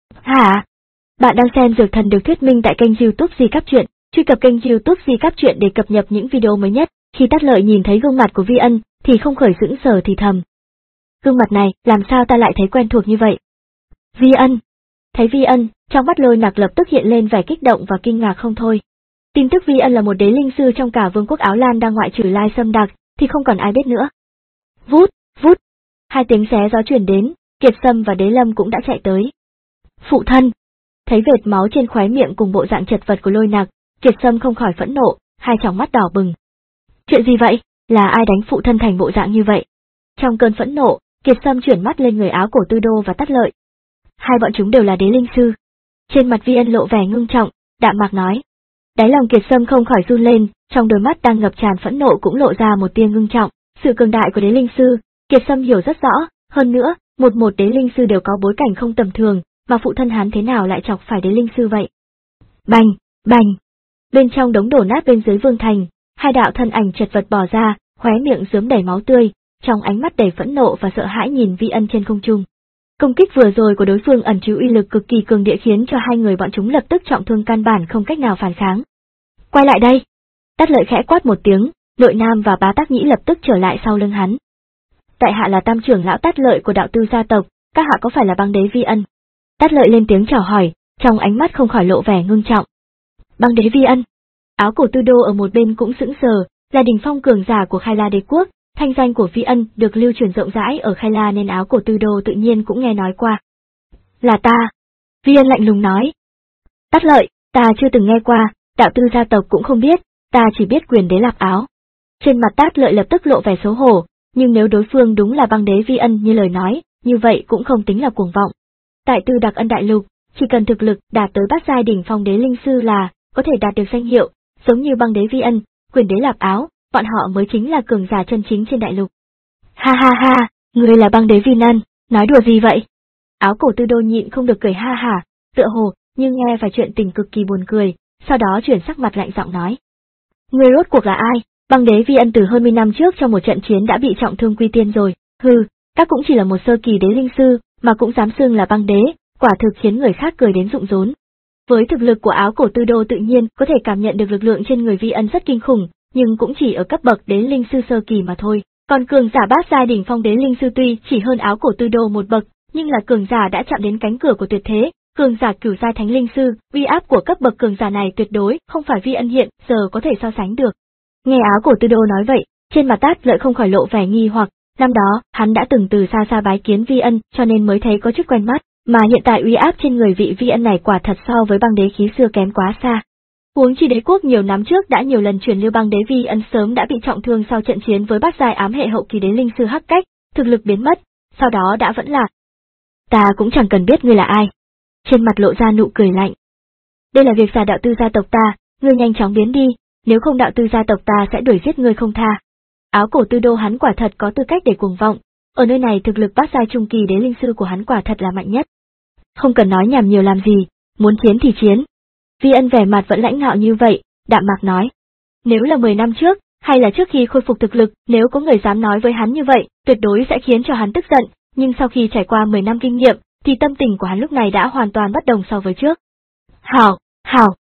Hả? Bạn đang xem Dược Thần được thuyết minh tại kênh YouTube Di Cáp Truyện, truy cập kênh YouTube Di Cáp Truyện để cập nhật những video mới nhất. Khi Tát Lợi nhìn thấy gương mặt của Vi Ân, thì không khỏi sững sờ thì thầm. Gương mặt này, làm sao ta lại thấy quen thuộc như vậy? Vi Ân! Thấy Vi Ân, trong mắt Lôi Nặc lập tức hiện lên vẻ kích động và kinh ngạc không thôi. Tin tức Vi Ân là một đế linh sư trong cả vương quốc Áo Lan đang ngoại trừ Lai Sâm Đặc, thì không còn ai biết nữa. Vút, vút! Hai tiếng xé gió truyền đến, Kiệt Sâm và Đế Lâm cũng đã chạy tới. Phụ thân! Thấy vệt máu trên khóe miệng cùng bộ dạng chật vật của Lôi Nặc, Kiệt Sâm không khỏi phẫn nộ, hai tròng mắt đỏ bừng. Chuyện gì vậy? Là ai đánh phụ thân thành bộ dạng như vậy? Trong cơn phẫn nộ, Kiệt Sâm chuyển mắt lên người Áo Cổ Tư Đô và Tát Lợi. Hai bọn chúng đều là đế linh sư. Trên mặt Vi Ân lộ vẻ ngưng trọng, đạm mạc nói. Đáy lòng Kiệt Sâm không khỏi run lên, trong đôi mắt đang ngập tràn phẫn nộ cũng lộ ra một tia ngưng trọng. Sự cường đại của đế linh sư, Kiệt Sâm hiểu rất rõ, hơn nữa, một một đế linh sư đều có bối cảnh không tầm thường, mà phụ thân hắn thế nào lại chọc phải đế linh sư vậy? Bành, bành! Bên trong đống đổ nát bên dưới Vương Thành, hai đạo thân ảnh chật vật bò ra, khóe miệng rớm đầy máu tươi, trong ánh mắt đầy phẫn nộ và sợ hãi nhìn Vi Ân trên không trung. Công kích vừa rồi của đối phương ẩn chứa uy lực cực kỳ cường địa khiến cho hai người bọn chúng lập tức trọng thương căn bản không cách nào phản kháng. Quay lại đây! Tát Lợi khẽ quát một tiếng, Nội Nam và Bá Tắc Nhĩ lập tức trở lại sau lưng hắn. Tại hạ là tam trưởng lão Tát Lợi của đạo tư gia tộc, các hạ có phải là băng đế Vi Ân? Tát Lợi lên tiếng chào hỏi, trong ánh mắt không khỏi lộ vẻ ngưng trọng. Băng đế Vi Ân? Áo Cổ Tư Đô ở một bên cũng sững sờ, là đỉnh phong cường giả của Khai La đế quốc, thanh danh của Vi Ân được lưu truyền rộng rãi ở Khai La nên Áo Cổ Tư Đô tự nhiên cũng nghe nói qua. Là ta. Vi Ân lạnh lùng nói. Tát Lợi, ta chưa từng nghe qua, đạo tư gia tộc cũng không biết, ta chỉ biết quyền đế Lạp Áo. Trên mặt Tát Lợi lập tức lộ vẻ xấu hổ, nhưng nếu đối phương đúng là băng đế Vi Ân như lời nói, như vậy cũng không tính là cuồng vọng. Tại Tư Đặc Ân Đại Lục, chỉ cần thực lực đạt tới bát giai đỉnh phong đế linh sư là có thể đạt được danh hiệu, giống như băng đế Vi Ân, quyền đế Lạp Áo, bọn họ mới chính là cường giả chân chính trên đại lục. Ha ha ha, ngươi là băng đế Vi Ân, nói đùa gì vậy? Áo Cổ Tư Đô nhịn không được cười ha hả, tựa hồ, nhưng nghe phải chuyện tình cực kỳ buồn cười, sau đó chuyển sắc mặt lạnh giọng nói. Ngươi rốt cuộc là ai? Băng đế Vi Ân từ hơn mươi năm trước trong một trận chiến đã bị trọng thương quy tiên rồi, hừ, các cũng chỉ là một sơ kỳ đế linh sư, mà cũng dám xưng là băng đế, quả thực khiến người khác cười đến rụng rốn. Với thực lực của Áo Cổ Tư Đô tự nhiên có thể cảm nhận được lực lượng trên người Vi Ân rất kinh khủng, nhưng cũng chỉ ở cấp bậc đế linh sư sơ kỳ mà thôi. Còn cường giả bát giai đỉnh phong đế linh sư tuy chỉ hơn Áo Cổ Tư Đô một bậc, nhưng là cường giả đã chạm đến cánh cửa của tuyệt thế, cường giả cửu giai thánh linh sư, uy áp của cấp bậc cường giả này tuyệt đối không phải Vi Ân hiện giờ có thể so sánh được. Nghe Áo Cổ Tư Đô nói vậy, trên mặt Tát Lợi không khỏi lộ vẻ nghi hoặc, năm đó hắn đã từng từ xa xa bái kiến Vi Ân cho nên mới thấy có chút quen mắt, mà hiện tại uy áp trên người vị Vi Ân này quả thật so với băng đế khí xưa kém quá xa. Huống chi đế quốc nhiều năm trước đã nhiều lần truyền lưu băng đế Vi Ân sớm đã bị trọng thương sau trận chiến với bát giai ám hệ hậu kỳ đế linh sư Hắc Cách, thực lực biến mất, sau đó đã vẫn là. Ta cũng chẳng cần biết ngươi là ai. Trên mặt lộ ra nụ cười lạnh. Đây là việc giả đạo tư gia tộc ta, ngươi nhanh chóng biến đi, nếu không đạo tư gia tộc ta sẽ đuổi giết ngươi không tha. Áo Cổ Tư Đô hắn quả thật có tư cách để cuồng vọng, ở nơi này thực lực bát giai trung kỳ đế linh sư của hắn quả thật là mạnh nhất. Không cần nói nhảm nhiều làm gì, muốn chiến thì chiến. Vi Ân vẻ mặt vẫn lãnh ngạo như vậy, đạm mạc nói. Nếu là mười năm trước, hay là trước khi khôi phục thực lực, nếu có người dám nói với hắn như vậy, tuyệt đối sẽ khiến cho hắn tức giận, nhưng sau khi trải qua mười năm kinh nghiệm, thì tâm tình của hắn lúc này đã hoàn toàn bất đồng so với trước. Hảo, hảo.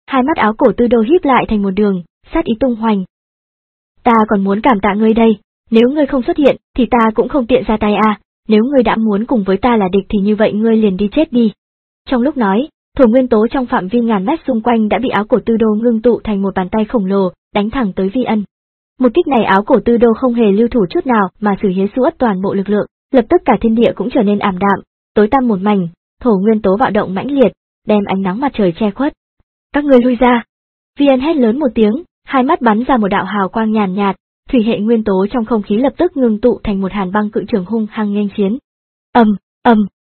Hai mắt Áo Cổ Tư Đô híp lại thành một đường, sát ý tung hoành. Ta còn muốn cảm tạ ngươi đây, nếu ngươi không xuất hiện thì ta cũng không tiện ra tay à, nếu ngươi đã muốn cùng với ta là địch thì như vậy ngươi liền đi chết đi. Trong lúc nói, thổ nguyên tố trong phạm vi ngàn mét xung quanh đã bị Áo Cổ Tư Đô ngưng tụ thành một bàn tay khổng lồ, đánh thẳng tới Vi Ân. Một kích này Áo Cổ Tư Đô không hề lưu thủ chút nào mà sử hiến suốt toàn bộ lực lượng, lập tức cả thiên địa cũng trở nên ảm đạm, tối tăm một mảnh, thổ nguyên tố bạo động mãnh liệt, đem ánh nắng mặt trời che khuất. Các ngươi lui ra! Vi Ân hét lớn một tiếng, hai mắt bắn ra một đạo hào quang nhàn nhạt, thủy hệ nguyên tố trong không khí lập tức ngưng tụ thành một hàn băng cự trường hung hăng nghênh chiến. Ầm, ầm.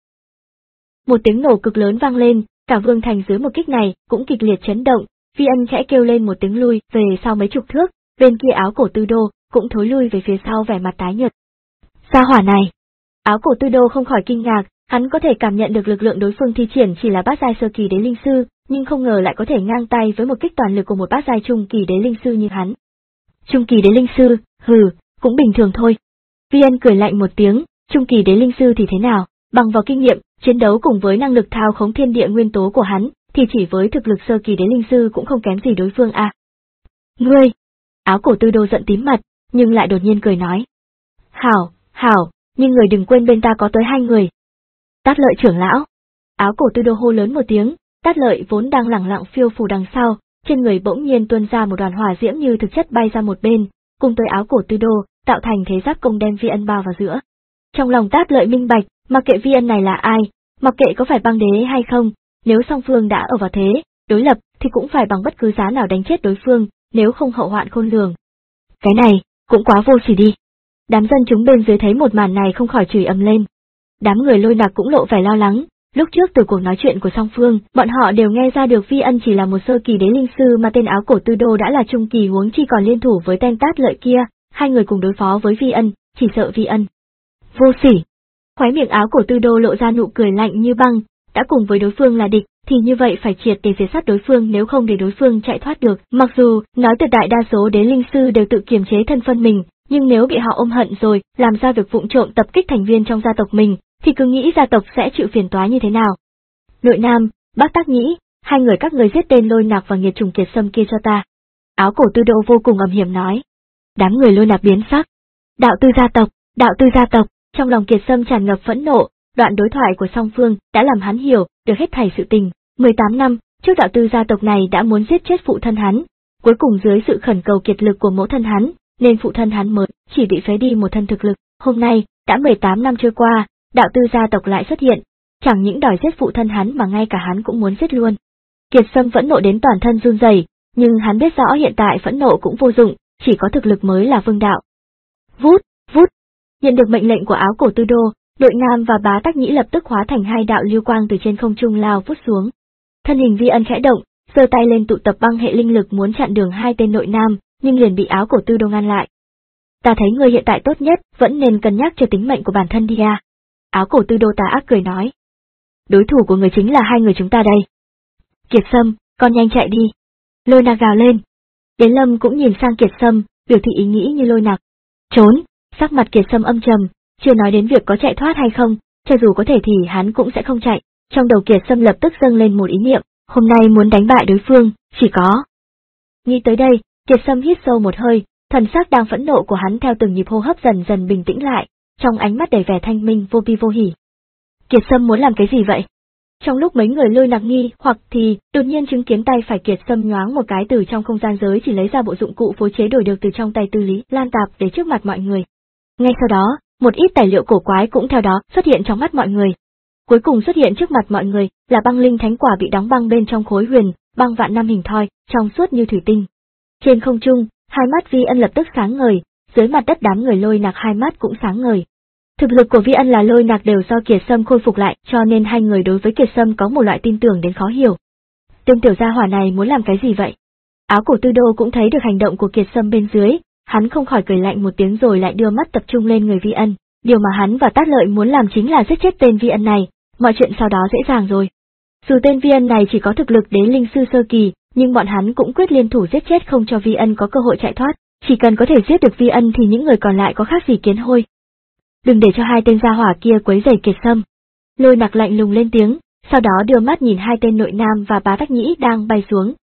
Một tiếng nổ cực lớn vang lên, cả vương thành dưới một kích này cũng kịch liệt chấn động, Vi Ân khẽ kêu lên một tiếng lui về sau mấy chục thước, bên kia Áo Cổ Tư Đô cũng thối lui về phía sau vẻ mặt tái nhợt. Gia hỏa này! Áo Cổ Tư Đô không khỏi kinh ngạc, hắn có thể cảm nhận được lực lượng đối phương thi triển chỉ là bát giai sơ kỳ đế linh sư, nhưng không ngờ lại có thể ngang tay với một kích toàn lực của một bát giai trung kỳ đế linh sư như hắn. Trung kỳ đế linh sư, hừ, cũng bình thường thôi. Vi Ân cười lạnh một tiếng, trung kỳ đế linh sư thì thế nào, bằng vào kinh nghiệm, chiến đấu cùng với năng lực thao khống thiên địa nguyên tố của hắn, thì chỉ với thực lực sơ kỳ đế linh sư cũng không kém gì đối phương à. Ngươi! Áo Cổ Tư Đô giận tím mặt, nhưng lại đột nhiên cười nói. Hảo, hảo, nhưng người đừng quên bên ta có tới hai người. Tát Lợi trưởng lão! Áo Cổ Tư Đô hô lớn một tiếng, Tát Lợi vốn đang lẳng lặng phiêu phù đằng sau, trên người bỗng nhiên tuôn ra một đoàn hỏa diễm như thực chất bay ra một bên, cùng tới Áo Cổ Tư Đô, tạo thành thế giáp công đem Vi Ân bao vào giữa. Trong lòng Tát Lợi minh bạch, mặc kệ Vi Ân này là ai, mặc kệ có phải băng đế hay không, nếu song phương đã ở vào thế đối lập thì cũng phải bằng bất cứ giá nào đánh chết đối phương, nếu không hậu hoạn khôn lường. Cái này cũng quá vô sỉ đi. Đám dân chúng bên dưới thấy một màn này không khỏi chửi ầm lên. Đám người Lôi Nặc cũng lộ vẻ lo lắng. Lúc trước từ cuộc nói chuyện của song phương, bọn họ đều nghe ra được Vi Ân chỉ là một sơ kỳ đế linh sư mà tên Áo Cổ Tư Đô đã là trung kỳ, huống chi còn liên thủ với tên Tát Lợi kia, hai người cùng đối phó với Vi Ân, chỉ sợ Vi Ân. Vô sỉ! Khóe miệng Áo Cổ Tư Đô lộ ra nụ cười lạnh như băng, đã cùng với đối phương là địch, thì như vậy phải triệt để diệt sát đối phương, nếu không để đối phương chạy thoát được. Mặc dù, nói tuyệt đại đa số đế linh sư đều tự kiềm chế thân phân mình, nhưng nếu bị họ ôm hận rồi, làm ra việc vụng trộm tập kích thành viên trong gia tộc mình, thì cứ nghĩ gia tộc sẽ chịu phiền toái như thế nào. Nội Nam, Bắc Tác Nhĩ, hai người các người giết tên Lôi Nặc và nghiệt chủng Kiệt Sâm kia cho ta. Áo Cổ Tư Đô vô cùng ầm hiểm nói. Đám người Lôi Nặc biến sắc. Đạo tư gia tộc, đạo tư gia tộc, trong lòng Kiệt Sâm tràn ngập phẫn nộ, đoạn đối thoại của song phương đã làm hắn hiểu được hết thảy sự tình. mười tám năm trước đạo tư gia tộc này đã muốn giết chết phụ thân hắn, cuối cùng dưới sự khẩn cầu kiệt lực của mẫu thân hắn, nên phụ thân hắn mới chỉ bị phế đi một thân thực lực. Hôm nay, đã mười tám năm trôi qua, đạo tư gia tộc lại xuất hiện, chẳng những đòi giết phụ thân hắn mà ngay cả hắn cũng muốn giết luôn. Kiệt Sâm phẫn nộ đến toàn thân run rẩy, nhưng hắn biết rõ hiện tại phẫn nộ cũng vô dụng, chỉ có thực lực mới là vương đạo. Vút, vút, nhận được mệnh lệnh của Áo Cổ Tư Đô, Đội Nam và Bá Tác Nhĩ lập tức hóa thành hai đạo lưu quang từ trên không trung lao vút xuống. Thân hình Vi Ân khẽ động, giơ tay lên tụ tập băng hệ linh lực muốn chặn đường hai tên Nội Nam, nhưng liền bị Áo Cổ Tư Đô ngăn lại. Ta thấy ngươi hiện tại tốt nhất vẫn nên cân nhắc cho tính mệnh của bản thân đi à. Áo Cổ Tư Đô tà ác cười nói. Đối thủ của người chính là hai người chúng ta đây. Kiệt Sâm, con nhanh chạy đi. Lôi Nặc gào lên. Yến Lâm cũng nhìn sang Kiệt Sâm, biểu thị ý nghĩ như Lôi Nặc. Trốn, sắc mặt Kiệt Sâm âm trầm, chưa nói đến việc có chạy thoát hay không, cho dù có thể thì hắn cũng sẽ không chạy. Trong đầu Kiệt Sâm lập tức dâng lên một ý niệm, hôm nay muốn đánh bại đối phương, chỉ có. Nghĩ tới đây, Kiệt Sâm hít sâu một hơi, thần sắc đang phẫn nộ của hắn theo từng nhịp hô hấp dần dần bình tĩnh lại, trong ánh mắt đầy vẻ thanh minh vô bi vô hỉ. Kiệt Sâm muốn làm cái gì vậy? Trong lúc mấy người Lôi Nặc nghi hoặc thì đột nhiên chứng kiến tay phải Kiệt Sâm nhoáng một cái từ trong không gian giới chỉ lấy ra bộ dụng cụ phối chế đổi được từ trong tay Tư Lý Lan Tạp để trước mặt mọi người. Ngay sau đó, một ít tài liệu cổ quái cũng theo đó xuất hiện trong mắt mọi người. Cuối cùng xuất hiện trước mặt mọi người là băng linh thánh quả bị đóng băng bên trong khối huyền, băng vạn năm hình thoi, trong suốt như thủy tinh. Trên không trung, hai mắt Vi Ân lập tức sáng ngời, dưới mặt đất đám người Lôi Nặc hai mắt cũng sáng ngời. Thực lực của Vi Ân là Lôi Nặc đều do Kiệt Sâm khôi phục lại, cho nên hai người đối với Kiệt Sâm có một loại tin tưởng đến khó hiểu. Tương tiểu gia hỏa này muốn làm cái gì vậy? Áo Cổ Tư Đô cũng thấy được hành động của Kiệt Sâm bên dưới, hắn không khỏi cười lạnh một tiếng rồi lại đưa mắt tập trung lên người Vi Ân. Điều mà hắn và Tát Lợi muốn làm chính là giết chết tên Vi Ân này, mọi chuyện sau đó dễ dàng rồi. Dù tên Vi Ân này chỉ có thực lực đế linh sư sơ kỳ, nhưng bọn hắn cũng quyết liên thủ giết chết không cho Vi Ân có cơ hội chạy thoát, chỉ cần có thể giết được Vi Ân thì những người còn lại có khác gì kiến hôi. Đừng để cho hai tên gia hỏa kia quấy rầy Kiệt Sâm. Lôi Nặc lạnh lùng lên tiếng, sau đó đưa mắt nhìn hai tên Nội Nam và Bá Tác Nhĩ đang bay xuống,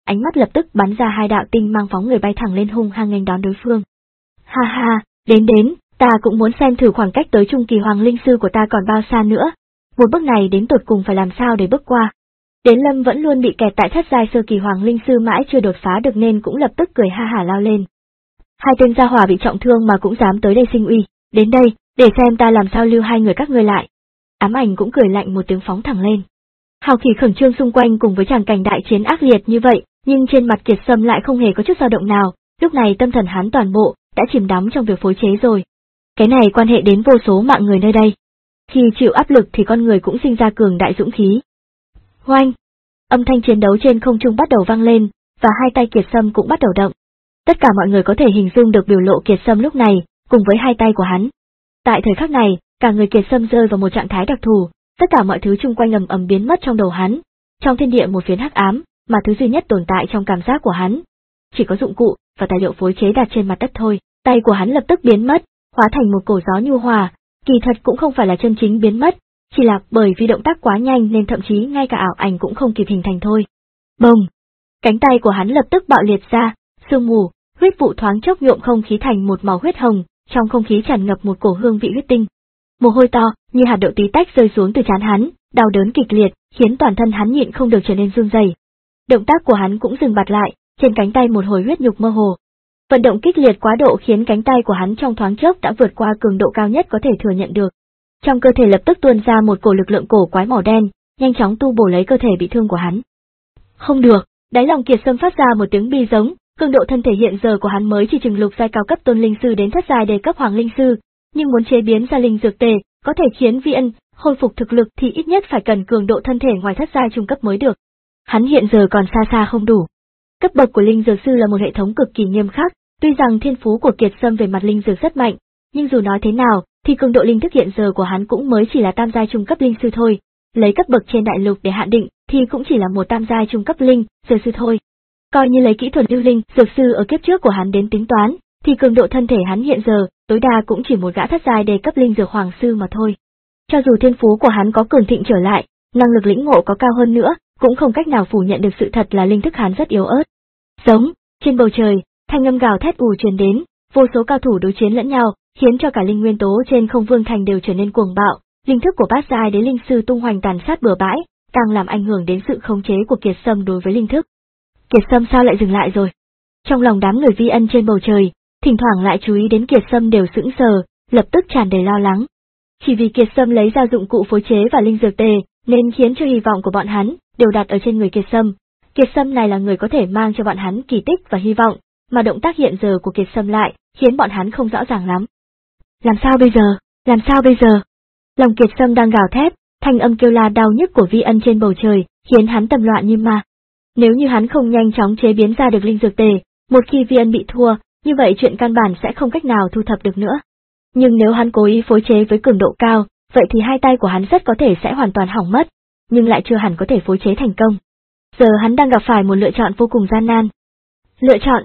ánh mắt lập tức bắn ra hai đạo tinh mang phóng người bay thẳng lên hung hăng nghênh đón đối phương. Ha ha, đến đến, ta cũng muốn xem thử khoảng cách tới trung kỳ hoàng linh sư của ta còn bao xa nữa. Một bước này đến tột cùng phải làm sao để bước qua. Đến Lâm vẫn luôn bị kẹt tại thất giai sơ kỳ hoàng linh sư mãi chưa đột phá được nên cũng lập tức cười ha hả lao lên. Hai tên gia hỏa bị trọng thương mà cũng dám tới đây sinh uy, đến đây, để xem ta làm sao lưu hai người các ngươi lại. Ám ảnh cũng cười lạnh một tiếng phóng thẳng lên. Hào khí khẩn trương xung quanh cùng với tràng cảnh đại chiến ác liệt như vậy, nhưng trên mặt Kiệt Sâm lại không hề có chút dao động nào, lúc này tâm thần hắn toàn bộ đã chìm đắm trong việc phối chế rồi. Cái này quan hệ đến vô số mạng người nơi đây. Khi chịu áp lực thì con người cũng sinh ra cường đại dũng khí. Oanh! Âm thanh chiến đấu trên không trung bắt đầu vang lên, và hai tay Kiệt Sâm cũng bắt đầu động. Tất cả mọi người có thể hình dung được biểu lộ Kiệt Sâm lúc này, cùng với hai tay của hắn. Tại thời khắc này, cả người Kiệt Sâm rơi vào một trạng thái đặc thù, tất cả mọi thứ xung quanh ầm ầm biến mất trong đầu hắn. Trong thiên địa một phiến hắc ám, mà thứ duy nhất tồn tại trong cảm giác của hắn chỉ có dụng cụ và tài liệu phối chế đặt trên mặt đất thôi. Tay của hắn lập tức biến mất, hóa thành một cổ gió nhu hòa, kỳ thật cũng không phải là chân chính biến mất, chỉ là bởi vì động tác quá nhanh nên thậm chí ngay cả ảo ảnh cũng không kịp hình thành thôi. Bồng! Cánh tay của hắn lập tức bạo liệt ra, sương mù, huyết vụ thoáng chốc nhuộm không khí thành một màu huyết hồng, trong không khí tràn ngập một cổ hương vị huyết tinh. Mồ hôi to như hạt đậu tí tách rơi xuống từ trán hắn, đau đớn kịch liệt, khiến toàn thân hắn nhịn không được trở nên run rẩy. Động tác của hắn cũng dừng bặt lại, trên cánh tay một hồi huyết nhục mơ hồ. Vận động kịch liệt quá độ khiến cánh tay của hắn trong thoáng chốc đã vượt qua cường độ cao nhất có thể thừa nhận được. Trong cơ thể lập tức tuôn ra một cổ lực lượng cổ quái màu đen, nhanh chóng tu bổ lấy cơ thể bị thương của hắn. Không được, đáy lòng Kiệt Sâm phát ra một tiếng bi giống, cường độ thân thể hiện giờ của hắn mới chỉ chừng lục giai cao cấp tôn linh sư đến thất giai đề cấp hoàng linh sư, nhưng muốn chế biến ra linh dược tề, có thể khiến Vi Ân hồi phục thực lực thì ít nhất phải cần cường độ thân thể ngoài thất giai trung cấp mới được. Hắn hiện giờ còn xa xa không đủ. Cấp bậc của linh dược sư là một hệ thống cực kỳ nghiêm khắc, tuy rằng thiên phú của Kiệt Sâm về mặt linh dược rất mạnh, nhưng dù nói thế nào thì cường độ linh thức hiện giờ của hắn cũng mới chỉ là tam giai trung cấp linh sư thôi, lấy cấp bậc trên đại lục để hạn định thì cũng chỉ là một tam giai trung cấp linh dược sư thôi. Coi như lấy kỹ thuật lưu linh dược sư ở kiếp trước của hắn đến tính toán, thì cường độ thân thể hắn hiện giờ tối đa cũng chỉ một gã thất giai đề cấp linh dược hoàng sư mà thôi. Cho dù thiên phú của hắn có cường thịnh trở lại, năng lực lĩnh ngộ có cao hơn nữa, cũng không cách nào phủ nhận được sự thật là linh thức hắn rất yếu ớt. Giống, trên bầu trời, thanh âm gào thét ù truyền đến, vô số cao thủ đối chiến lẫn nhau, khiến cho cả linh nguyên tố trên không vương thành đều trở nên cuồng bạo, linh thức của bát giai đế linh sư tung hoành tàn sát bừa bãi, càng làm ảnh hưởng đến sự khống chế của Kiệt Sâm đối với linh thức. Kiệt Sâm sao lại dừng lại rồi? Trong lòng đám người Vi Ân trên bầu trời, thỉnh thoảng lại chú ý đến Kiệt Sâm đều sững sờ, lập tức tràn đầy lo lắng. Chỉ vì Kiệt Sâm lấy ra dụng cụ phối chế và linh dược tề, nên khiến cho hy vọng của bọn hắn đều đặt ở trên người Kiệt Sâm. Kiệt Sâm này là người có thể mang cho bọn hắn kỳ tích và hy vọng, mà động tác hiện giờ của Kiệt Sâm lại khiến bọn hắn không rõ ràng lắm. Làm sao bây giờ? Làm sao bây giờ? Lòng Kiệt Sâm đang gào thét, thanh âm kêu la đau nhức của Vi Ân trên bầu trời khiến hắn tâm loạn như ma. Nếu như hắn không nhanh chóng chế biến ra được linh dược tề, một khi Vi Ân bị thua, như vậy chuyện căn bản sẽ không cách nào thu thập được nữa. Nhưng nếu hắn cố ý phối chế với cường độ cao, vậy thì hai tay của hắn rất có thể sẽ hoàn toàn hỏng mất, nhưng lại chưa hẳn có thể phối chế thành công. Giờ hắn đang gặp phải một lựa chọn vô cùng gian nan. Lựa chọn?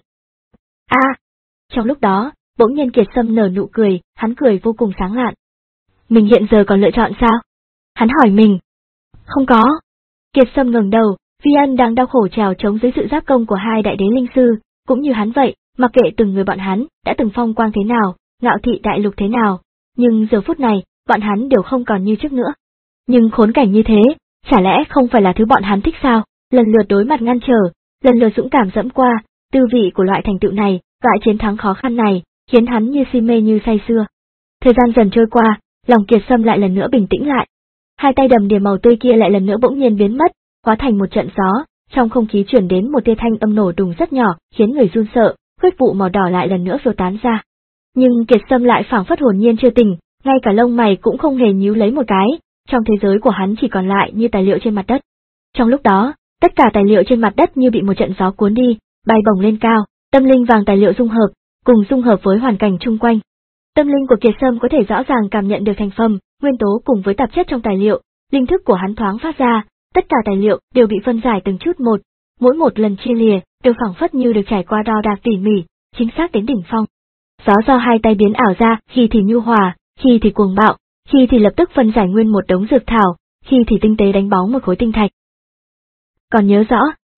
A! À, trong lúc đó, bỗng nhiên Kiệt Sâm nở nụ cười, hắn cười vô cùng sáng lạn. Mình hiện giờ còn lựa chọn sao? Hắn hỏi mình. Không có. Kiệt Sâm ngẩng đầu, Vi Ân đang đau khổ trèo chống dưới sự giáp công của hai đại đế linh sư, cũng như hắn vậy, mặc kệ từng người bọn hắn đã từng phong quang thế nào, ngạo thị đại lục thế nào, nhưng giờ phút này, bọn hắn đều không còn như trước nữa. Nhưng khốn cảnh như thế, chả lẽ không phải là thứ bọn hắn thích sao? Lần lượt đối mặt ngăn trở, lần lượt dũng cảm dẫm qua, tư vị của loại thành tựu này, loại chiến thắng khó khăn này, khiến hắn như si mê như say sưa. Thời gian dần trôi qua, lòng Kiệt Sâm lại lần nữa bình tĩnh lại. Hai tay đầm đìa màu tươi kia lại lần nữa bỗng nhiên biến mất, hóa thành một trận gió, trong không khí chuyển đến một tia thanh âm nổ đùng rất nhỏ, khiến người run sợ, huyết vụ màu đỏ lại lần nữa phiêu tán ra. Nhưng Kiệt Sâm lại phảng phất hồn nhiên chưa tỉnh, ngay cả lông mày cũng không hề nhíu lấy một cái, trong thế giới của hắn chỉ còn lại như tài liệu trên mặt đất. Trong lúc đó, tất cả tài liệu trên mặt đất như bị một trận gió cuốn đi, bay bổng lên cao, tâm linh vàng tài liệu dung hợp, cùng dung hợp với hoàn cảnh chung quanh. Tâm linh của Kiệt Sâm có thể rõ ràng cảm nhận được thành phẩm, nguyên tố cùng với tạp chất trong tài liệu, linh thức của hắn thoáng phát ra, tất cả tài liệu đều bị phân giải từng chút một, mỗi một lần chia lìa, đều phảng phất như được trải qua đo đạc tỉ mỉ, chính xác đến đỉnh phong. Gió do hai tay biến ảo ra, khi thì nhu hòa, khi thì cuồng bạo, khi thì lập tức phân giải nguyên một đống dược thảo, khi thì tinh tế đánh bóng một khối tinh thạch. Còn nhớ rõ,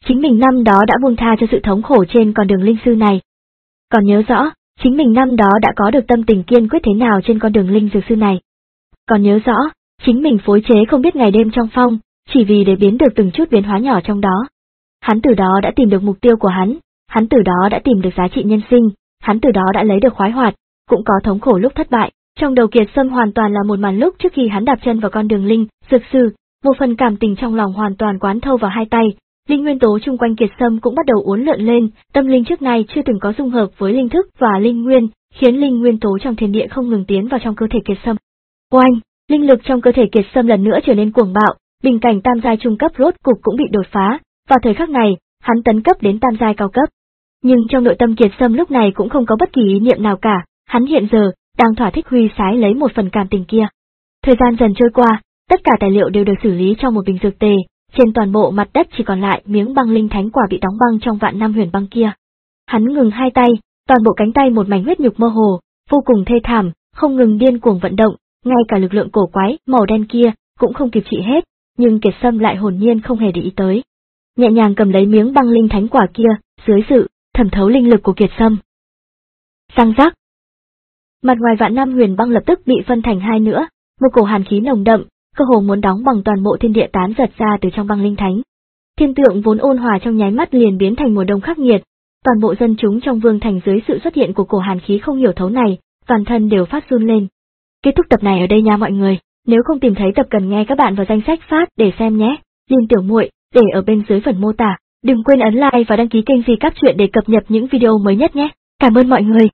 chính mình năm đó đã buông tha cho sự thống khổ trên con đường linh sư này. Còn nhớ rõ, chính mình năm đó đã có được tâm tình kiên quyết thế nào trên con đường linh dược sư này. Còn nhớ rõ, chính mình phối chế không biết ngày đêm trong phong, chỉ vì để biến được từng chút biến hóa nhỏ trong đó. Hắn từ đó đã tìm được mục tiêu của hắn, hắn từ đó đã tìm được giá trị nhân sinh, hắn từ đó đã lấy được khoái hoạt, cũng có thống khổ lúc thất bại. Trong đầu Kiệt Sâm hoàn toàn là một màn lúc trước khi hắn đạp chân vào con đường linh, dược sư, một phần cảm tình trong lòng hoàn toàn quán thâu vào hai tay, linh nguyên tố chung quanh Kiệt Sâm cũng bắt đầu uốn lượn lên, tâm linh trước nay chưa từng có dung hợp với linh thức và linh nguyên, khiến linh nguyên tố trong thiên địa không ngừng tiến vào trong cơ thể Kiệt Sâm. Oanh, linh lực trong cơ thể Kiệt Sâm lần nữa trở nên cuồng bạo, bình cảnh tam giai trung cấp rốt cục cũng bị đột phá, vào thời khắc này, hắn tấn cấp đến tam giai cao cấp. Nhưng trong nội tâm Kiệt Sâm lúc này cũng không có bất kỳ ý niệm nào cả, hắn hiện giờ đang thỏa thích huy sái lấy một phần cảm tình kia. Thời gian dần trôi qua, tất cả tài liệu đều được xử lý trong một bình dược tề, trên toàn bộ mặt đất chỉ còn lại miếng băng linh thánh quả bị đóng băng trong vạn năm huyền băng kia. Hắn ngừng hai tay, toàn bộ cánh tay một mảnh huyết nhục mơ hồ, vô cùng thê thảm, không ngừng điên cuồng vận động, ngay cả lực lượng cổ quái màu đen kia cũng không kịp trị hết, nhưng Kiệt Sâm lại hồn nhiên không hề để ý tới. Nhẹ nhàng cầm lấy miếng băng linh thánh quả kia, dưới sự thẩm thấu linh lực của Kiệt Sâm. Răng rắc. Mặt ngoài vạn năm huyền băng lập tức bị phân thành hai nữa, một cổ hàn khí nồng đậm, cơ hồ muốn đóng bằng toàn bộ thiên địa tán giật ra từ trong băng linh thánh. Thiên tượng vốn ôn hòa trong nháy mắt liền biến thành mùa đông khắc nghiệt, toàn bộ dân chúng trong vương thành dưới sự xuất hiện của cổ hàn khí không hiểu thấu này, toàn thân đều phát run lên. Kết thúc tập này ở đây nha mọi người, nếu không tìm thấy tập cần nghe các bạn vào danh sách phát để xem nhé. Link tiểu muội để ở bên dưới phần mô tả. Đừng quên ấn like và đăng ký kênh Di Các Truyện để cập nhật những video mới nhất nhé. Cảm ơn mọi người.